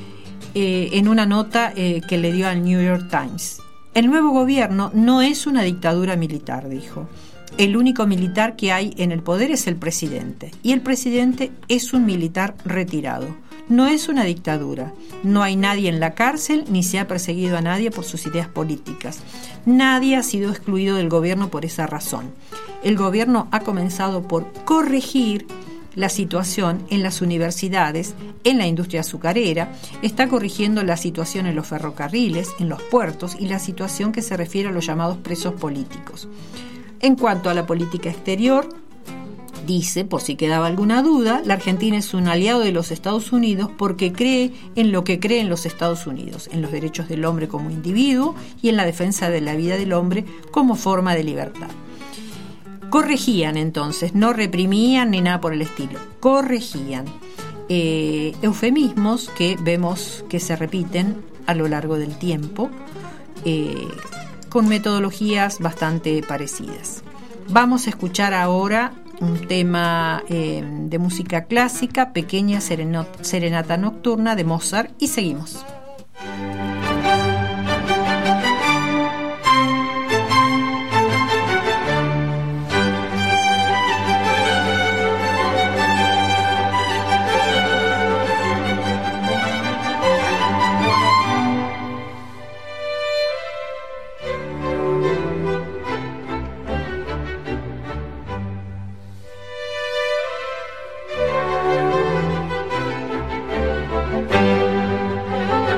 eh, en una nota eh, que le dio al New York Times. El nuevo gobierno no es una dictadura militar, dijo. El único militar que hay en el poder es el presidente, y el presidente es un militar retirado. No es una dictadura. No hay nadie en la cárcel ni se ha perseguido a nadie por sus ideas políticas. Nadie ha sido excluido del gobierno por esa razón. El gobierno ha comenzado por corregir la situación en las universidades, en la industria azucarera, está corrigiendo la situación en los ferrocarriles, en los puertos y la situación que se refiere a los llamados presos políticos. En cuanto a la política exterior, dice, por si quedaba alguna duda, la Argentina es un aliado de los Estados Unidos porque cree en lo que creen los Estados Unidos, en los derechos del hombre como individuo y en la defensa de la vida del hombre como forma de libertad. Corregían entonces, no reprimían ni nada por el estilo, corregían. Eh, eufemismos que vemos que se repiten a lo largo del tiempo, eh, con metodologías bastante parecidas. Vamos a escuchar ahora un tema eh, de música clásica, Pequeña Serenata Nocturna de Mozart, y seguimos. Thank you.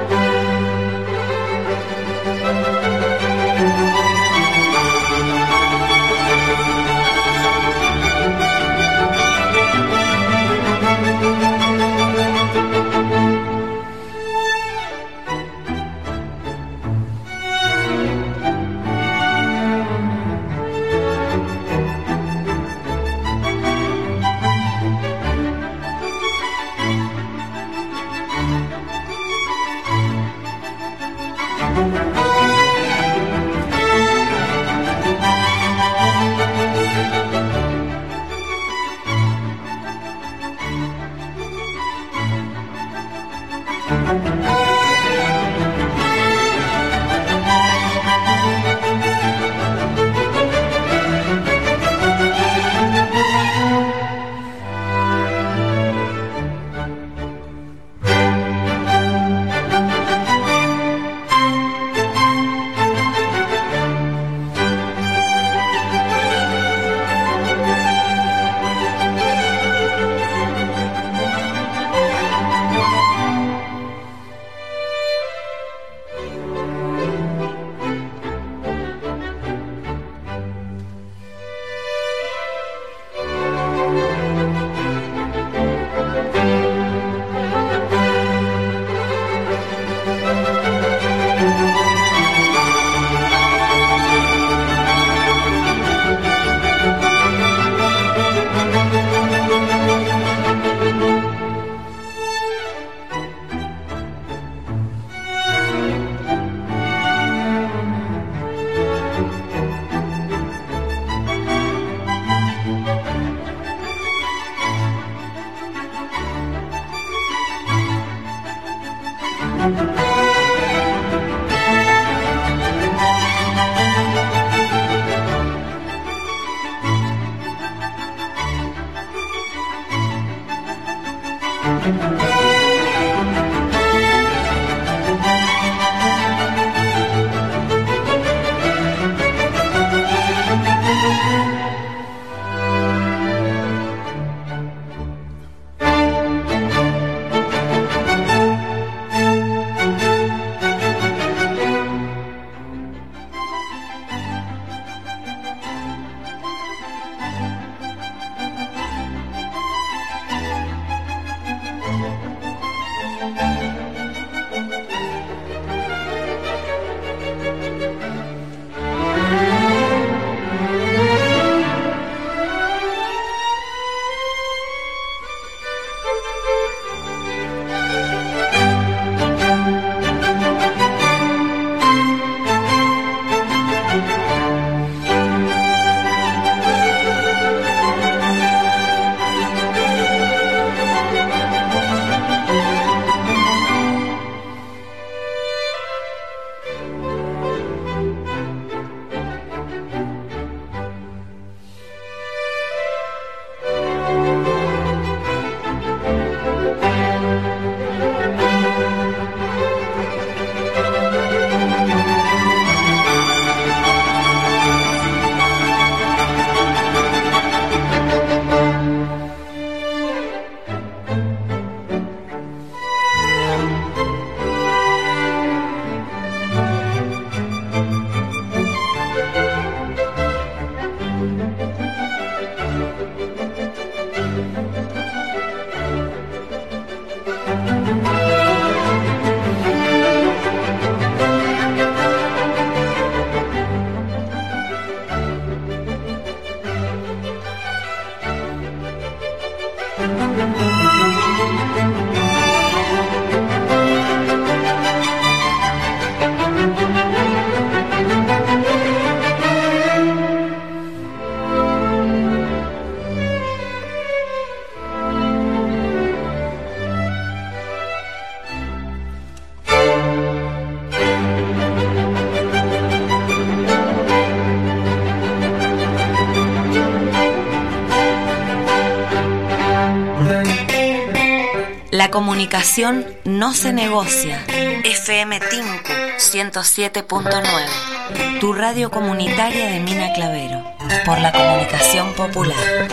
La comunicación no se negocia. F M Tinku ciento siete punto nueve. Tu radio comunitaria de Mina Clavero. Por la comunicación popular.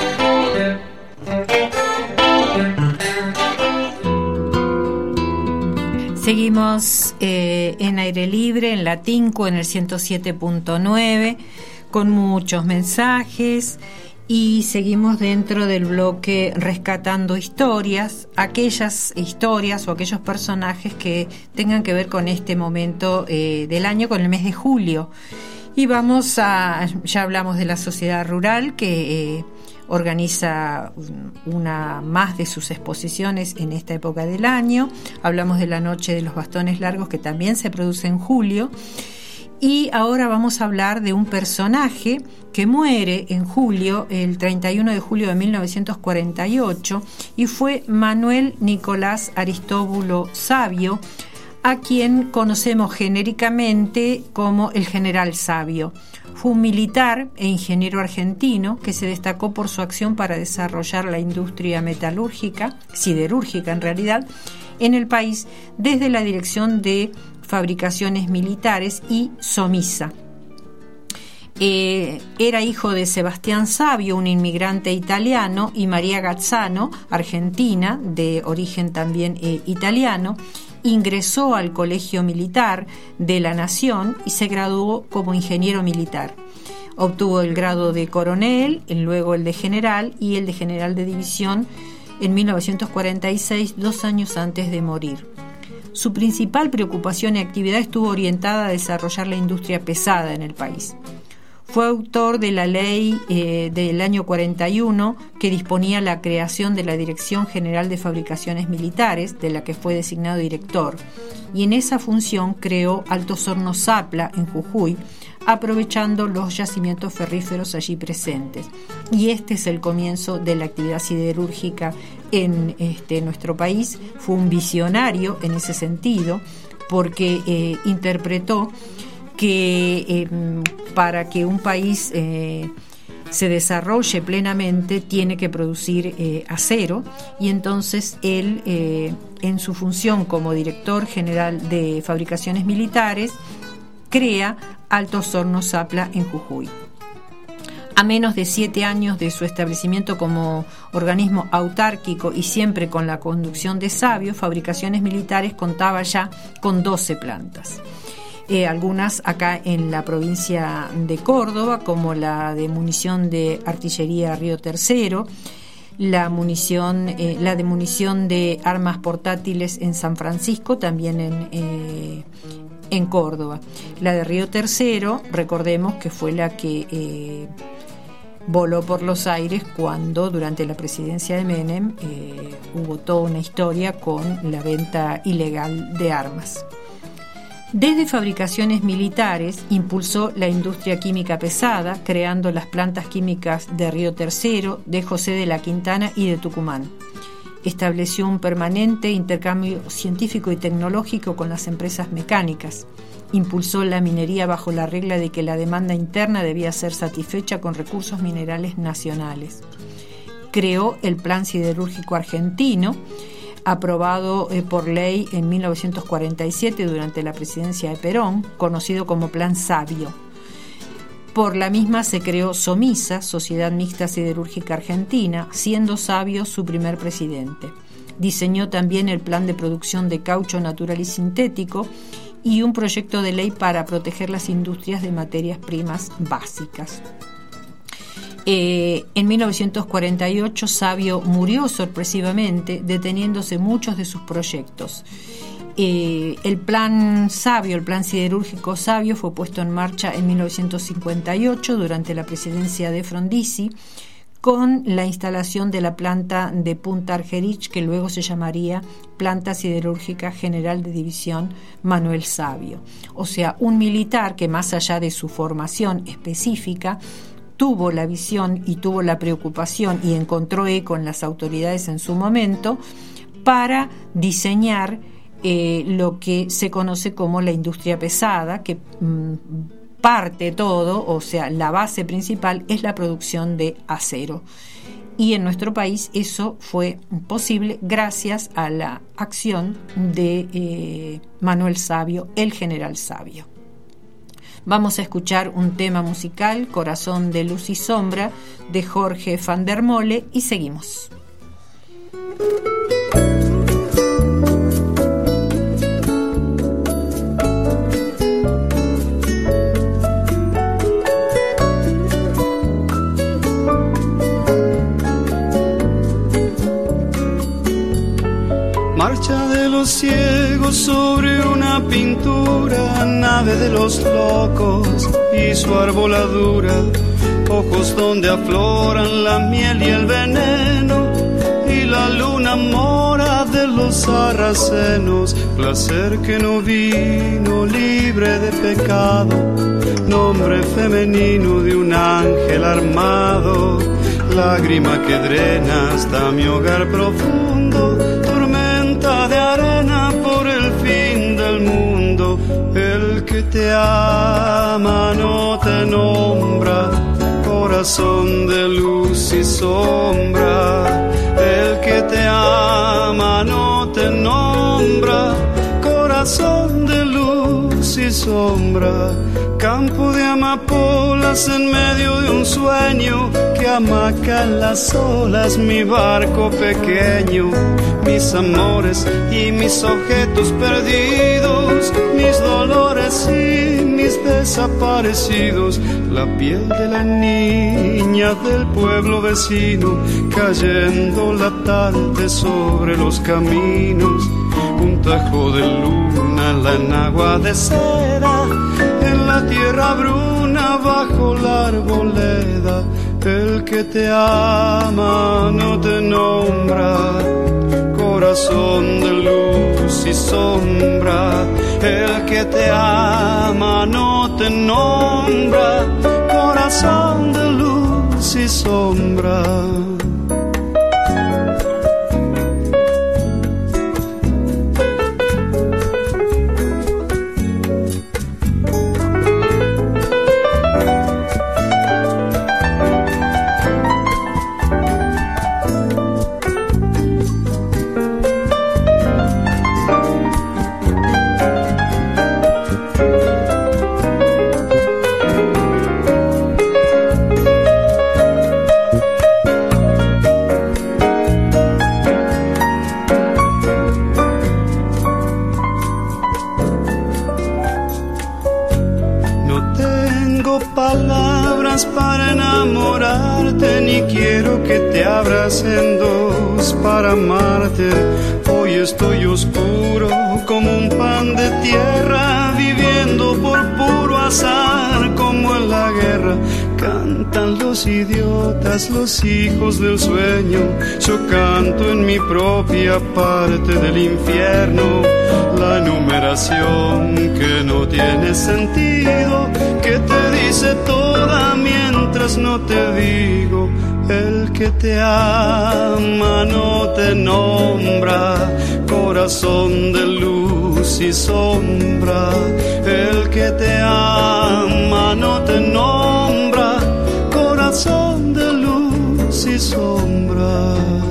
Seguimos eh, en aire libre, en la Tinku, en el ciento siete punto nueve, con muchos mensajes. Y seguimos dentro del bloque rescatando historias, aquellas historias o aquellos personajes que tengan que ver con este momento eh, del año, con el mes de julio. Y vamos a, ya hablamos de la sociedad rural que eh, organiza una más de sus exposiciones en esta época del año. Hablamos de la Noche de los Bastones Largos, que también se produce en julio. Y ahora vamos a hablar de un personaje que muere en julio, el treinta y uno de julio de mil novecientos cuarenta y ocho, y fue Manuel Nicolás Aristóbulo Savio, a quien conocemos genéricamente como el General Savio. Fue un militar e ingeniero argentino que se destacó por su acción para desarrollar la industria metalúrgica, siderúrgica en realidad, en el país desde la Dirección de Fabricaciones Militares y SOMISA. Eh, era hijo de Sebastián Savio, un inmigrante italiano, y María Gazzano, argentina, de origen también eh, italiano. Ingresó al Colegio Militar de la Nación y se graduó como ingeniero militar. Obtuvo el grado de coronel, luego el de general y el de general de división en mil novecientos cuarenta y seis, dos años antes de morir. Su principal preocupación y actividad estuvo orientada a desarrollar la industria pesada en el país. Fue autor de la ley eh, del año cuarenta y uno que disponía la creación de la Dirección General de Fabricaciones Militares, de la que fue designado director, y en esa función creó Altos Hornos Zapla en Jujuy, aprovechando los yacimientos ferríferos allí presentes. Y este es el comienzo de la actividad siderúrgica en este, nuestro país. Fue un visionario en ese sentido, porque eh, interpretó que eh, para que un país eh, se desarrolle plenamente tiene que producir eh, acero, y entonces él, eh, en su función como director general de Fabricaciones Militares, crea Altos Hornos Zapla en Jujuy. A menos de siete años de su establecimiento como organismo autárquico y siempre con la conducción de Savio, Fabricaciones Militares contaba ya con doce plantas. Eh, algunas acá en la provincia de Córdoba, como la de munición de artillería Río Tercero, la munición, eh, la de munición de armas portátiles en San Francisco, también en, eh, en Córdoba. La de Río Tercero, recordemos que fue la que eh, voló por los aires cuando durante la presidencia de Menem eh, hubo toda una historia con la venta ilegal de armas. Desde Fabricaciones Militares impulsó la industria química pesada, creando las plantas químicas de Río Tercero, de José de la Quintana y de Tucumán. Estableció un permanente intercambio científico y tecnológico con las empresas mecánicas. Impulsó la minería bajo la regla de que la demanda interna debía ser satisfecha con recursos minerales nacionales. Creó el Plan Siderúrgico Argentino, aprobado eh, por ley en mil novecientos cuarenta y siete durante la presidencia de Perón, conocido como Plan Savio. Por la misma se creó SOMISA, Sociedad Mixta Siderúrgica Argentina, siendo Savio su primer presidente. Diseñó también el plan de producción de caucho natural y sintético y un proyecto de ley para proteger las industrias de materias primas básicas. Eh, en mil novecientos cuarenta y ocho Savio murió sorpresivamente, deteniéndose muchos de sus proyectos. Eh, el plan Savio, el plan siderúrgico Savio, fue puesto en marcha en mil novecientos cincuenta y ocho durante la presidencia de Frondizi, con la instalación de la planta de Punta Argerich, que luego se llamaría Planta Siderúrgica General de División Manuel Savio. O sea, un militar que, más allá de su formación específica, tuvo la visión y tuvo la preocupación y encontró eco en las autoridades en su momento para diseñar eh, lo que se conoce como la industria pesada, que mm, parte todo, o sea, la base principal es la producción de acero. y en nuestro país eso fue posible gracias a la acción de eh, Manuel Savio, el general Savio. Vamos a escuchar un tema musical, Corazón de Luz y Sombra, de Jorge van der Mole, y seguimos. Marcha de los ciegos sobre una pintura, nave de los locos y su arboladura, ojos donde afloran la miel y el veneno, y la luna mora de los sarracenos, placer que no vino libre de pecado, nombre femenino de un ángel armado, lágrima que drena hasta mi hogar profundo, tormenta de arena por el fin del mundo. El que te ama no te nombra, corazón de luz y sombra. El que te ama no te nombra, corazón de luz y sombra. Campo de amapolas en medio de un sueño que amaca en las olas mi barco pequeño. Mis amores y mis objetos perdidos, mis dolores y mis desaparecidos, la piel de la niña del pueblo vecino, cayendo la tarde sobre los caminos. Un tajo de luna, la enagua de seda, en la tierra bruna bajo la arboleda. El que te ama no te nombra, corazón de luz y sombra. El que te ama no te nombra, corazón de luz y sombra. Para enamorarte, ni quiero que te abras en dos para amarte. Hoy estoy oscuro como un pan de tierra, viviendo por puro azar como en la guerra. Cantan los idiotas, los hijos del sueño, yo canto en mi propia parte del infierno. La enumeración que no tiene sentido, que te dice toda mientras no te digo. El que te ama no te nombra, corazón de luz y sombra. El que te ama no te nombra, corazón de luz y sombra.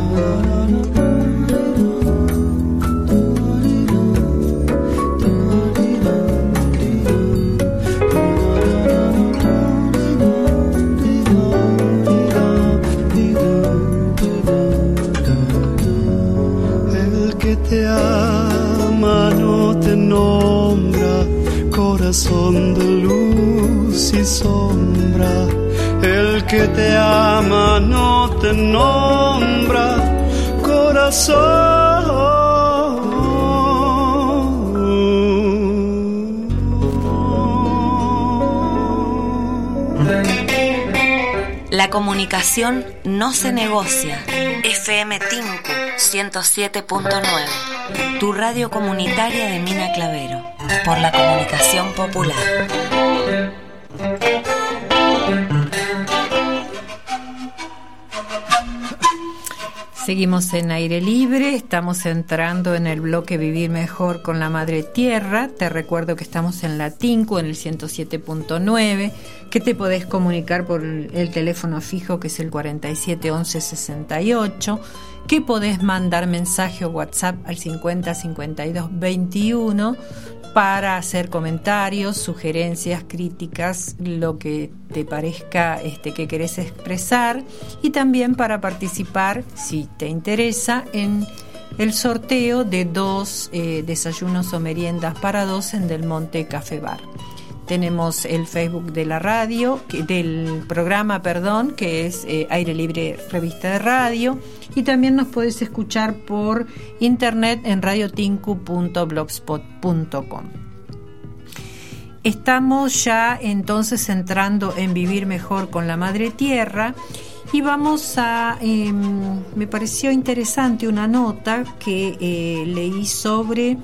Te ama no te nombra, corazón de luz y sombra. El que te ama no te nombra, corazón. La comunicación no se negocia. F M Tinku ciento siete punto nueve, tu radio comunitaria de Mina Clavero, por la comunicación popular. Seguimos en Aire Libre, estamos entrando en el bloque Vivir Mejor con la Madre Tierra. Te recuerdo que estamos en la Tinku, en el ciento siete punto nueve, que te podés comunicar por el teléfono fijo, que es el cuarenta y siete once sesenta y ocho, que podés mandar mensaje o WhatsApp al cincuenta cincuenta y dos veintiuno para hacer comentarios, sugerencias, críticas, lo que te parezca este, que querés expresar, y también para participar, si te interesa, en el sorteo de dos eh, desayunos o meriendas para dos en Del Monte Café Bar. Tenemos el Facebook de la radio, que, del programa, perdón, que es eh, Aire Libre Revista de Radio, y también nos podés escuchar por internet en radiotinku punto blogspot punto com. Estamos ya entonces entrando en Vivir Mejor con la Madre Tierra, y vamos a, eh, me pareció interesante una nota que eh, leí sobre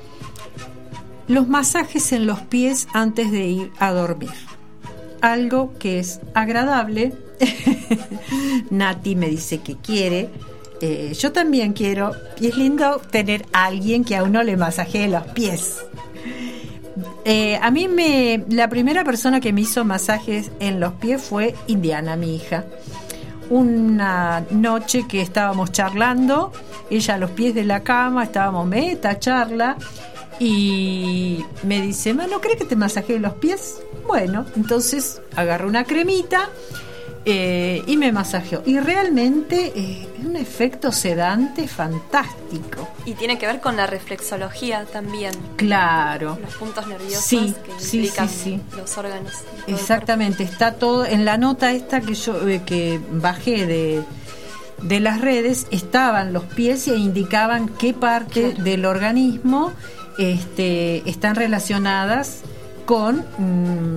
los masajes en los pies antes de ir a dormir. Algo que es agradable. Nati me dice que quiere. Eh, yo también quiero. Y es lindo tener a alguien que a uno le masajee los pies. Eh, a mí me... La primera persona que me hizo masajes en los pies fue Indiana, mi hija. Una noche que estábamos charlando, ella a los pies de la cama, estábamos meta charla, y me dice, ¿no crees que te masajee los pies? Bueno, entonces agarré una cremita eh, y me masajeó. Y realmente eh, es un efecto sedante fantástico. Y tiene que ver con la reflexología también. Claro. Los puntos nerviosos sí, que sí, implican sí, sí. los órganos. Exactamente, está todo en la nota esta que yo eh, que bajé de... de las redes, estaban los pies e indicaban qué parte claro. del organismo este, están relacionadas con mmm,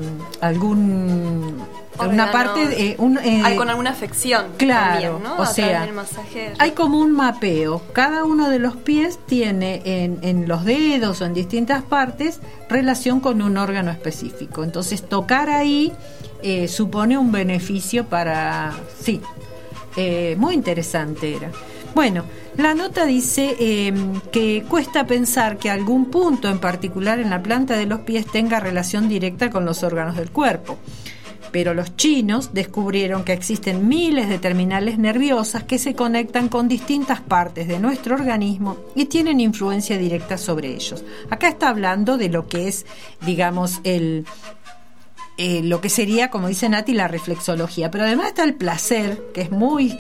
algún alguna parte de, un, eh, hay con alguna afección claro, también, ¿no? O a sea, del masaje. Hay como un mapeo, cada uno de los pies tiene en, en los dedos o en distintas partes relación con un órgano específico, entonces tocar ahí eh, supone un beneficio para sí. Eh, muy interesante era. Bueno, la nota dice eh, que cuesta pensar que algún punto en particular en la planta de los pies tenga relación directa con los órganos del cuerpo, pero los chinos descubrieron que existen miles de terminales nerviosas que se conectan con distintas partes de nuestro organismo y tienen influencia directa sobre ellos. Acá está hablando de lo que es, digamos, el Eh, lo que sería, como dice Nati, la reflexología, pero además está el placer, que es muy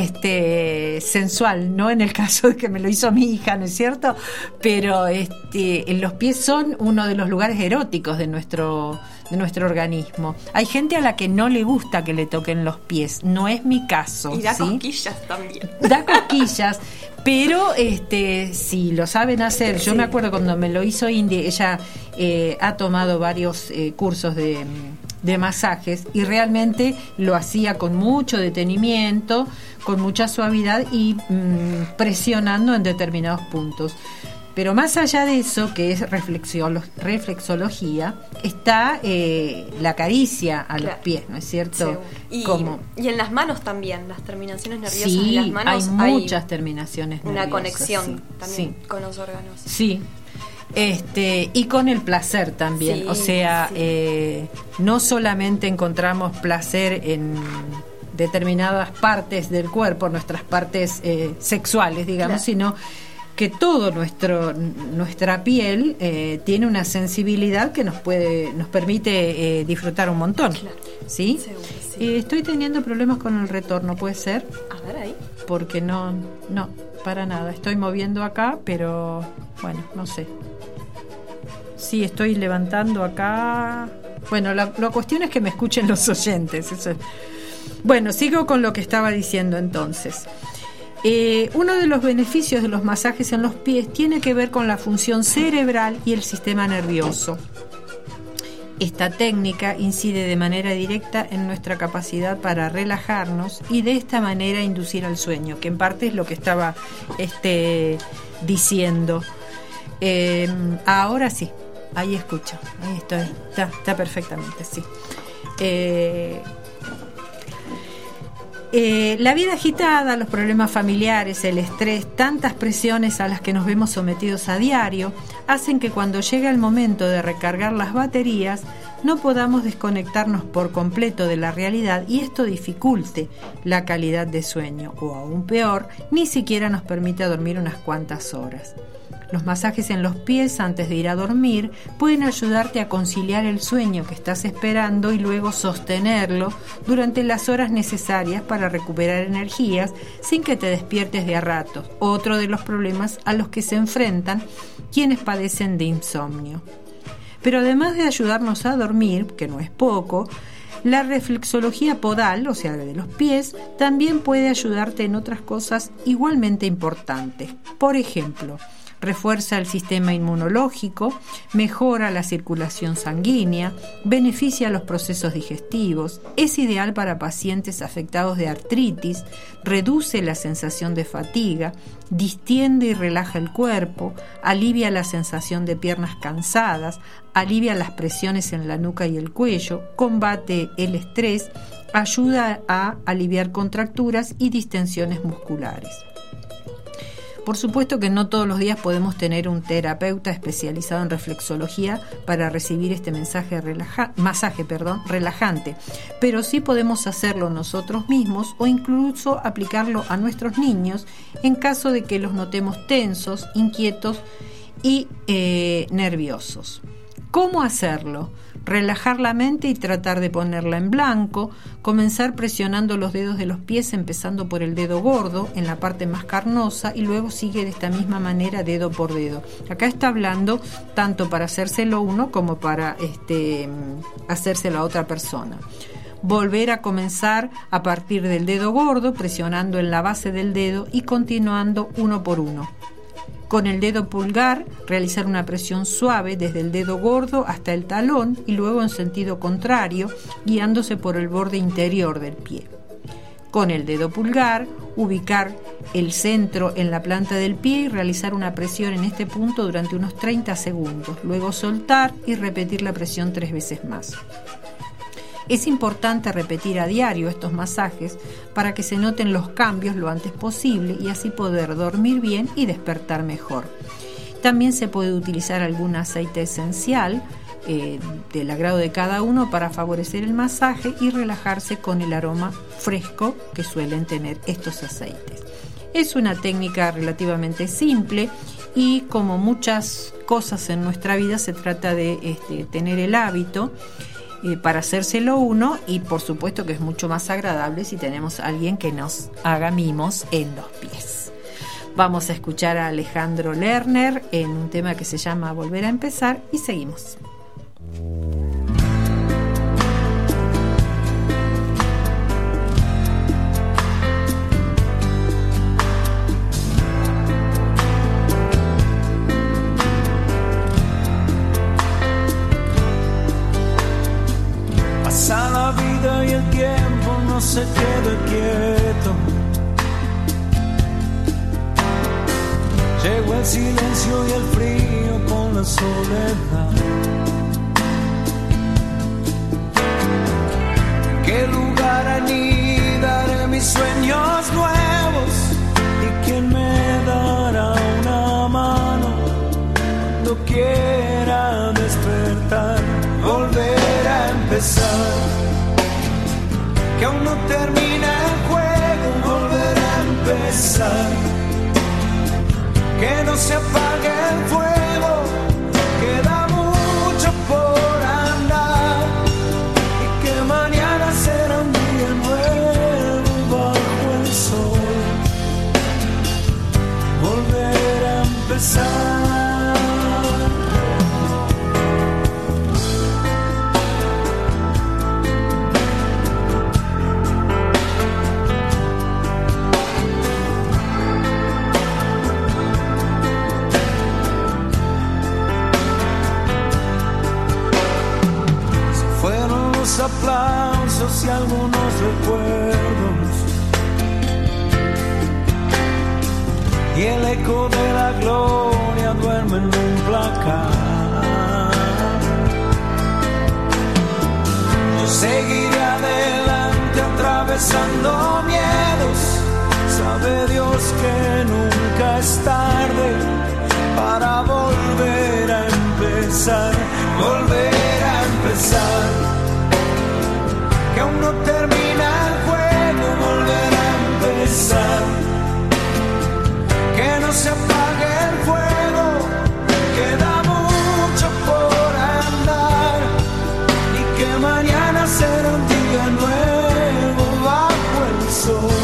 este sensual, no en el caso de que me lo hizo mi hija, ¿no es cierto? Pero este los pies son uno de los lugares eróticos de nuestro de nuestro organismo. Hay gente a la que no le gusta que le toquen los pies, no es mi caso. Y da ¿sí? cosquillas también. Da cosquillas. Pero este si lo saben hacer, yo sí. me acuerdo cuando me lo hizo Indy, ella eh, ha tomado varios eh, cursos de, de masajes y realmente lo hacía con mucho detenimiento, con mucha suavidad y mmm, presionando en determinados puntos. Pero más allá de eso, que es reflexolo- reflexología, está eh, la caricia a claro. los pies, ¿no es cierto? Sí. Y, Como, y en las manos también, las terminaciones nerviosas sí, de las manos. hay muchas hay terminaciones nerviosas. Una conexión sí, también sí. con los órganos. Sí. Este, y con el placer también. Sí, o sea, sí. eh, no solamente encontramos placer en determinadas partes del cuerpo, nuestras partes eh, sexuales, digamos, claro. sino que todo nuestro nuestra piel eh, tiene una sensibilidad que nos puede nos permite eh, disfrutar un montón. Claro. ¿Sí? Seguro, sí. Eh, estoy teniendo problemas con el retorno, ¿puede ser? A ver ahí. Porque no, no, para nada. Estoy moviendo acá, pero bueno, no sé. Sí, estoy levantando acá. Bueno, la, la cuestión es que me escuchen los oyentes. Eso es. Bueno, sigo con lo que estaba diciendo entonces. Eh, uno de los beneficios de los masajes en los pies tiene que ver con la función cerebral y el sistema nervioso. Esta técnica incide de manera directa en nuestra capacidad para relajarnos y de esta manera inducir al sueño, que en parte es lo que estaba este, diciendo. Eh, ahora sí, ahí escucho, ahí estoy, está, está perfectamente, sí. Eh, Eh, la vida agitada, los problemas familiares, el estrés, tantas presiones a las que nos vemos sometidos a diario, hacen que cuando llega el momento de recargar las baterías, no podamos desconectarnos por completo de la realidad y esto dificulte la calidad de sueño, o aún peor, ni siquiera nos permite dormir unas cuantas horas. Los masajes en los pies antes de ir a dormir pueden ayudarte a conciliar el sueño que estás esperando y luego sostenerlo durante las horas necesarias para recuperar energías sin que te despiertes de a ratos, otro de los problemas a los que se enfrentan quienes padecen de insomnio. Pero además de ayudarnos a dormir, que no es poco, la reflexología podal, o sea, de los pies, también puede ayudarte en otras cosas igualmente importantes. Por ejemplo, refuerza el sistema inmunológico, mejora la circulación sanguínea, beneficia los procesos digestivos, es ideal para pacientes afectados de artritis, reduce la sensación de fatiga, distiende y relaja el cuerpo, alivia la sensación de piernas cansadas, alivia las presiones en la nuca y el cuello, combate el estrés, ayuda a aliviar contracturas y distensiones musculares. Por supuesto que no todos los días podemos tener un terapeuta especializado en reflexología para recibir este mensaje relaja, masaje perdón, relajante, pero sí podemos hacerlo nosotros mismos o incluso aplicarlo a nuestros niños en caso de que los notemos tensos, inquietos y eh, nerviosos. ¿Cómo hacerlo? Relajar la mente y tratar de ponerla en blanco, comenzar presionando los dedos de los pies empezando por el dedo gordo en la parte más carnosa y luego sigue de esta misma manera dedo por dedo. Acá está hablando tanto para hacérselo uno como para este, hacérselo a otra persona. Volver a comenzar a partir del dedo gordo presionando en la base del dedo y continuando uno por uno. Con el dedo pulgar, realizar una presión suave desde el dedo gordo hasta el talón y luego en sentido contrario, guiándose por el borde interior del pie. Con el dedo pulgar, ubicar el centro en la planta del pie y realizar una presión en este punto durante unos treinta segundos. Luego soltar y repetir la presión tres veces más. Es importante repetir a diario estos masajes para que se noten los cambios lo antes posible y así poder dormir bien y despertar mejor. También se puede utilizar algún aceite esencial eh, del agrado de cada uno para favorecer el masaje y relajarse con el aroma fresco que suelen tener estos aceites. Es una técnica relativamente simple y como muchas cosas en nuestra vida se trata de este, tener el hábito Eh, para hacérselo uno y por supuesto que es mucho más agradable si tenemos a alguien que nos haga mimos en los pies. Vamos a escuchar a Alejandro Lerner en un tema que se llama Volver a empezar y seguimos. Pasa la vida y el tiempo no se queda quieto. Llegó el silencio y el frío con la soledad. ¿En qué lugar anidaré mis sueños nuevos? ¿Y quién me dará una mano cuando quiera despertar? Volver a empezar, que aún no termina el juego. Volver a empezar, que no se apague el fuego. Queda mucho por andar y que mañana será un día nuevo bajo el sol. Volver a empezar. Aplausos y algunos recuerdos y el eco de la gloria duerme en un placar. Yo seguiré adelante a través abrazando miedos. Sabe Dios que nunca es tarde para volver a empezar, volver a empezar. Que aún no termina el juego, volver a empezar. Que no se apague el fuego, queda mucho por andar. Y que mañana será un día nuevo bajo el sol.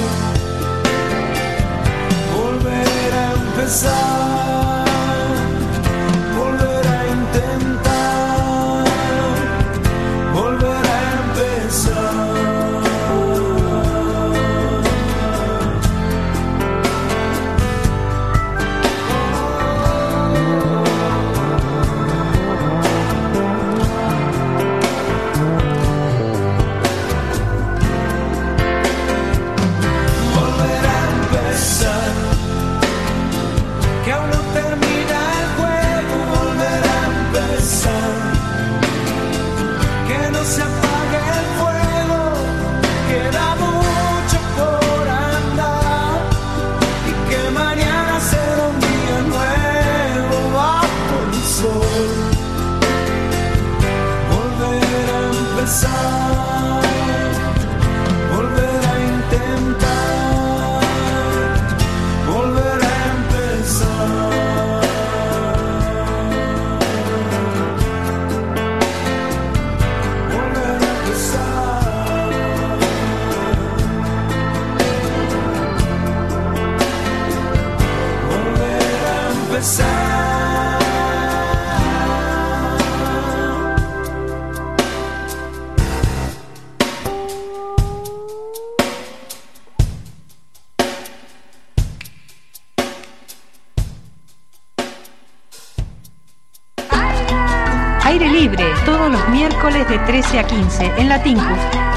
Volver a empezar, volver a intentar, volver a empezar. Volver a intentar, volver a empezar. Volver a empezar. Volver a empezar. Aire Libre, todos los miércoles de trece a quince en la Tinku.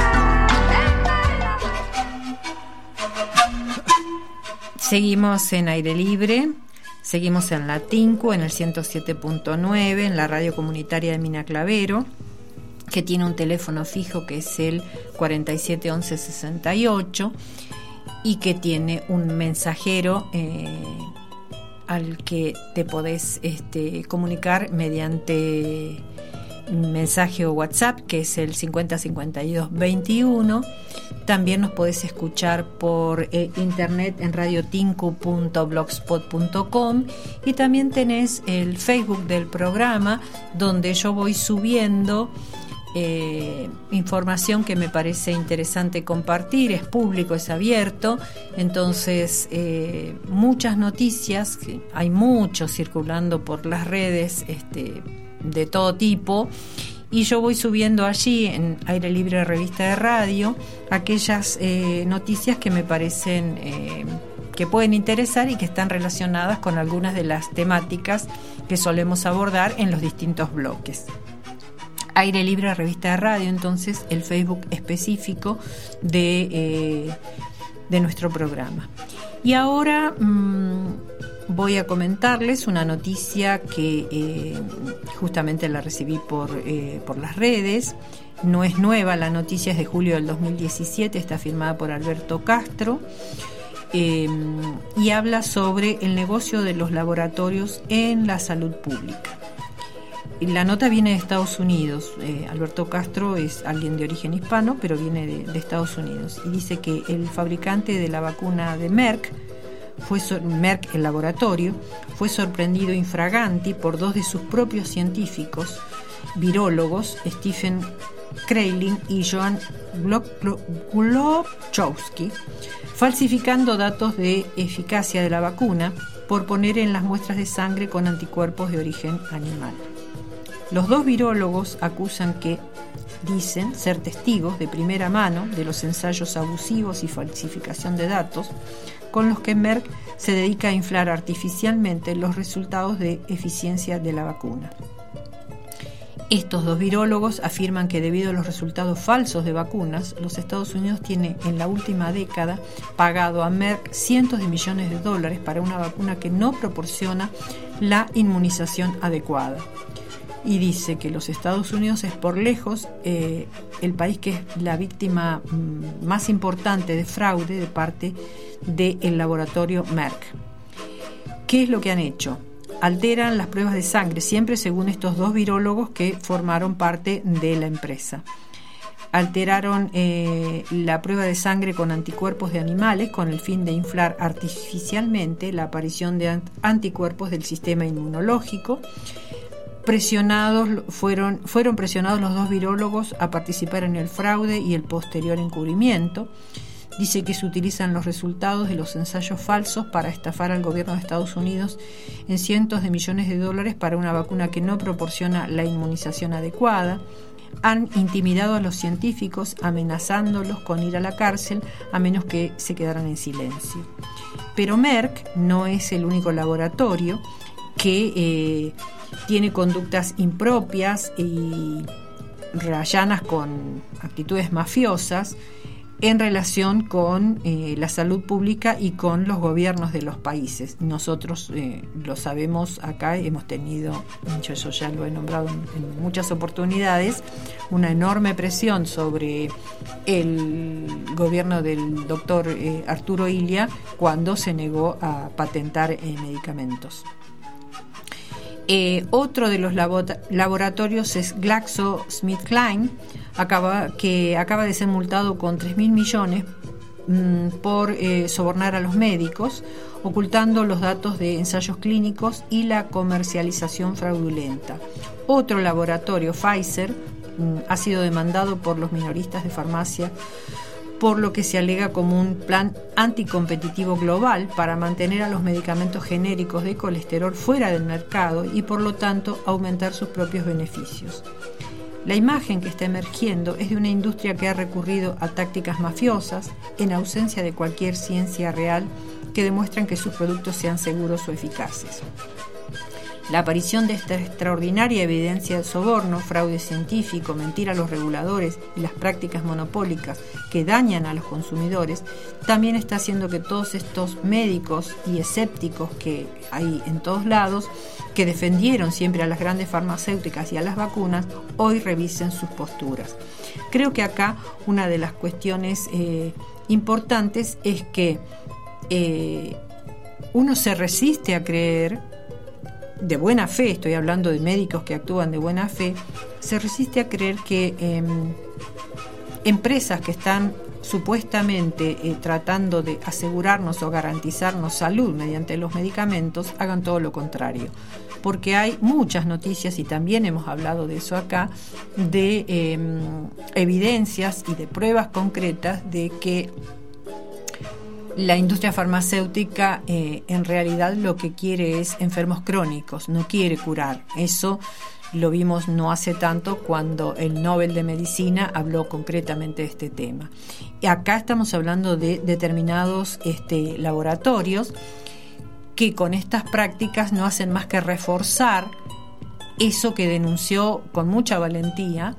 Seguimos en Aire Libre, seguimos en la Tinku, en el ciento siete punto nueve, en la radio comunitaria de Mina Clavero, que tiene un teléfono fijo que es el cuarenta y siete once sesenta y ocho y que tiene un mensajero eh, al que te podés este, comunicar mediante mensaje o WhatsApp, que es el cincuenta cincuenta y dos veintiuno. También nos podés escuchar por eh, internet en radio tinku punto blogspot punto com, y también tenés el Facebook del programa, donde yo voy subiendo Eh, información que me parece interesante compartir. Es público, es abierto, entonces eh, muchas noticias, hay mucho circulando por las redes este, de todo tipo, y yo voy subiendo allí en Aire Libre Revista de Radio aquellas eh, noticias que me parecen eh, que pueden interesar y que están relacionadas con algunas de las temáticas que solemos abordar en los distintos bloques. Aire Libre Revista de Radio, entonces, el Facebook específico de, eh, de nuestro programa. Y ahora mmm, voy a comentarles una noticia que eh, justamente la recibí por, eh, por las redes. No es nueva, la noticia es de julio del dos mil diecisiete, está firmada por Alberto Castro, eh, y habla sobre el negocio de los laboratorios en la salud pública. La nota viene de Estados Unidos. eh, Alberto Castro es alguien de origen hispano, pero viene de, de Estados Unidos, y dice que el fabricante de la vacuna de Merck, fue so- Merck el laboratorio, fue sorprendido infraganti por dos de sus propios científicos, virólogos, Stephen Kreiling y Joan Globchowski, falsificando datos de eficacia de la vacuna por poner en las muestras de sangre con anticuerpos de origen animal. Los dos virólogos acusan que dicen ser testigos de primera mano de los ensayos abusivos y falsificación de datos con los que Merck se dedica a inflar artificialmente los resultados de eficiencia de la vacuna. Estos dos virólogos afirman que debido a los resultados falsos de vacunas, los Estados Unidos tiene en la última década pagado a Merck cientos de millones de dólares para una vacuna que no proporciona la inmunización adecuada. y dice que los Estados Unidos es por lejos eh, el país que es la víctima mm, más importante de fraude de parte del laboratorio Merck. ¿Qué es lo que han hecho? Alteran las pruebas de sangre, siempre según estos dos virólogos que formaron parte de la empresa. Alteraron eh, la prueba de sangre con anticuerpos de animales con el fin de inflar artificialmente la aparición de anticuerpos del sistema inmunológico. Presionados fueron, fueron presionados los dos virólogos a participar en el fraude y el posterior encubrimiento. Dice que se utilizan los resultados de los ensayos falsos para estafar al gobierno de Estados Unidos en cientos de millones de dólares para una vacuna que no proporciona la inmunización adecuada. Han intimidado a los científicos amenazándolos con ir a la cárcel a menos que se quedaran en silencio. Pero Merck no es el único laboratorio que eh, tiene conductas impropias y rayanas con actitudes mafiosas en relación con eh, la salud pública y con los gobiernos de los países. Nosotros eh, lo sabemos acá, hemos tenido, yo eso ya lo he nombrado en, en muchas oportunidades, una enorme presión sobre el gobierno del doctor eh, Arturo Illia cuando se negó a patentar eh, medicamentos. Eh, otro de los labor- laboratorios es GlaxoSmithKline, acaba, que acaba de ser multado con tres mil millones mmm, por eh, sobornar a los médicos, ocultando los datos de ensayos clínicos y la comercialización fraudulenta. Otro laboratorio, Pfizer, mmm, ha sido demandado por los minoristas de farmacia por lo que se alega como un plan anticompetitivo global para mantener a los medicamentos genéricos de colesterol fuera del mercado y por lo tanto aumentar sus propios beneficios. La imagen que está emergiendo es de una industria que ha recurrido a tácticas mafiosas en ausencia de cualquier ciencia real que demuestran que sus productos sean seguros o eficaces. La aparición de esta extraordinaria evidencia de soborno, fraude científico, mentira a los reguladores y las prácticas monopólicas que dañan a los consumidores, también está haciendo que todos estos médicos y escépticos que hay en todos lados, que defendieron siempre a las grandes farmacéuticas y a las vacunas, hoy revisen sus posturas. Creo que acá una de las cuestiones eh, importantes es que eh, uno se resiste a creer, de buena fe, estoy hablando de médicos que actúan de buena fe, se resiste a creer que eh, empresas que están supuestamente eh, tratando de asegurarnos o garantizarnos salud mediante los medicamentos hagan todo lo contrario, porque hay muchas noticias, y también hemos hablado de eso acá, de eh, evidencias y de pruebas concretas de que la industria farmacéutica eh, en realidad lo que quiere es enfermos crónicos, no quiere curar. Eso lo vimos no hace tanto cuando el Nobel de Medicina habló concretamente de este tema. Y acá estamos hablando de determinados este, laboratorios que con estas prácticas no hacen más que reforzar eso que denunció con mucha valentía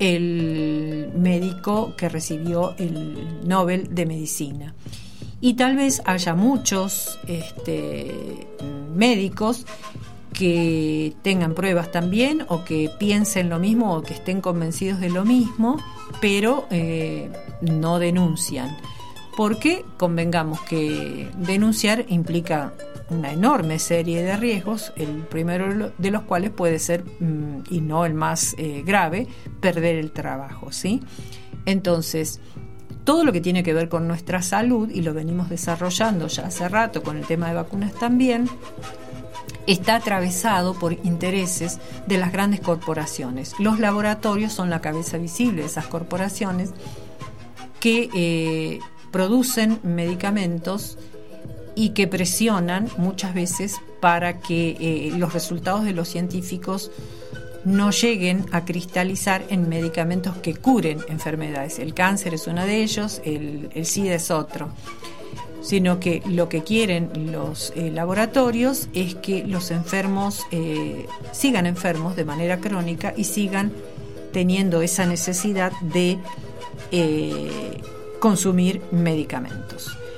el médico que recibió el Nobel de Medicina. Y tal vez haya muchos este, médicos que tengan pruebas también, o que piensen lo mismo, o que estén convencidos de lo mismo, pero eh, no denuncian. Porque convengamos que denunciar implica una enorme serie de riesgos, el primero de los cuales puede ser, y no el más eh, grave, perder el trabajo, ¿sí? Entonces, todo lo que tiene que ver con nuestra salud, y lo venimos desarrollando ya hace rato con el tema de vacunas también, está atravesado por intereses de las grandes corporaciones. Los laboratorios son la cabeza visible de esas corporaciones que eh, producen medicamentos y que presionan muchas veces para que eh, los resultados de los científicos no lleguen a cristalizar en medicamentos que curen enfermedades. El cáncer es uno de ellos, el, el SIDA es otro. Sino que lo que quieren los eh, laboratorios es que los enfermos eh, sigan enfermos de manera crónica y sigan teniendo esa necesidad de eh, consumir medicamentos.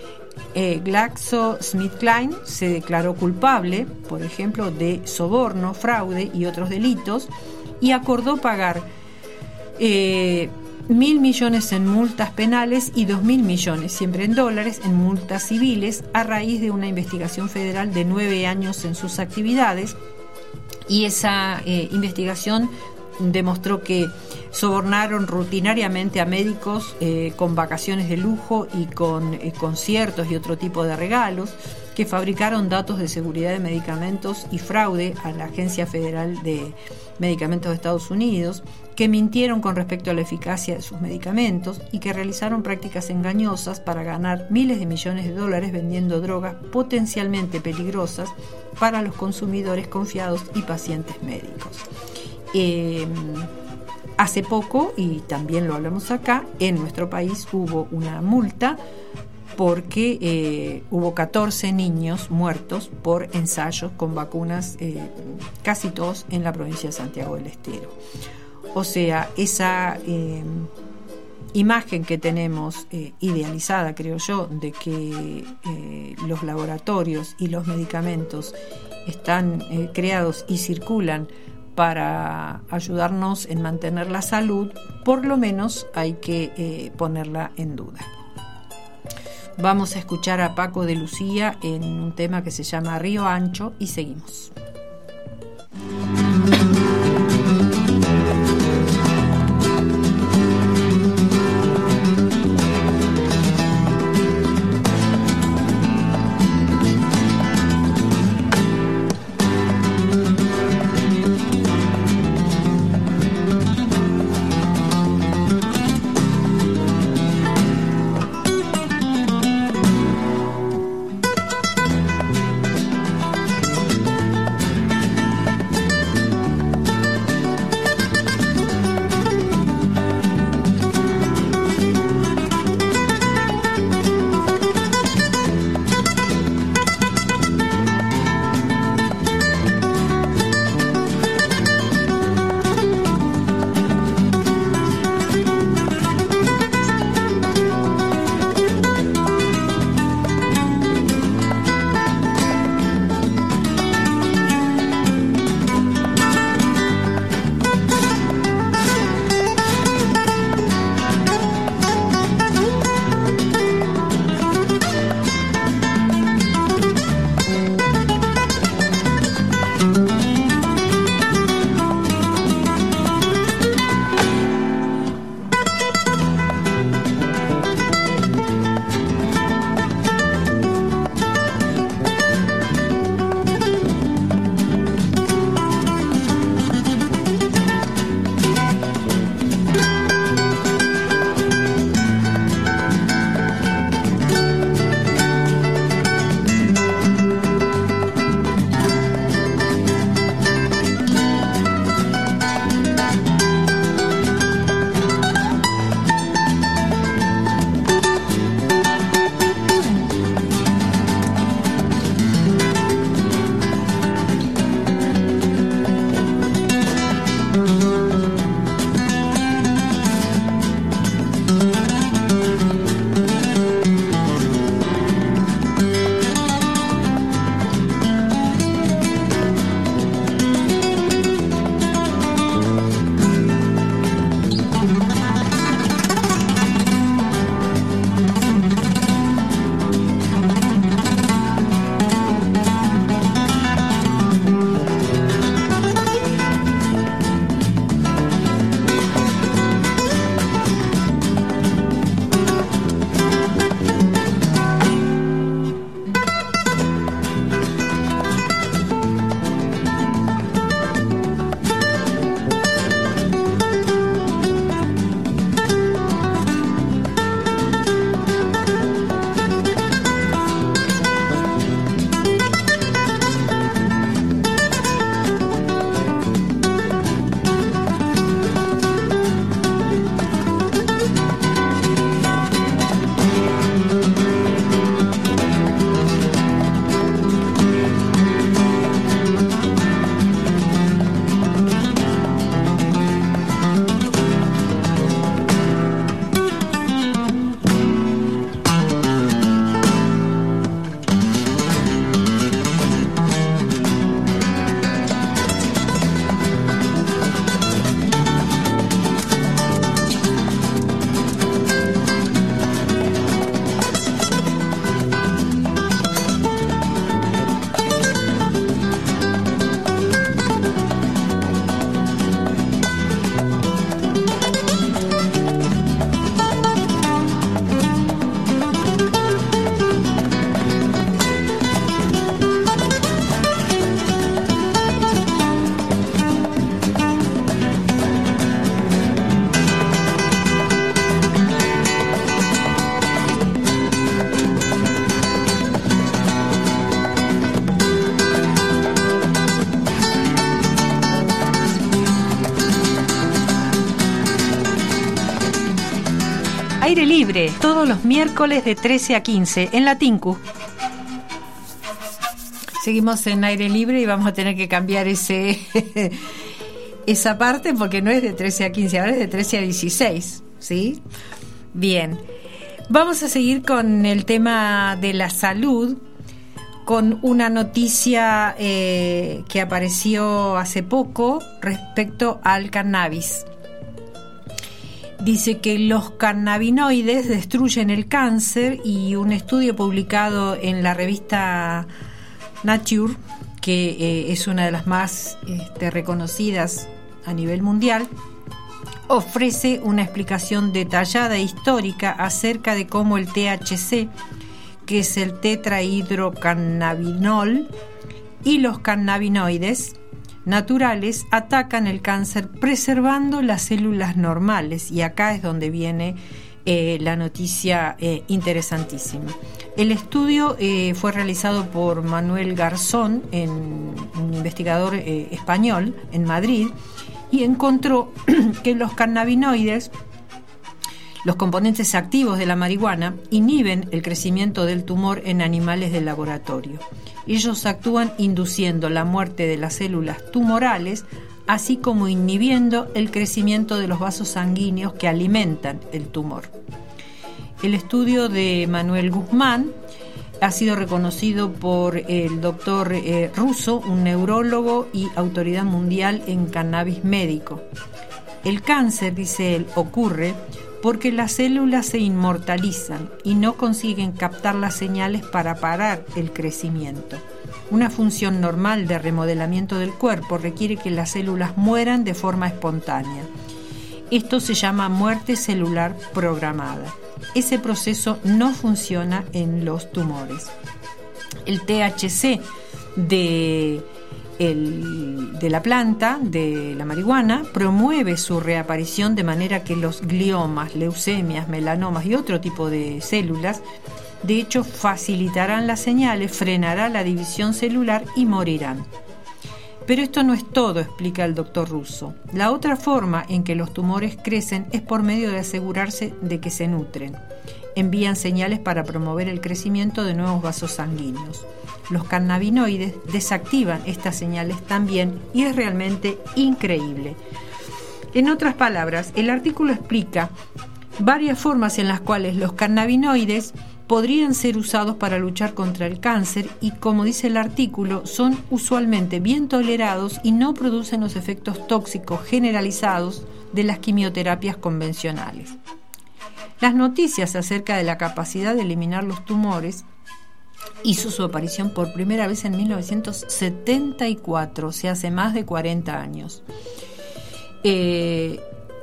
eh, GlaxoSmithKline se declaró culpable, por ejemplo, de soborno, fraude y otros delitos, y acordó pagar eh, mil millones en multas penales y dos mil millones, siempre en dólares, en multas civiles, a raíz de una investigación federal de nueve años en sus actividades. Y esa eh, investigación demostró que sobornaron rutinariamente a médicos eh, con vacaciones de lujo y con eh, conciertos y otro tipo de regalos, que fabricaron datos de seguridad de medicamentos y fraude a la Agencia Federal de Medicamentos de Estados Unidos, que mintieron con respecto a la eficacia de sus medicamentos y que realizaron prácticas engañosas para ganar miles de millones de dólares vendiendo drogas potencialmente peligrosas para los consumidores confiados y pacientes médicos. Eh, hace poco, y también lo hablamos acá, en nuestro país hubo una multa porque eh, hubo catorce niños muertos por ensayos con vacunas, eh, casi todos en la provincia de Santiago del Estero. O sea, esa eh, imagen que tenemos eh, idealizada, creo yo, de que eh, los laboratorios y los medicamentos están eh, creados y circulan para ayudarnos en mantener la salud, por lo menos hay que eh, ponerla en duda. Vamos a escuchar a Paco de Lucía en un tema que se llama Río Ancho y seguimos. Aire Libre, todos los miércoles de trece a quince en la Tinku. Seguimos en Aire Libre y vamos a tener que cambiar ese esa parte porque no es de trece a quince, ahora es de trece a dieciséis, ¿sí? Bien. Vamos a seguir con el tema de la salud, con una noticia eh, que apareció hace poco respecto al cannabis. Dice que los cannabinoides destruyen el cáncer y un estudio publicado en la revista Nature, que eh, es una de las más este, reconocidas a nivel mundial, ofrece una explicación detallada e histórica acerca de cómo el T H C, que es el tetrahidrocannabinol, y los cannabinoides naturales atacan el cáncer preservando las células normales. Y acá es donde viene eh, la noticia eh, interesantísima. El estudio eh, fue realizado por Manuel Garzón, en, un investigador eh, español en Madrid, y encontró que los cannabinoides, los componentes activos de la marihuana, inhiben el crecimiento del tumor en animales de laboratorio. Ellos actúan induciendo la muerte de las células tumorales, así como inhibiendo el crecimiento de los vasos sanguíneos que alimentan el tumor. El estudio de Manuel Guzmán ha sido reconocido por el doctor eh, Russo, un neurólogo y autoridad mundial en cannabis médico. El cáncer, dice él, ocurre porque las células se inmortalizan y no consiguen captar las señales para parar el crecimiento. Una función normal de remodelamiento del cuerpo requiere que las células mueran de forma espontánea. Esto se llama muerte celular programada. Ese proceso no funciona en los tumores. El T H C de, el, de la planta, de la marihuana, promueve su reaparición de manera que los gliomas, leucemias, melanomas y otro tipo de células, de hecho, facilitarán las señales, frenará la división celular y morirán. Pero esto no es todo, explica el doctor Russo. La otra forma en que los tumores crecen es por medio de asegurarse de que se nutren. Envían señales para promover el crecimiento de nuevos vasos sanguíneos. Los cannabinoides desactivan estas señales también y es realmente increíble. En otras palabras, el artículo explica varias formas en las cuales los cannabinoides podrían ser usados para luchar contra el cáncer y, como dice el artículo, son usualmente bien tolerados y no producen los efectos tóxicos generalizados de las quimioterapias convencionales. Las noticias acerca de la capacidad de eliminar los tumores hizo su aparición por primera vez en mil novecientos setenta y cuatro, o sea, hace más de cuarenta años. Eh,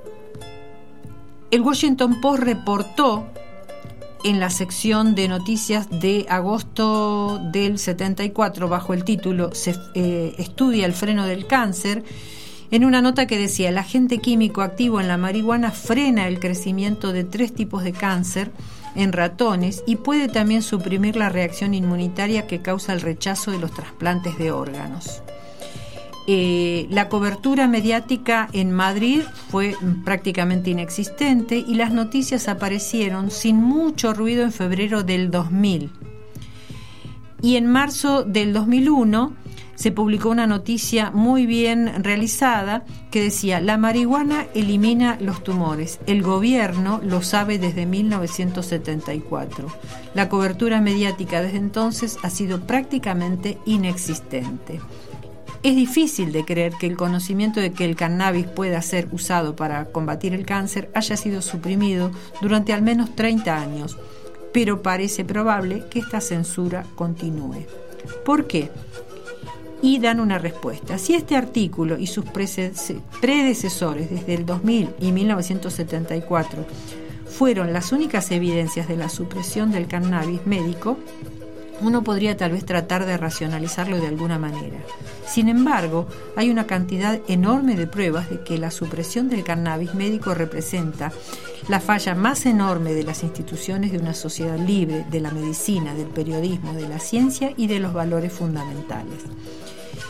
el Washington Post reportó en la sección de noticias de agosto del setenta y cuatro, bajo el título se eh, estudia el freno del cáncer, en una nota que decía: el agente químico activo en la marihuana frena el crecimiento de tres tipos de cáncer en ratones y puede también suprimir la reacción inmunitaria que causa el rechazo de los trasplantes de órganos. Eh, la cobertura mediática en Madrid fue prácticamente inexistente y las noticias aparecieron sin mucho ruido en febrero del dos mil. Y en marzo del dos mil uno se publicó una noticia muy bien realizada que decía: la marihuana elimina los tumores. El gobierno lo sabe desde mil novecientos setenta y cuatro. La cobertura mediática desde entonces ha sido prácticamente inexistente. Es difícil de creer que el conocimiento de que el cannabis pueda ser usado para combatir el cáncer haya sido suprimido durante al menos treinta años, pero parece probable que esta censura continúe. ¿Por qué? Y dan una respuesta. Si este artículo y sus predecesores desde el dos mil y mil novecientos setenta y cuatro fueron las únicas evidencias de la supresión del cannabis médico, uno podría tal vez tratar de racionalizarlo de alguna manera. Sin embargo, hay una cantidad enorme de pruebas de que la supresión del cannabis médico representa la falla más enorme de las instituciones de una sociedad libre, de la medicina, del periodismo, de la ciencia y de los valores fundamentales.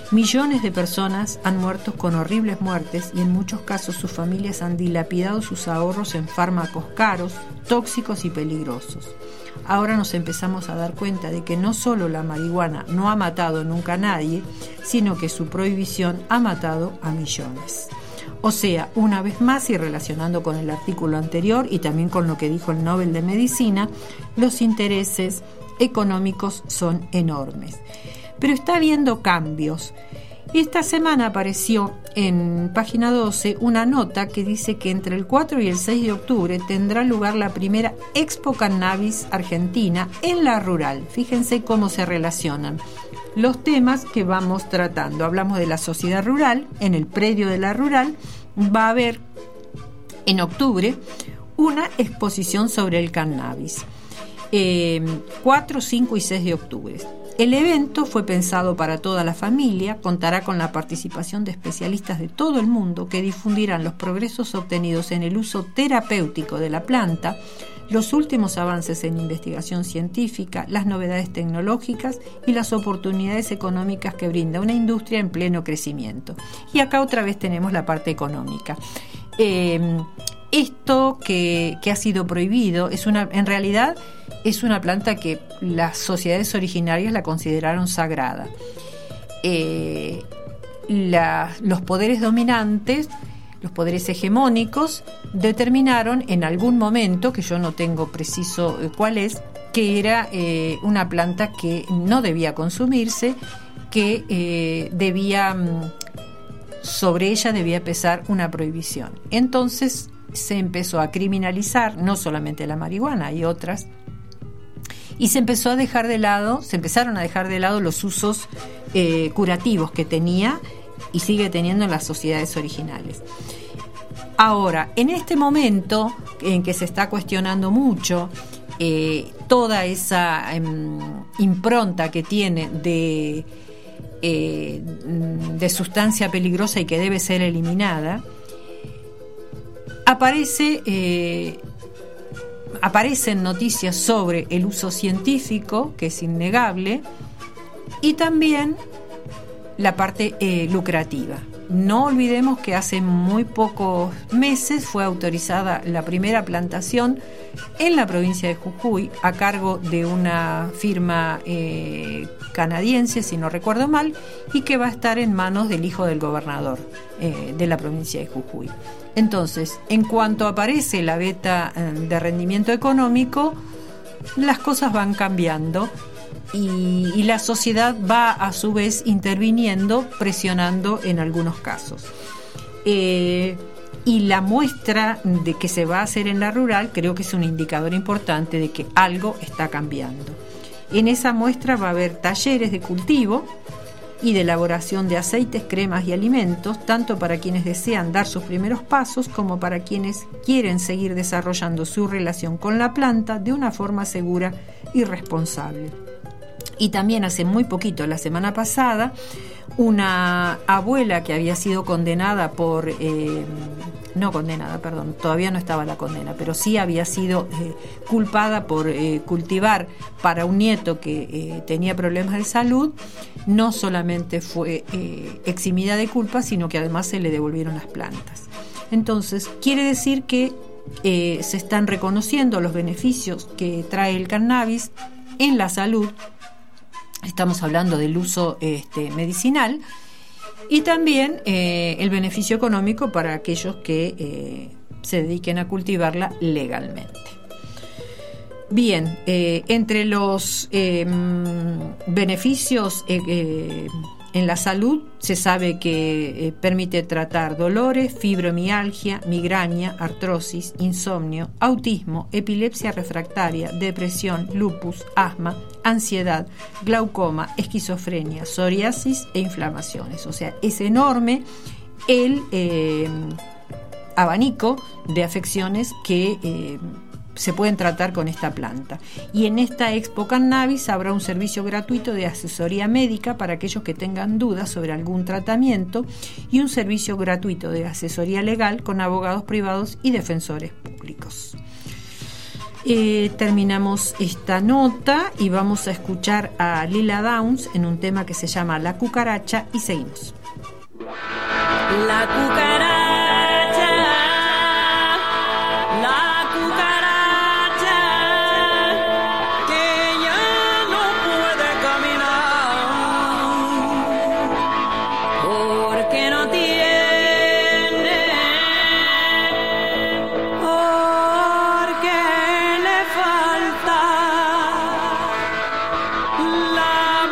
Millones de personas han muerto con horribles muertes y en muchos casos sus familias han dilapidado sus ahorros en fármacos caros, tóxicos y peligrosos. Ahora nos empezamos a dar cuenta de que no solo la marihuana no ha matado nunca a nadie, sino que su prohibición ha matado a millones. O sea, una vez más, y relacionando con el artículo anterior y también con lo que dijo el Nobel de Medicina, los intereses económicos son enormes. Pero está habiendo cambios. Esta semana apareció en página doce una nota que dice que entre el cuatro y el seis de octubre tendrá lugar la primera Expo Cannabis Argentina en La Rural. Fíjense cómo se relacionan los temas que vamos tratando. Hablamos de la sociedad rural. En el predio de La Rural va a haber en octubre una exposición sobre el cannabis. Eh, cuatro, cinco y seis de octubre. El evento fue pensado para toda la familia, contará con la participación de especialistas de todo el mundo que difundirán los progresos obtenidos en el uso terapéutico de la planta, los últimos avances en investigación científica, las novedades tecnológicas y las oportunidades económicas que brinda una industria en pleno crecimiento. Y acá otra vez tenemos la parte económica. Eh, esto que, que ha sido prohibido es una, en realidad es una planta que las sociedades originarias la consideraron sagrada. Eh, la, los poderes dominantes, los poderes hegemónicos, determinaron en algún momento, que yo no tengo preciso eh, cuál es, que era eh, una planta que no debía consumirse, que eh, debía, sobre ella debía pesar una prohibición. Entonces se empezó a criminalizar no solamente la marihuana, hay otras, y se empezó a dejar de lado, se empezaron a dejar de lado los usos eh, curativos que tenía y sigue teniendo en las sociedades originales. Ahora, en este momento en que se está cuestionando mucho eh, toda esa eh, impronta que tiene de, eh, de sustancia peligrosa y que debe ser eliminada, aparece... Eh, aparecen noticias sobre el uso científico, que es innegable, y también la parte eh, lucrativa. No olvidemos que hace muy pocos meses fue autorizada la primera plantación en la provincia de Jujuy a cargo de una firma eh, canadiense, si no recuerdo mal, y que va a estar en manos del hijo del gobernador eh, de la provincia de Jujuy. Entonces, en cuanto aparece la beta de rendimiento económico, las cosas van cambiando y, y la sociedad va a su vez interviniendo, presionando en algunos casos. Eh, y la muestra de que se va a hacer en La Rural creo que es un indicador importante de que algo está cambiando. En esa muestra va a haber talleres de cultivo y de elaboración de aceites, cremas y alimentos, tanto para quienes desean dar sus primeros pasos como para quienes quieren seguir desarrollando su relación con la planta de una forma segura y responsable. Y también hace muy poquito, la semana pasada, una abuela que había sido condenada por... Eh, no condenada, perdón, todavía no estaba la condena, pero sí había sido eh, culpada por eh, cultivar para un nieto que eh, tenía problemas de salud. No solamente fue eh, eximida de culpa, sino que además se le devolvieron las plantas. Entonces, quiere decir que eh, se están reconociendo los beneficios que trae el cannabis en la salud. Estamos hablando del uso este, medicinal. Y también eh, el beneficio económico para aquellos que eh, se dediquen a cultivarla legalmente. Bien, eh, entre los eh, beneficios eh, eh, en la salud se sabe que eh, permite tratar dolores, fibromialgia, migraña, artrosis, insomnio, autismo, epilepsia refractaria, depresión, lupus, asma, ansiedad, glaucoma, esquizofrenia, psoriasis e inflamaciones. O sea, es enorme el eh, abanico de afecciones que eh, se pueden tratar con esta planta. Y en esta Expo Cannabis habrá un servicio gratuito de asesoría médica para aquellos que tengan dudas sobre algún tratamiento y un servicio gratuito de asesoría legal con abogados privados y defensores públicos. Eh, terminamos esta nota y vamos a escuchar a Lila Downs en un tema que se llama La Cucaracha y seguimos. La cucaracha, la cucaracha, que ya no puede caminar, porque no tiene, porque le falta la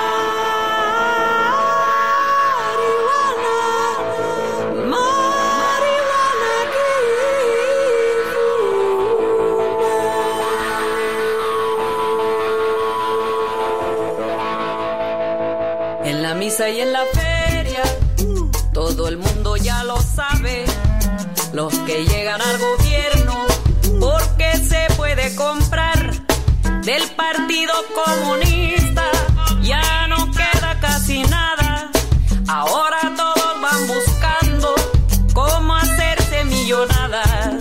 en la misa y en la feria, todo el mundo ya lo sabe. Los que llegan al gobierno, porque se puede comprar del Partido Comunista, ya no queda casi nada. Ahora todos van buscando cómo hacerse millonadas.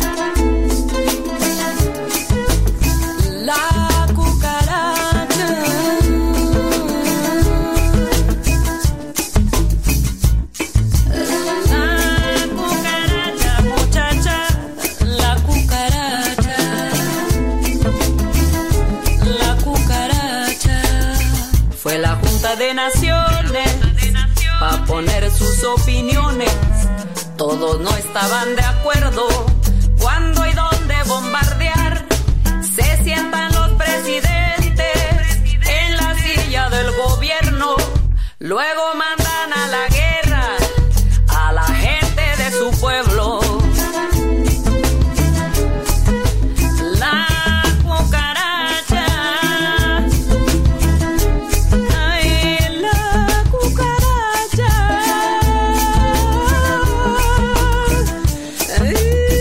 La cucaracha, la cucaracha, muchacha, la cucaracha, la cucaracha. Fue la Junta de Naciones pa' poner sus opiniones. Todos no estaban de acuerdo cuándo y dónde bombardear. Se sientan los presidentes en la silla del gobierno, luego mandan a la guerra a la gente de su pueblo. La cucaracha, ay, la cucaracha, ay.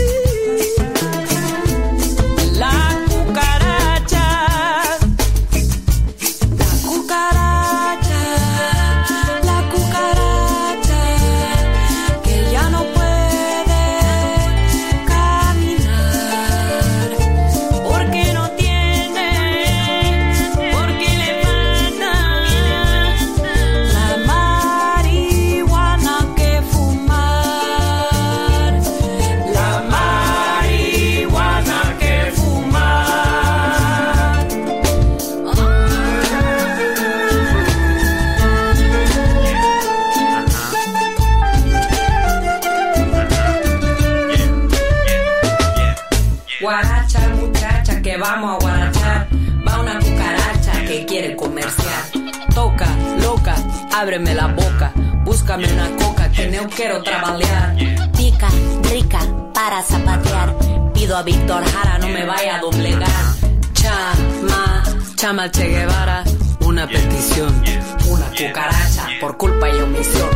La cucaracha, la cucaracha, la cucaracha, que ya no puede caminar, porque no tiene, porque le falta la marihuana que fumar, la marihuana que fumar. Guaracha, muchacha, que vamos a guarachar. Va una cucaracha que quiere comerciar. Toca, loca, ábreme la boca. Búscame una coca que no quiero trabajar. Pica, rica, para zapatear. Pido a Víctor Jara, no me vaya a doblegar. Chama, chama Che Guevara. Una petición, una cucaracha por culpa y omisión.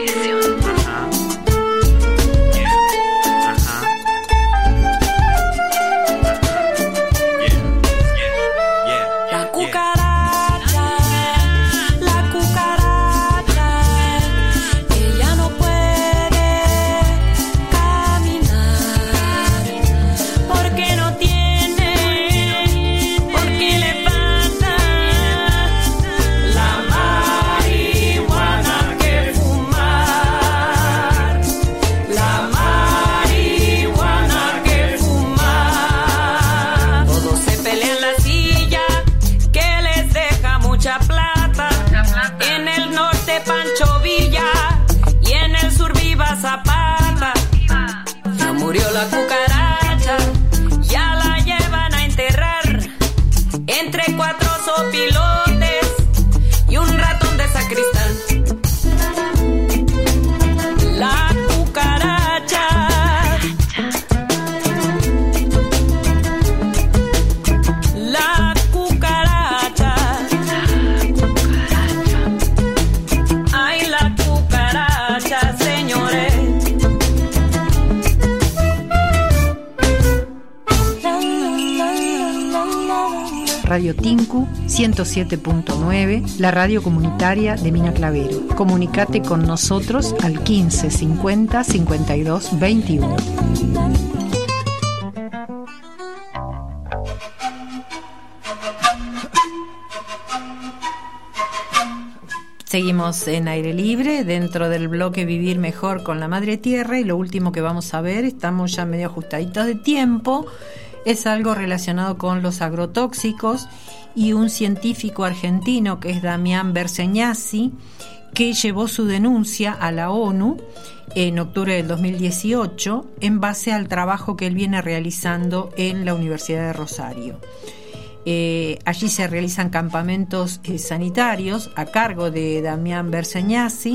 La cucaracha, la cucaracha, que ya no puede caminar, porque no tiene, porque le falta la marihuana que fumar, la marihuana que fumar. Todos se pelean la silla que les deja mucha plata. En el norte Pancho Villa y en el sur Viva Zapata. Ya murió la cucaracha, ya la llevan a enterrar entre cuatro sopilotes y un ratón de sacristán. La cucaracha, la cucaracha, ay, la cucaracha, señores. Radio Tinku ciento siete punto nueve, la radio comunitaria de Mina Clavero. Comunicate con nosotros al quince cincuenta cincuenta y dos veintiuno. Seguimos en aire libre, dentro del bloque Vivir Mejor con la Madre Tierra, y lo último que vamos a ver, estamos ya medio ajustaditos de tiempo, es algo relacionado con los agrotóxicos y un científico argentino que es Damián Berseñasi, que llevó su denuncia a la ONU en octubre del dos mil dieciocho en base al trabajo que él viene realizando en la Universidad de Rosario. Eh, allí se realizan campamentos eh, sanitarios a cargo de Damián Berseñasi,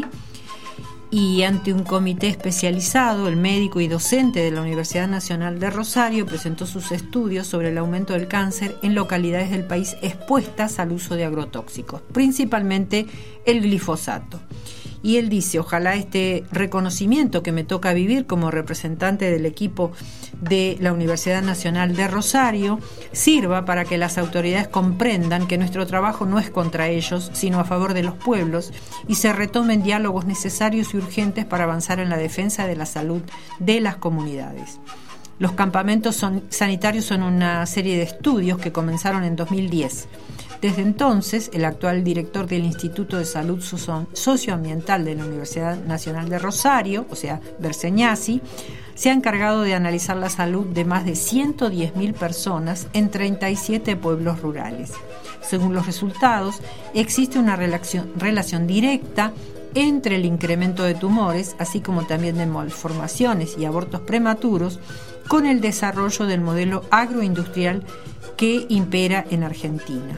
y ante un comité especializado, el médico y docente de la Universidad Nacional de Rosario presentó sus estudios sobre el aumento del cáncer en localidades del país expuestas al uso de agrotóxicos, principalmente el glifosato. Y él dice, ojalá este reconocimiento que me toca vivir como representante del equipo de la Universidad Nacional de Rosario sirva para que las autoridades comprendan que nuestro trabajo no es contra ellos, sino a favor de los pueblos, y se retomen diálogos necesarios y urgentes para avanzar en la defensa de la salud de las comunidades. Los campamentos son, sanitarios son una serie de estudios que comenzaron en dos mil diez. Desde entonces, el actual director del Instituto de Salud Socioambiental de la Universidad Nacional de Rosario, o sea, Berseñasi, se ha encargado de analizar la salud de más de ciento diez mil personas en treinta y siete pueblos rurales. Según los resultados, existe una relación, relación directa entre el incremento de tumores, así como también de malformaciones y abortos prematuros, con el desarrollo del modelo agroindustrial que impera en Argentina.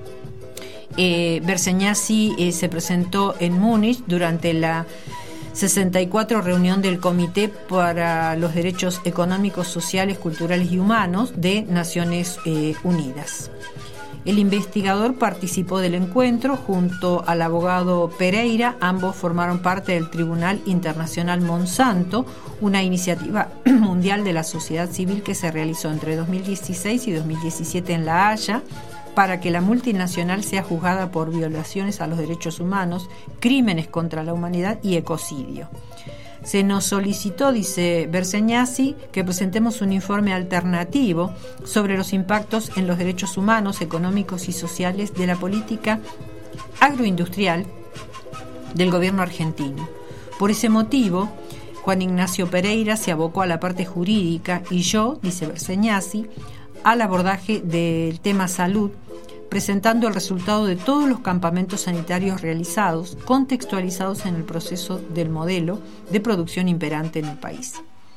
Eh, Berseñasi eh, se presentó en Múnich durante la sesenta y cuatro reunión del Comité para los Derechos Económicos, Sociales, Culturales y Humanos de Naciones eh, Unidas. El investigador participó del encuentro junto al abogado Pereira. Ambos formaron parte del Tribunal Internacional Monsanto, una iniciativa mundial de la sociedad civil que se realizó entre dos mil dieciséis y dos mil diecisiete en La Haya, para que la multinacional sea juzgada por violaciones a los derechos humanos, crímenes contra la humanidad y ecocidio. Se nos solicitó, dice Berseñasi, que presentemos un informe alternativo sobre los impactos en los derechos humanos, económicos y sociales de la política agroindustrial del gobierno argentino. Por ese motivo, Juan Ignacio Pereira se abocó a la parte jurídica y yo, dice Berseñasi, al abordaje del tema salud, presentando el resultado de todos los campamentos sanitarios realizados, contextualizados en el proceso del modelo de producción imperante en el país.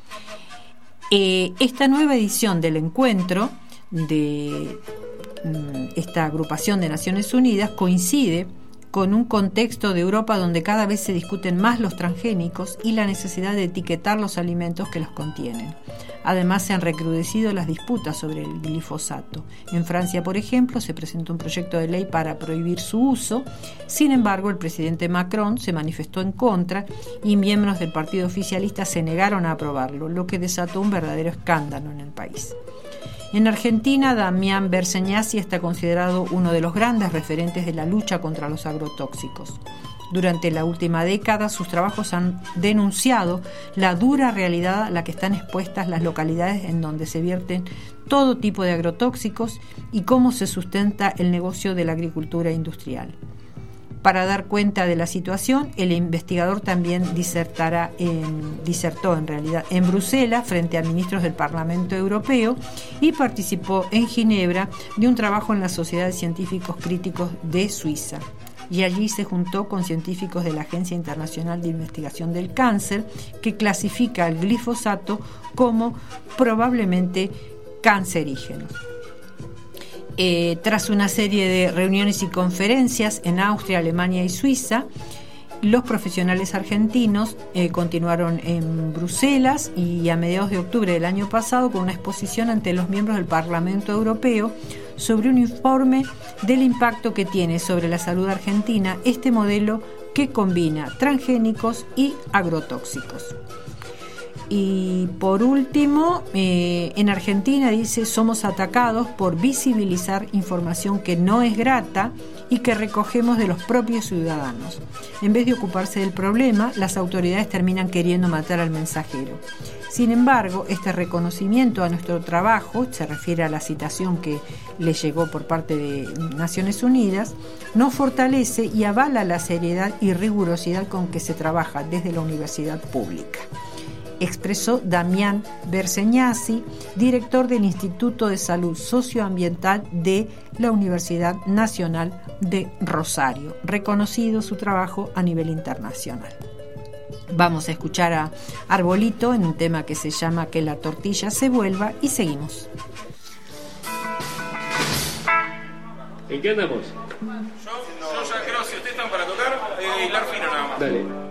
Eh, esta nueva edición del encuentro de mm, esta agrupación de Naciones Unidas coincide con un contexto de Europa donde cada vez se discuten más los transgénicos y la necesidad de etiquetar los alimentos que los contienen. Además, se han recrudecido las disputas sobre el glifosato. En Francia, por ejemplo, se presentó un proyecto de ley para prohibir su uso. Sin embargo, el presidente Macron se manifestó en contra y miembros del partido oficialista se negaron a aprobarlo, lo que desató un verdadero escándalo en el país. En Argentina, Damián Berseñasi está considerado uno de los grandes referentes de la lucha contra los agrotóxicos. Durante la última década, sus trabajos han denunciado la dura realidad a la que están expuestas las localidades en donde se vierten todo tipo de agrotóxicos y cómo se sustenta el negocio de la agricultura industrial. Para dar cuenta de la situación, el investigador también disertará en, disertó en realidad en Bruselas frente a ministros del Parlamento Europeo y participó en Ginebra de un trabajo en la Sociedad de Científicos Críticos de Suiza. Y allí se juntó con científicos de la Agencia Internacional de Investigación del Cáncer, que clasifica el glifosato como probablemente cancerígeno. Eh, tras una serie de reuniones y conferencias en Austria, Alemania y Suiza, los profesionales argentinos eh, continuaron en Bruselas y a mediados de octubre del año pasado con una exposición ante los miembros del Parlamento Europeo sobre un informe del impacto que tiene sobre la salud argentina este modelo que combina transgénicos y agrotóxicos. Y por último, eh, en Argentina dice, somos atacados por visibilizar información que no es grata y que recogemos de los propios ciudadanos. En vez de ocuparse del problema, las autoridades terminan queriendo matar al mensajero. Sin embargo, este reconocimiento a nuestro trabajo, se refiere a la citación que le llegó por parte de Naciones Unidas, nos fortalece y avala la seriedad y rigurosidad con que se trabaja desde la universidad pública, expresó Damián Berseñasi, director del Instituto de Salud Socioambiental de la Universidad Nacional de Rosario, reconocido su trabajo a nivel internacional. Vamos a escuchar a Arbolito en un tema que se llama Que la tortilla se vuelva y seguimos. ¿En qué andamos? Yo, yo ya creo, si ustedes están para tocar, eh, hilar fino nada más. Dale.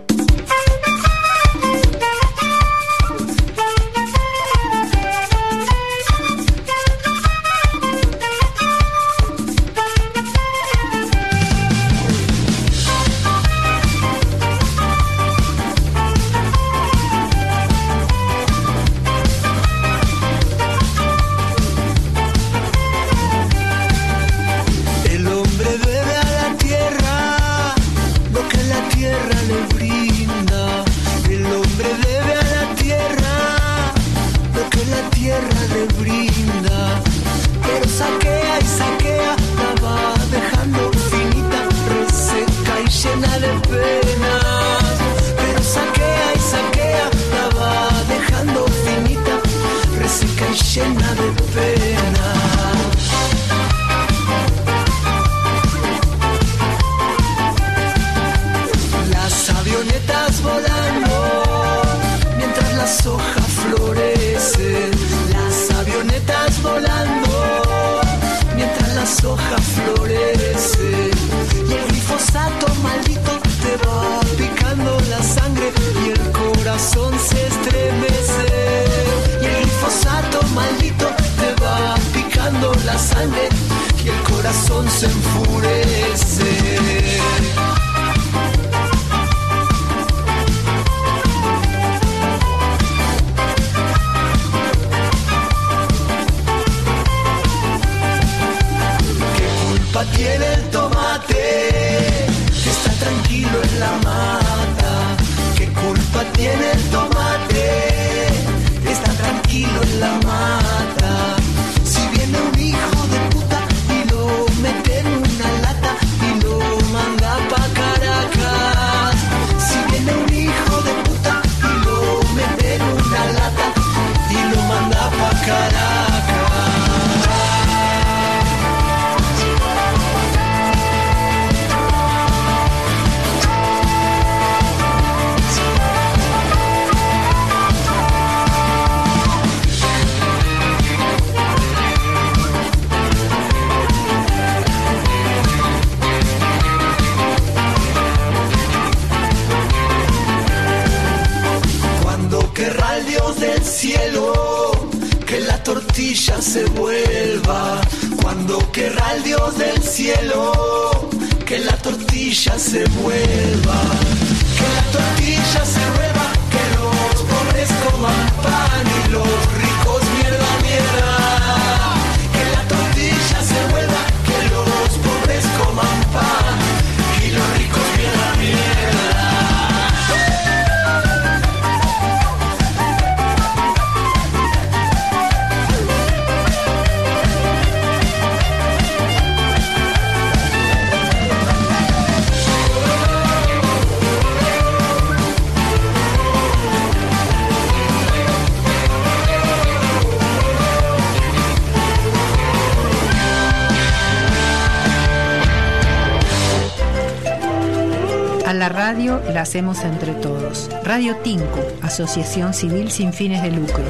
La radio la hacemos entre todos. Radio Tinku, asociación civil sin fines de lucro.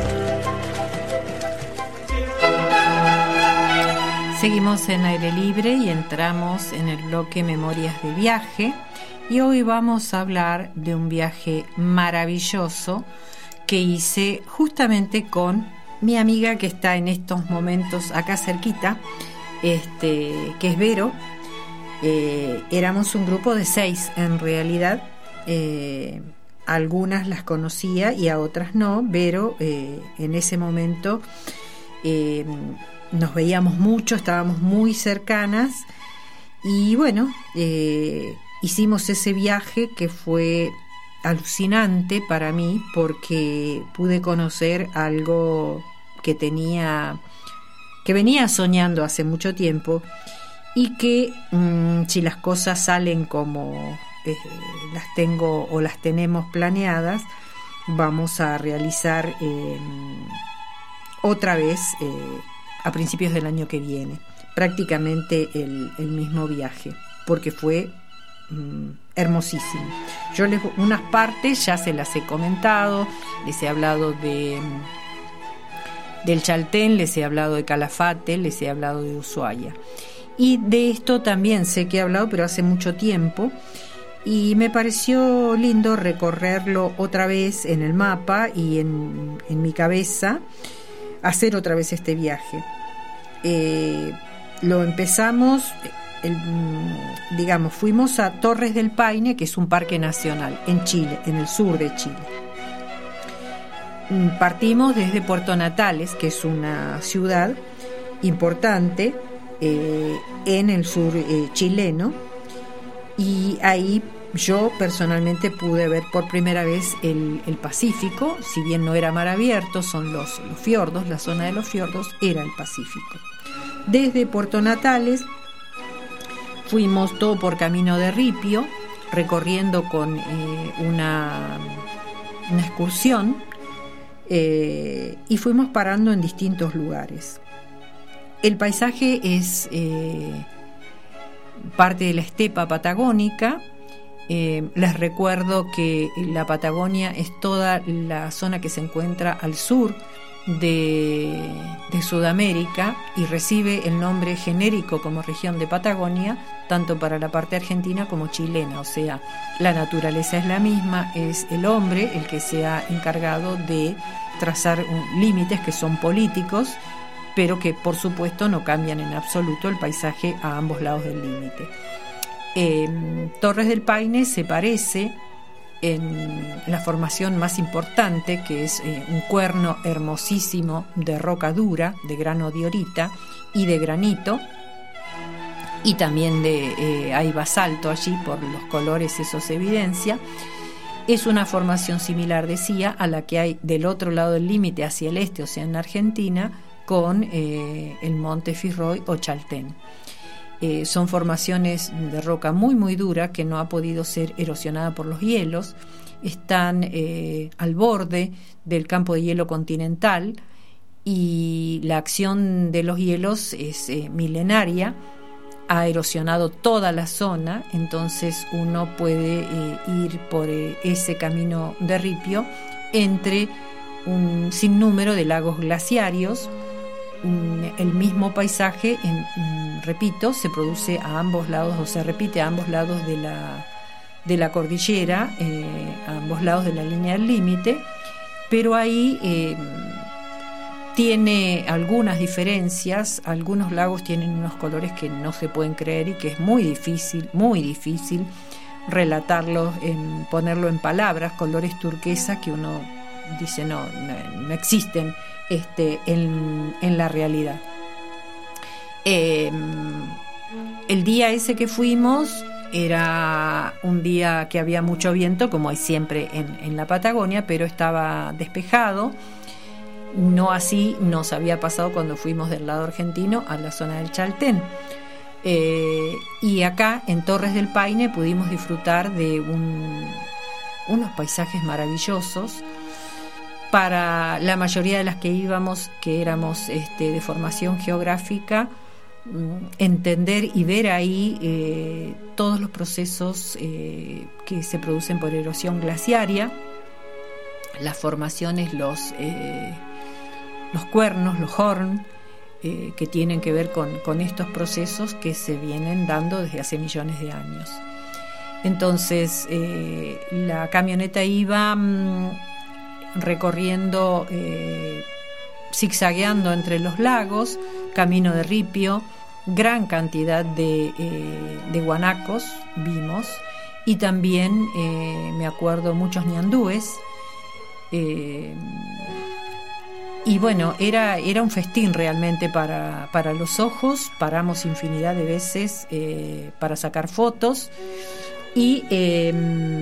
Seguimos en Aire Libre y entramos en el bloque Memorias de Viaje. Y hoy vamos a hablar de un viaje maravilloso que hice justamente con mi amiga que está en estos momentos acá cerquita, este, que es Vero. Eh, éramos un grupo de seis en realidad, eh, algunas las conocía y a otras no, pero eh, en ese momento eh, nos veíamos mucho, estábamos muy cercanas y bueno, eh, hicimos ese viaje que fue alucinante para mí porque pude conocer algo que tenía, que venía soñando hace mucho tiempo y que mmm, si las cosas salen como eh, las tengo o las tenemos planeadas, vamos a realizar eh, otra vez eh, a principios del año que viene, prácticamente el, el mismo viaje, porque fue mm, hermosísimo. Yo les, unas partes ya se las he comentado, les he hablado de del Chaltén, les he hablado de Calafate, les he hablado de Ushuaia. Y de esto también sé que he hablado, pero hace mucho tiempo, y me pareció lindo recorrerlo otra vez en el mapa y en, en mi cabeza, hacer otra vez este viaje. Eh, lo empezamos, el, digamos, fuimos a Torres del Paine, que es un parque nacional en Chile, en el sur de Chile. Partimos desde Puerto Natales, que es una ciudad importante eh, en el sur eh, chileno, y ahí yo personalmente pude ver por primera vez el, el Pacífico. Si bien no era mar abierto, son los, los fiordos, la zona de los fiordos era el Pacífico. Desde Puerto Natales fuimos todo por Camino de Ripio, recorriendo con eh, una, una excursión, eh, y fuimos parando en distintos lugares. El paisaje es eh, parte de la estepa patagónica. Eh, les recuerdo que la Patagonia es toda la zona que se encuentra al sur de, de Sudamérica y recibe el nombre genérico como región de Patagonia, tanto para la parte argentina como chilena. O sea, la naturaleza es la misma, es el hombre el que se ha encargado de trazar un, límites que son políticos, pero que por supuesto no cambian en absoluto el paisaje a ambos lados del límite. Eh, Torres del Paine se parece en la formación más importante, que es eh, un cuerno hermosísimo de roca dura, de grano diorita y de granito, y también de eh, hay basalto allí, por los colores eso se evidencia. Es una formación similar, decía, a la que hay del otro lado del límite hacia el este, o sea, en Argentina, con eh, el monte Firroy o Chaltén. Eh, son formaciones de roca muy muy dura que no ha podido ser erosionada por los hielos. Están eh, al borde del campo de hielo continental y la acción de los hielos es eh, milenaria, ha erosionado toda la zona, entonces uno puede eh, ir por eh, ese camino de ripio entre un sinnúmero de lagos glaciarios. El mismo paisaje, en, repito, se produce a ambos lados, o se repite a ambos lados de la, de la cordillera, eh, a ambos lados de la línea del límite, pero ahí eh, tiene algunas diferencias. Algunos lagos tienen unos colores que no se pueden creer y que es muy difícil, muy difícil relatarlos, en, ponerlo en palabras, colores turquesa que uno dice no, no, no existen Este, en, en la realidad. Eh, el día ese que fuimos era un día que había mucho viento, como hay siempre en, en la Patagonia, pero estaba despejado. No así nos había pasado cuando fuimos del lado argentino a la zona del Chaltén. Eh, y acá en Torres del Paine pudimos disfrutar de un, unos paisajes maravillosos. Para la mayoría de las que íbamos, que éramos este, de formación geográfica, entender y ver ahí eh, todos los procesos eh, que se producen por erosión glaciaria, las formaciones, los, eh, los cuernos, los horn, eh, que tienen que ver con, con estos procesos que se vienen dando desde hace millones de años. Entonces, eh, la camioneta iba mmm, recorriendo, eh, zigzagueando entre los lagos, camino de ripio, gran cantidad de, eh, de guanacos vimos, y también eh, me acuerdo muchos ñandúes. Eh, y bueno, era, era un festín realmente para, para los ojos. Paramos infinidad de veces eh, para sacar fotos y eh,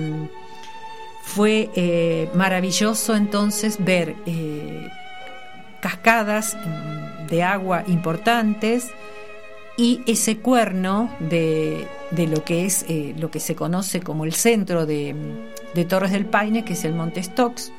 fue eh, maravilloso entonces ver eh, cascadas de agua importantes y ese cuerno de, de lo que es eh, lo que se conoce como el centro de, de Torres del Paine, que es el Monte Stokes.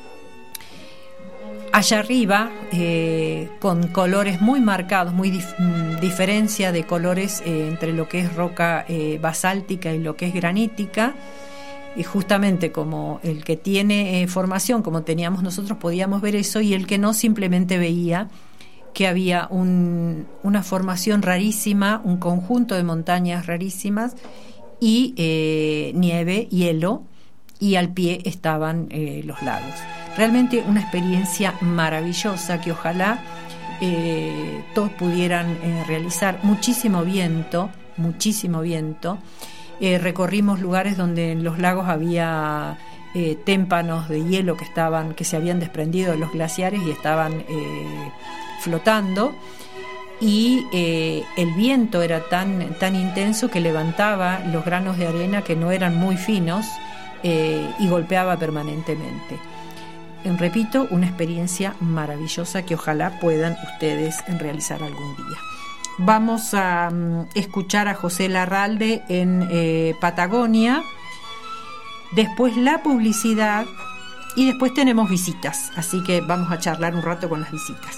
Allá arriba, eh, con colores muy marcados, muy dif- diferencia de colores eh, entre lo que es roca eh, basáltica y lo que es granítica. Y justamente como el que tiene eh, formación, como teníamos nosotros, podíamos ver eso, y el que no simplemente veía que había un, una formación rarísima, un conjunto de montañas rarísimas y eh, nieve, hielo, y al pie estaban eh, los lagos. Realmente una experiencia maravillosa que ojalá eh, todos pudieran eh, realizar. Muchísimo viento, muchísimo viento. Eh, recorrimos lugares donde en los lagos había eh, témpanos de hielo que estaban, que se habían desprendido de los glaciares y estaban eh, flotando, y eh, el viento era tan, tan intenso que levantaba los granos de arena que no eran muy finos eh, y golpeaba permanentemente. Repito, una experiencia maravillosa que ojalá puedan ustedes realizar algún día. Vamos a um, escuchar a José Larralde en eh, Patagonia, después la publicidad y después tenemos visitas, así que vamos a charlar un rato con las visitas.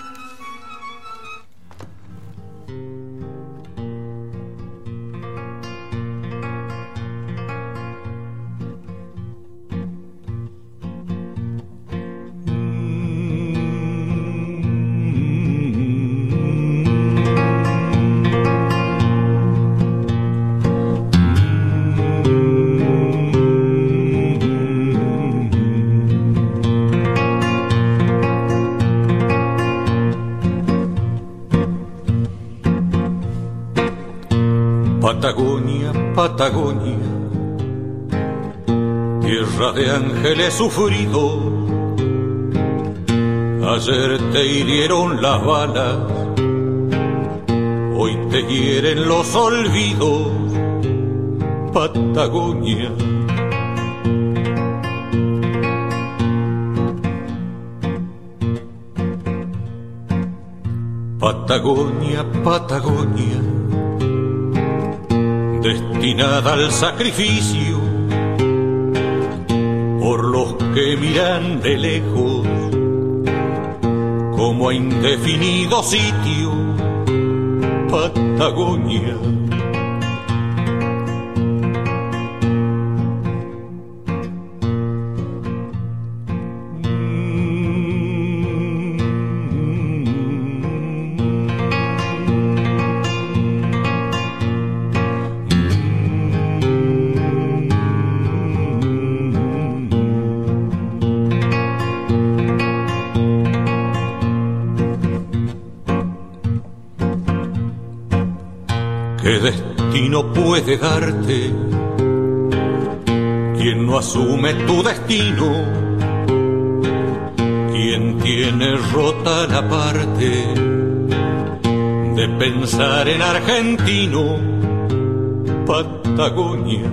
Patagonia, Patagonia, tierra de ángeles sufridos. Ayer te hirieron las balas, hoy te hieren los olvidos. Patagonia. Patagonia, Patagonia, destinada al sacrificio por los que miran de lejos como a indefinido sitio. Patagonia. ¿Qué destino puede darte quien no asume tu destino? Quien tiene rota la parte de pensar en argentino. Patagonia.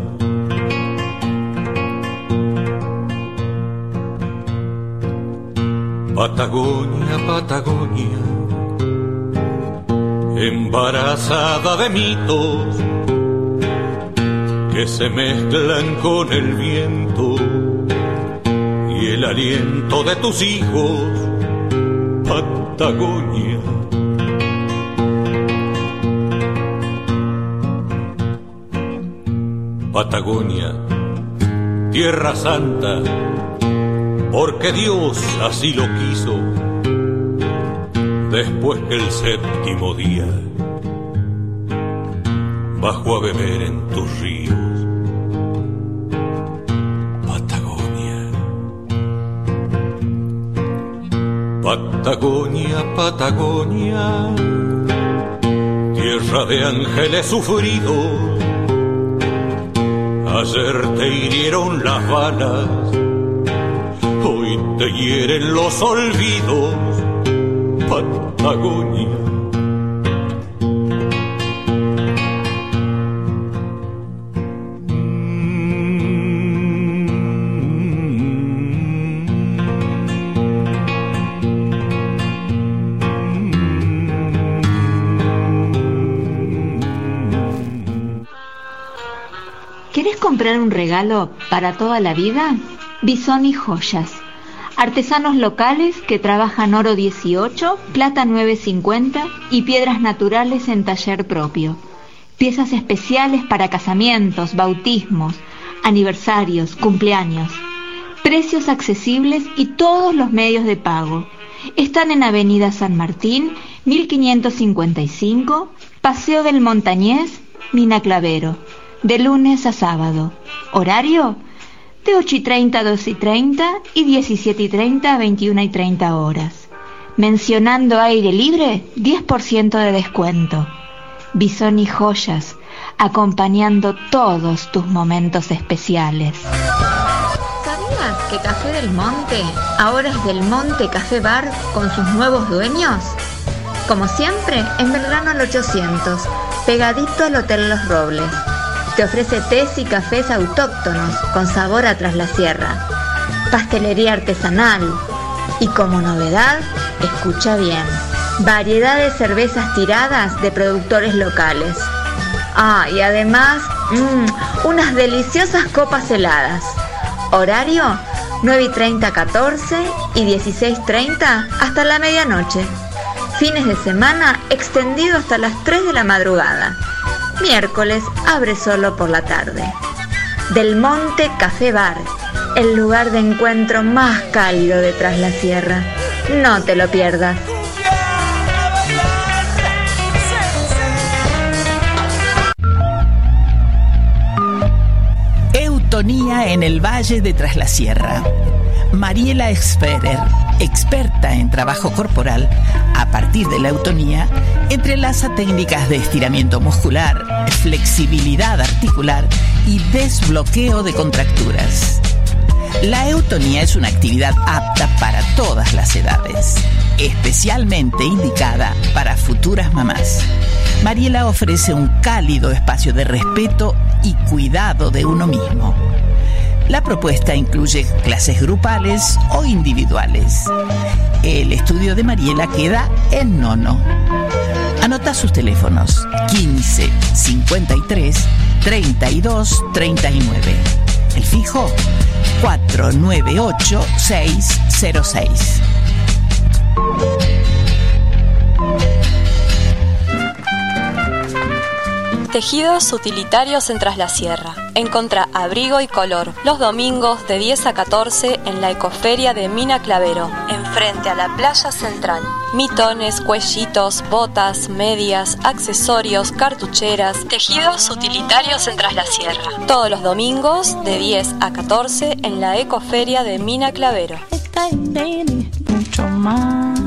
Patagonia, Patagonia, embarazada de mitos que se mezclan con el viento y el aliento de tus hijos. Patagonia. Patagonia, tierra santa, porque Dios así lo quiso. Después que el séptimo día bajó a beber en tus ríos. Patagonia. Patagonia, Patagonia, tierra de ángeles sufridos. Ayer te hirieron las balas, hoy te hieren los olvidos, Patagonia. ¿Querés comprar un regalo para toda la vida? Bisoni Joyas. Artesanos locales que trabajan oro dieciocho, plata nueve cincuenta y piedras naturales en taller propio. Piezas especiales para casamientos, bautismos, aniversarios, cumpleaños. Precios accesibles y todos los medios de pago. Están en Avenida San Martín, mil quinientos cincuenta y cinco, Paseo del Montañés, Mina Clavero. De lunes a sábado. Horario de ocho y treinta a doce y treinta y diecisiete y treinta a veintiuna y treinta horas. Mencionando aire libre, diez por ciento de descuento. Bisoni Joyas, acompañando todos tus momentos especiales. ¿Sabías que Café del Monte ahora es Del Monte Café Bar con sus nuevos dueños? Como siempre, en Belgrano al ochocientos, pegadito al Hotel Los Robles. Te ofrece tés y cafés autóctonos con sabor a Tras la Sierra, pastelería artesanal y, como novedad, escucha bien, variedad de cervezas tiradas de productores locales. Ah, y además, mmm, unas deliciosas copas heladas. Horario nueve y treinta a catorce y dieciséis treinta hasta la medianoche. Fines de semana extendido hasta las tres de la madrugada. Miércoles abre solo por la tarde. Del Monte Café Bar, el lugar de encuentro más cálido de Tras la Sierra. No te lo pierdas. Eutonía en el Valle de Tras la Sierra. Mariela Experer, experta en trabajo corporal, a partir de la eutonía, entrelaza técnicas de estiramiento muscular, flexibilidad articular y desbloqueo de contracturas. La eutonía es una actividad apta para todas las edades, especialmente indicada para futuras mamás. Mariela ofrece un cálido espacio de respeto y cuidado de uno mismo. La propuesta incluye clases grupales o individuales. El estudio de Mariela queda en Nono. Anota sus teléfonos: quince, cincuenta y tres, treinta y dos, treinta y nueve. El fijo cuatro nueve ocho seis cero seis. Tejidos utilitarios en Tras la Sierra. Encontrá abrigo y color los domingos de diez a catorce en la Ecoferia de Mina Clavero, enfrente a la playa central. Mitones, cuellitos, botas, medias, accesorios, cartucheras. Tejidos utilitarios en Tras la Sierra. Todos los domingos de diez a catorce en la Ecoferia de Mina Clavero. Mucho más.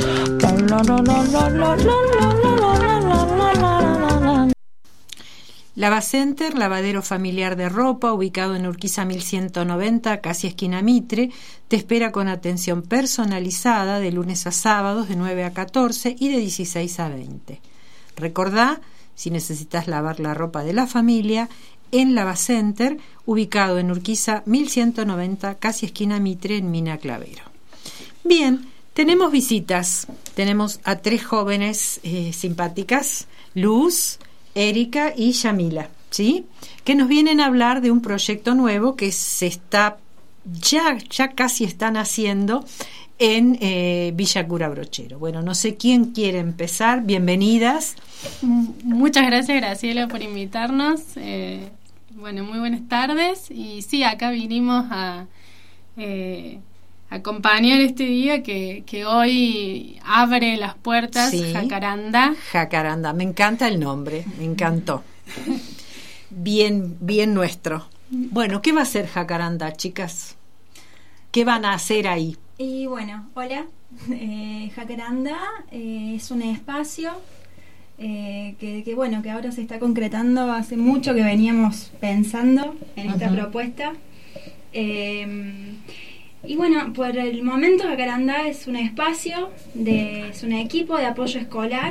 Lavacenter, lavadero familiar de ropa, ubicado en Urquiza mil ciento noventa, casi esquina Mitre, te espera con atención personalizada de lunes a sábados de nueve a catorce y de dieciséis a veinte. Recordá, si necesitas lavar la ropa de la familia, en Lavacenter, ubicado en Urquiza mil ciento noventa, casi esquina Mitre, en Mina Clavero. Bien, tenemos visitas. Tenemos a tres jóvenes eh, simpáticas, Luz, Erika y Yamila, ¿sí? Que nos vienen a hablar de un proyecto nuevo que se está, ya, ya casi están haciendo en eh, Villa Cura Brochero. Bueno, no sé quién quiere empezar. Bienvenidas. Muchas gracias, Graciela, por invitarnos. Eh, bueno, muy buenas tardes. Y sí, acá vinimos a eh, acompañar este día que, que hoy abre las puertas, sí. Jacaranda. Jacaranda, me encanta el nombre, me encantó. Bien, bien nuestro. Bueno, ¿qué va a hacer Jacaranda, chicas? ¿Qué van a hacer ahí? Y bueno, hola, eh, Jacaranda eh, es un espacio eh, que, que bueno, que ahora se está concretando. Hace mucho que veníamos pensando en esta Ujú. propuesta. Eh, y bueno, por el momento Jacarandá es un espacio, de, es un equipo de apoyo escolar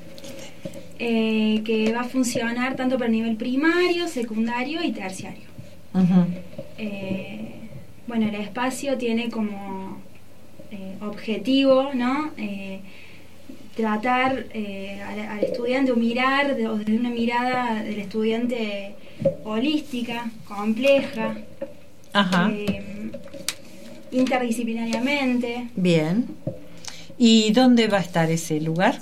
eh, que va a funcionar tanto para nivel primario, secundario y terciario. Ujú. Eh, bueno, el espacio tiene como eh, objetivo, ¿no? Eh, tratar eh, al, al estudiante o mirar de- o desde una mirada del estudiante holística, compleja, Ajá. eh, interdisciplinariamente. Bien. ¿Y dónde va a estar ese lugar?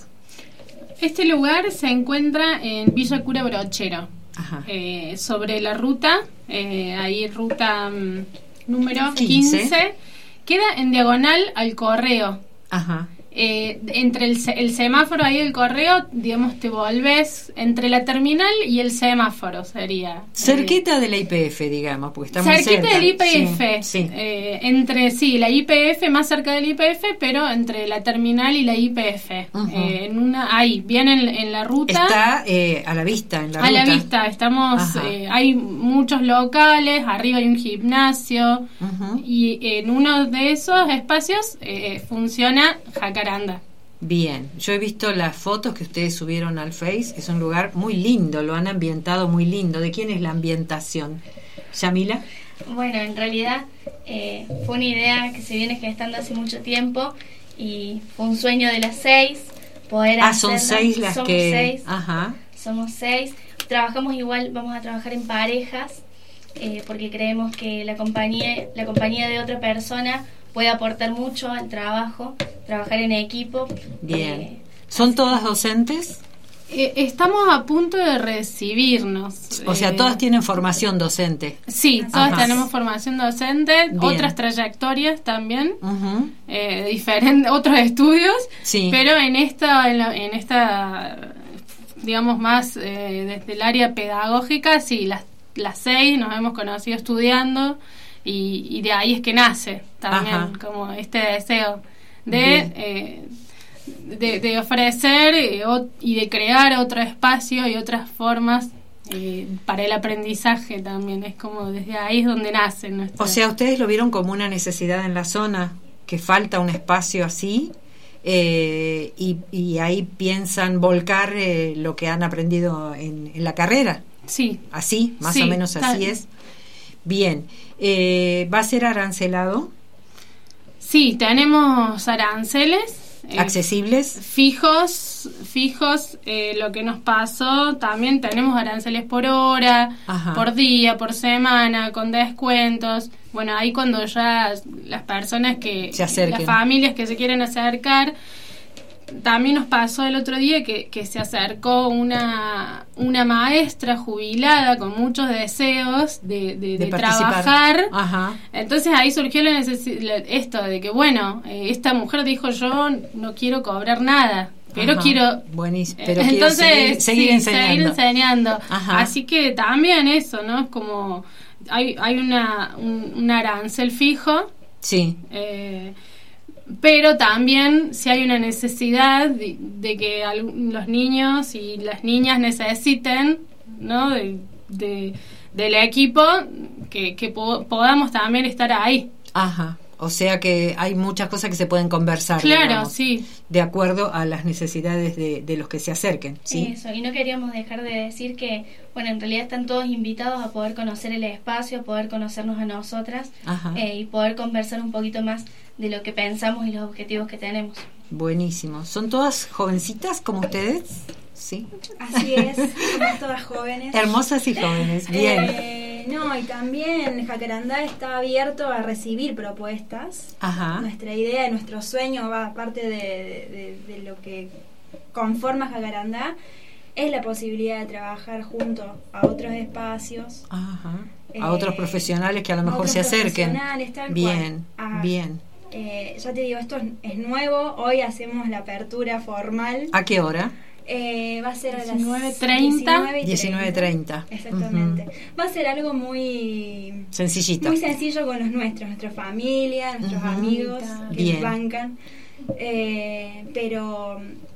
Este lugar se encuentra en Villa Cura Brochero, eh, sobre la ruta, eh, ahí ruta mm, número quince. quince, queda en diagonal al correo. Ajá. Eh, entre el, se- el semáforo ahí del correo, digamos, te volvés entre la terminal y el semáforo, sería. Cerquita de la I P F, digamos, porque está muy Cerquita cerca. del I P F, Sí, sí. eh, entre, sí, la I P F, más cerca del I P F, pero entre la terminal y la I P F. Ujú. eh, en una, ahí, bien en, en la ruta. Está eh, a la vista, en la a ruta. la vista, estamos, Ajá. eh, hay muchos locales, arriba hay un gimnasio, Ujú. y en uno de esos espacios eh, funciona Jacarandá. Bien, yo he visto las fotos que ustedes subieron al Face, es un lugar muy lindo, lo han ambientado muy lindo. ¿De quién es la ambientación? ¿Yamila? Bueno, en realidad eh, fue una idea que se viene gestando hace mucho tiempo y fue un sueño de las seis poder Ah, son hacerlo. seis las Somos que... seis, Ajá. somos seis. Trabajamos igual, vamos a trabajar en parejas eh, porque creemos que la compañía, la compañía de otra persona puede aportar mucho al trabajo, trabajar en equipo. Bien. Eh, ¿Son todas docentes? Eh, estamos a punto de recibirnos. O sea, eh, todas tienen formación docente. Sí, todas Ajá. tenemos formación docente, Bien. otras trayectorias también, Ujú. eh, diferentes, otros estudios, Sí. pero en esta, en, la- en esta, digamos más eh, desde el área pedagógica, sí, las, las seis nos hemos conocido estudiando y, y de ahí es que nace también Ajá. como este deseo de Bien. eh, de, de ofrecer eh, o- y de crear otro espacio y otras formas eh, para el aprendizaje también. Es como desde ahí es donde nace nuestro... O sea, ¿ustedes lo vieron como una necesidad en la zona? Que falta un espacio así eh, y, y ahí piensan volcar eh, lo que han aprendido en, en la carrera. Sí. Así, más Sí, o menos está- así es. Bien. Eh, ¿Va a ser arancelado? Sí, tenemos aranceles. eh, ¿Accesibles? Fijos, fijos, eh, lo que nos pasó, también tenemos aranceles por hora, Ajá. por día, por semana, con descuentos. Bueno, ahí cuando ya las personas que, Se acerquen. las familias que se quieren acercar, también nos pasó el otro día que, que se acercó una, una maestra jubilada con muchos deseos de, de, De de participar. trabajar. Ajá. Entonces ahí surgió la necesi- la- esto de que, bueno, eh, esta mujer dijo, yo no quiero cobrar nada, pero Ajá. quiero... Buenísimo. eh, Pero quiero entonces, seguir, seguir sí, enseñando. seguir enseñando. Ajá. Así que también eso, ¿no? Es como... Hay, hay una, un, un arancel fijo, Sí. eh, pero también si hay una necesidad de, de que al- los niños y las niñas necesiten, ¿no? De, de- del equipo, que, que po- podamos también estar ahí. Ajá. O sea que hay muchas cosas que se pueden conversar. Claro, digamos, sí. de acuerdo a las necesidades de, de los que se acerquen. ¿sí? Eso, y no queríamos dejar de decir que, bueno, en realidad están todos invitados a poder conocer el espacio, a poder conocernos a nosotras Ajá. eh, y poder conversar un poquito más de lo que pensamos y los objetivos que tenemos. Buenísimo. ¿Son todas jovencitas como ustedes? Sí. Así es, somos todas jóvenes. Hermosas y jóvenes. Bien. Eh, no, y también Jacarandá está abierto a recibir propuestas. Ajá. Nuestra idea, nuestro sueño, va aparte de, de, de- de lo que conforma Jacarandá, es la posibilidad de trabajar junto a otros espacios. Ajá. Eh, A otros profesionales que a lo mejor otros se acerquen. profesionales, tal Bien, cual. Ah, bien. eh, ya te digo, esto es, es nuevo. Hoy hacemos la apertura formal. ¿A qué hora? Eh, va a ser a las diecinueve treinta. diecinueve treinta. Exactamente. Va a ser algo muy Sencillito. muy sencillo con los nuestros, nuestra familia, nuestros Ujú. amigos que Bien. nos bancan. Eh, pero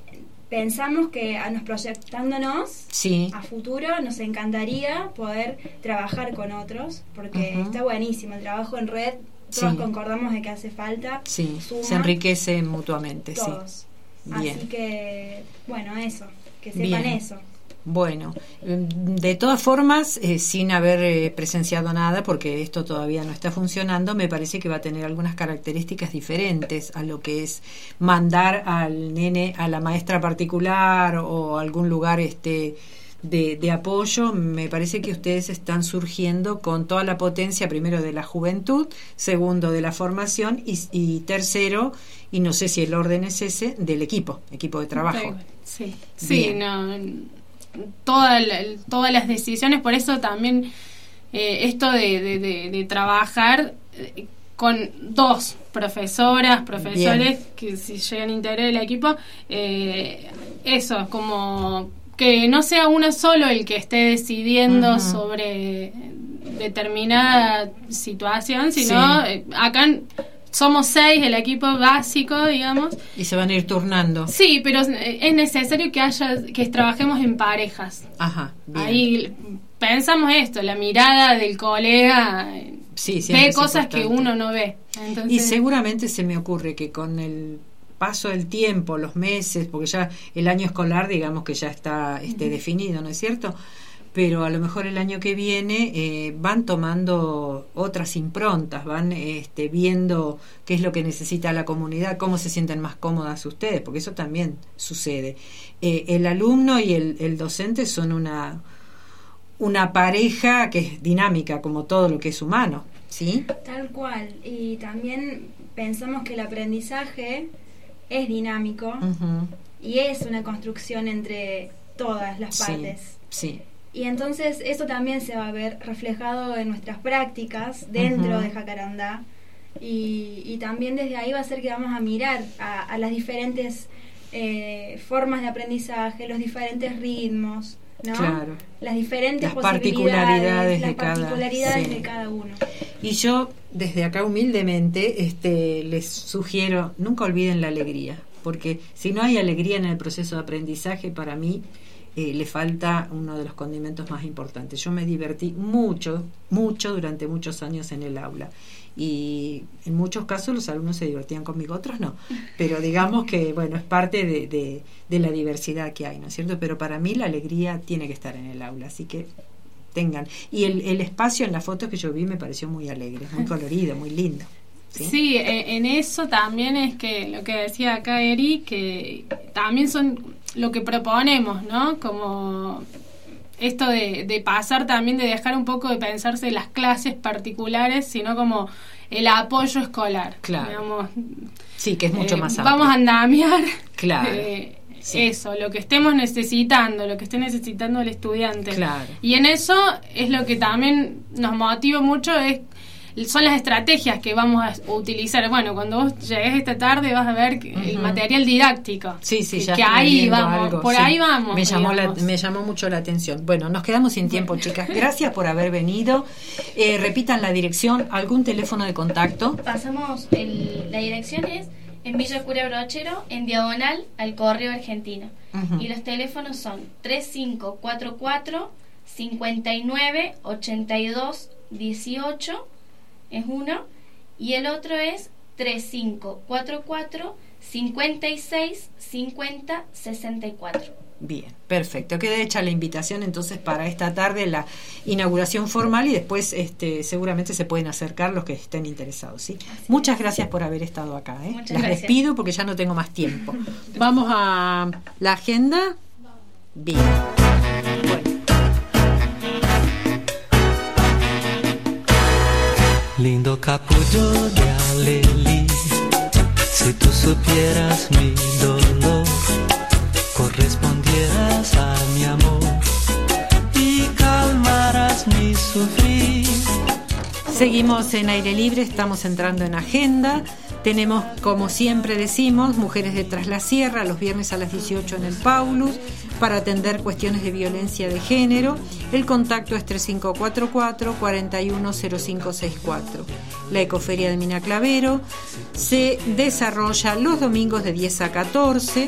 pensamos que a nos proyectándonos sí. a futuro nos encantaría poder trabajar con otros, porque uh-huh. está buenísimo el trabajo en red, todos sí. concordamos de que hace falta, sí. suma, se enriquece mutuamente, todos. Sí. Bien. Así que, bueno, eso, que sepan Bien. eso. Bueno, de todas formas, eh, sin haber eh, presenciado nada, porque esto todavía no está funcionando, me parece que va a tener algunas características diferentes a lo que es mandar al nene a la maestra particular o a algún lugar este de, de apoyo. Me parece que ustedes están surgiendo con toda la potencia, primero de la juventud, segundo de la formación y, y tercero, y no sé si el orden es ese, del equipo, equipo de trabajo. Sí, sí, no... Toda la, todas las decisiones, por eso también eh, esto de, de, de, de trabajar eh, con dos profesoras, profesores Bien. Que si llegan a integrar el equipo, eh, eso, como que no sea uno solo el que esté decidiendo uh-huh. sobre determinada situación, sino sí. eh, acá somos seis, el equipo básico, digamos. Y se van a ir turnando. Sí, pero es necesario que haya que trabajemos en parejas. Ajá, bien. Ahí pensamos esto, la mirada del colega sí, ve cosas que uno no ve. Entonces, y seguramente se me ocurre que con el paso del tiempo, los meses, porque ya el año escolar, digamos que ya está este, uh-huh. definido, ¿no es cierto?, pero a lo mejor el año que viene eh, van tomando otras improntas, van este, viendo qué es lo que necesita la comunidad, cómo se sienten más cómodas ustedes, porque eso también sucede. Eh, el alumno y el, el docente son una, una pareja que es dinámica, como todo lo que es humano, ¿sí? Tal cual, y también pensamos que el aprendizaje es dinámico uh-huh. y es una construcción entre todas las partes. Sí, sí. Y entonces eso también se va a ver reflejado en nuestras prácticas dentro uh-huh. de Jacarandá y, y también desde ahí va a ser que vamos a mirar a, a las diferentes eh, formas de aprendizaje, los diferentes ritmos, ¿no? Claro. Las diferentes las particularidades, particularidades, las de, particularidades cada, sí. de cada uno. Y yo desde acá humildemente este, les sugiero, nunca olviden la alegría, porque si no hay alegría en el proceso de aprendizaje, para mí Eh, le falta uno de los condimentos más importantes. Yo me divertí mucho, mucho durante muchos años en el aula y en muchos casos los alumnos se divertían conmigo, otros no, pero digamos que bueno, es parte de, de, de la diversidad que hay, ¿no es cierto? Pero para mí la alegría tiene que estar en el aula, así que tengan. Y el, el espacio en las fotos que yo vi me pareció muy alegre, muy colorido, muy lindo. Sí, sí en eso también es que lo que decía acá Eri, que también son lo que proponemos, ¿no? Como esto de, de pasar también, de dejar un poco de pensarse las clases particulares, sino como el apoyo escolar. Claro. Digamos, sí, que es mucho eh, más amplio. Vamos a andamiar. Claro. Eh, sí. Eso, lo que estemos necesitando, lo que esté necesitando el estudiante. Claro. Y en eso es lo que también nos motiva mucho, es son las estrategias que vamos a utilizar. Bueno, cuando vos llegues esta tarde vas a ver que uh-huh. el material didáctico. Sí, sí, que, ya que ahí vamos, algo, por sí. ahí vamos. Me llamó, la, me llamó mucho la atención. Bueno, nos quedamos sin tiempo, chicas. Gracias por haber venido. Eh, repitan la dirección, algún teléfono de contacto. Pasamos, el, la dirección es en Villa Cura Brochero, en diagonal al Correo Argentino. Uh-huh. Y los teléfonos son tres cinco cuatro cuatro, cinco nueve, ocho dos, dieciocho es uno, y el otro es tres cinco cuatro cuatro, cinco seis, cincuenta, sesenta y cuatro. Bien, perfecto. Queda hecha la invitación entonces para esta tarde, la inauguración formal, y después este, seguramente se pueden acercar los que estén interesados, ¿sí? Muchas gracias por haber estado acá, ¿eh? Muchas Las gracias. despido porque ya no tengo más tiempo. Vamos a la agenda. Bien. Bueno. Lindo capullo de alelí, si tú supieras mi dolor, correspondieras a mi amor y calmarás mi sufrir. Seguimos en Aire Libre, estamos entrando en agenda. Tenemos, como siempre decimos, Mujeres de Tras la Sierra, los viernes a las dieciocho en el Paulus, para atender cuestiones de violencia de género. El contacto es tres cinco cuatro cuatro, cuatro uno cero cinco seis cuatro. La Ecoferia de Mina Clavero se desarrolla los domingos de diez a catorce.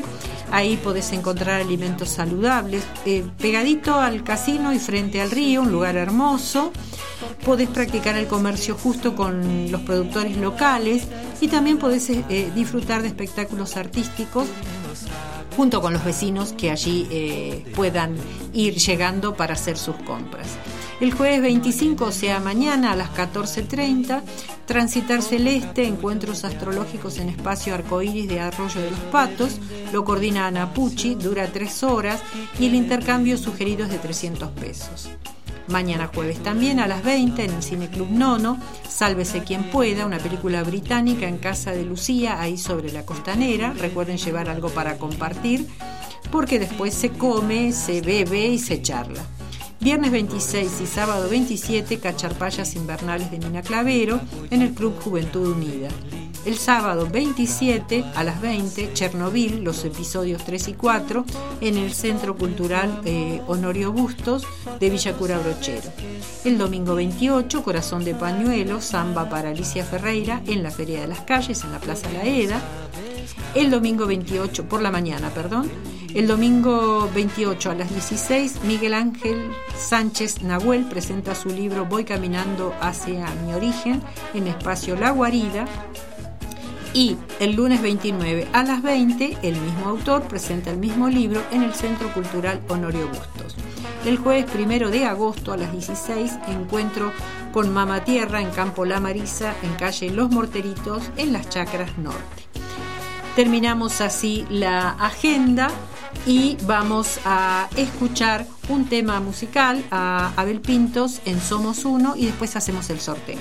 Ahí podés encontrar alimentos saludables, eh, pegadito al casino y frente al río, un lugar hermoso. Podés practicar el comercio justo con los productores locales y también podés eh, disfrutar de espectáculos artísticos junto con los vecinos que allí eh, puedan ir llegando para hacer sus compras. El jueves veinticinco, o sea mañana a las catorce treinta, Transitar Celeste, encuentros astrológicos en espacio arcoíris de Arroyo de los Patos, lo coordina Ana Pucci, dura tres horas y el intercambio sugerido es de trescientos pesos. Mañana jueves también a las veinte en el Cine Club Nono, Sálvese quien pueda, una película británica en casa de Lucía, ahí sobre la costanera. Recuerden llevar algo para compartir, porque después se come, se bebe y se charla. Viernes veintiséis y sábado veintisiete, Cacharpayas Invernales de Mina Clavero en el Club Juventud Unida. El sábado veintisiete a las veinte, Chernobyl, los episodios tres y cuatro, en el Centro Cultural eh, Honorio Bustos de Villa Cura Brochero. El domingo veintiocho, Corazón de Pañuelo, samba para Alicia Ferreira en la Feria de las Calles, en la Plaza La Eda. El domingo veintiocho, por la mañana, perdón. El domingo veintiocho a las dieciséis, Miguel Ángel Sánchez Nahuel presenta su libro Voy caminando hacia mi origen en espacio La Guarida. Y el lunes veintinueve a las veinte, el mismo autor presenta el mismo libro en el Centro Cultural Honorio Bustos. El jueves primero de agosto a las dieciséis, encuentro con Mama Tierra en Campo La Marisa, en calle Los Morteritos, en las Chacras Norte. Terminamos así la agenda y vamos a escuchar un tema musical a Abel Pintos en Somos Uno y después hacemos el sorteo.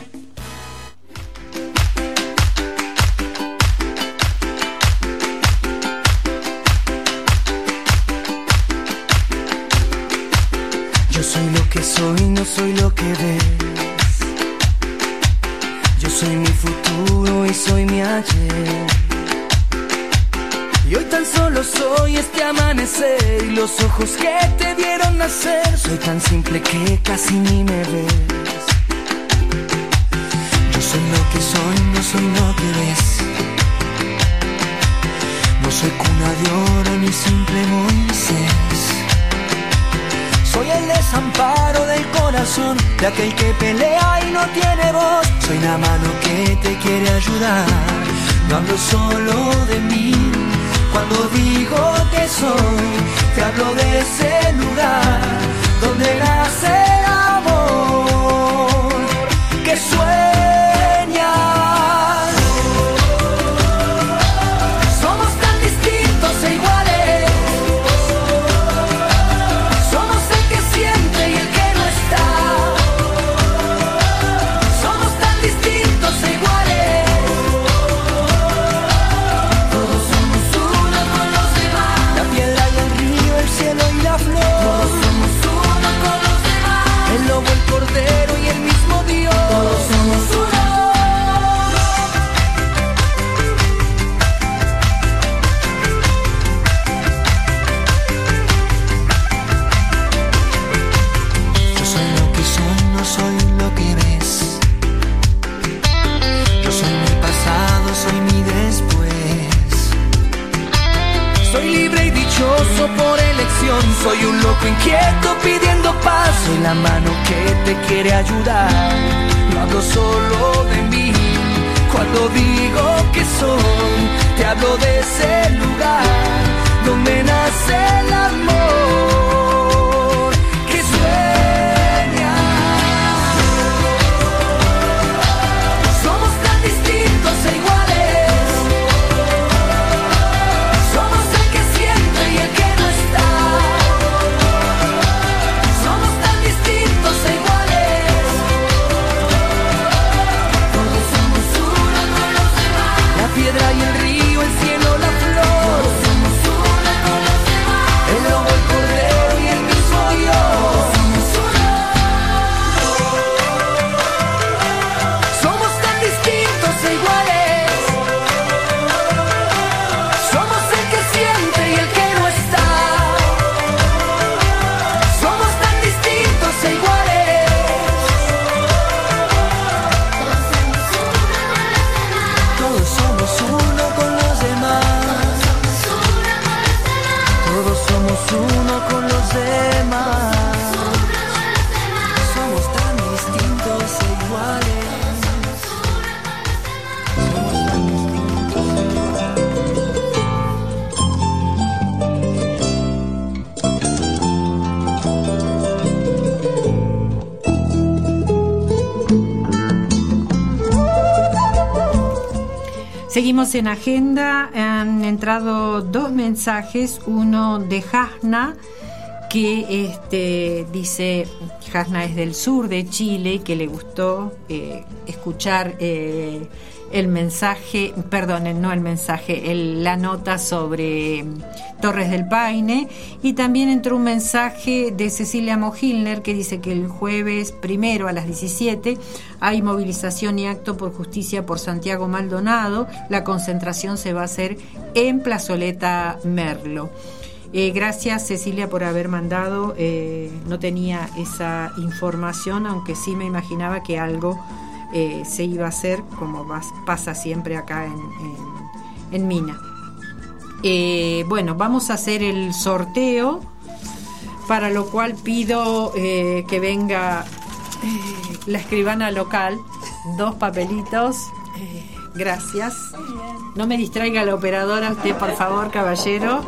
Yo soy lo que soy, no soy lo que ves. Yo soy mi futuro y soy mi ayer. Y hoy tan solo soy este amanecer y los ojos que te vieron nacer. Soy tan simple que casi ni me ves. Yo soy lo que soy, no soy lo que ves. No soy cuna de oro ni simple Moisés. Soy el desamparo del corazón de aquel que pelea y no tiene voz. Soy la mano que te quiere ayudar. No hablo solo de mí. Cuando digo que soy, te hablo de ese lugar donde nace el amor que sueña. Somos tan distintos e iguales. Somos el que siente y el que no está. Somos tan distintos e iguales. Todos somos uno con los demás. El lobo, el cordero y el mismo Dios. Todos somos uno. Yo soy lo que soy, no soy lo que ves. Yo soy mi pasado, soy mi después. Soy libre y dichoso por elección. Soy un loco inquieto pidiendo paz. Soy la mano que te quiere ayudar. No hablo solo de mí. Cuando digo que soy, te hablo de ese lugar donde nace el amor que sueña. Somos tan distintos e iguales. Somos el que siente y el que no está. Somos tan distintos e iguales. Todos somos uno con los demás. La piedra y el río, el cielo, la flor. Todos somos uno con los demás. El lobo, el cordero. Seguimos en agenda. Han entrado dos mensajes, uno de Jasna, que este, dice, Jasna es del sur de Chile, que le gustó eh, escuchar eh, el mensaje, perdón, no el mensaje, el, la nota sobre Torres del Paine. Y también entró un mensaje de Cecilia Mogilner, que dice que el jueves primero a las diecisiete hay movilización y acto por justicia por Santiago Maldonado. La concentración se va a hacer en Plazoleta Merlo. Eh, gracias, Cecilia, por haber mandado. Eh, no tenía esa información, aunque sí me imaginaba que algo eh, se iba a hacer, como vas, pasa siempre acá en, en, en Mina. Eh, bueno, vamos a hacer el sorteo, para lo cual pido eh, que venga eh, la escribana local. Dos papelitos. Eh, gracias. No me distraiga la operadora, usted, por favor, caballero.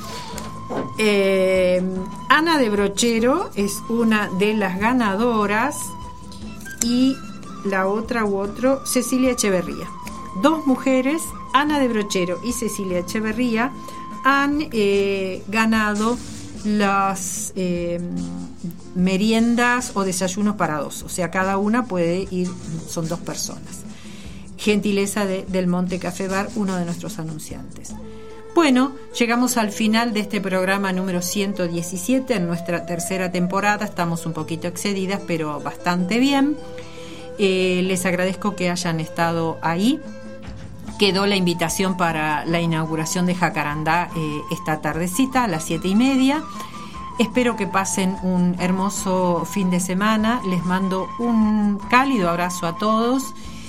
Eh, Ana de Brochero es una de las ganadoras, y la otra u otro, Cecilia Echeverría. Dos mujeres, Ana de Brochero y Cecilia Echeverría, han eh, ganado las eh, meriendas o desayunos para dos. O sea, cada una puede ir, son dos personas. Gentileza de Del Monte Café Bar, uno de nuestros anunciantes. Bueno, llegamos al final de este programa número ciento diecisiete, en nuestra tercera temporada. Estamos un poquito excedidas, pero bastante bien. Eh, les agradezco que hayan estado ahí. Quedó la invitación para la inauguración de Jacarandá eh, esta tardecita a las siete y media. Espero que pasen un hermoso fin de semana. Les mando un cálido abrazo a todos.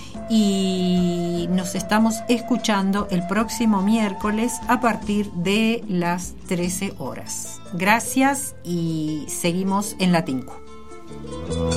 Y nos estamos escuchando el próximo miércoles a partir de las trece horas. Gracias y seguimos en la Tinku.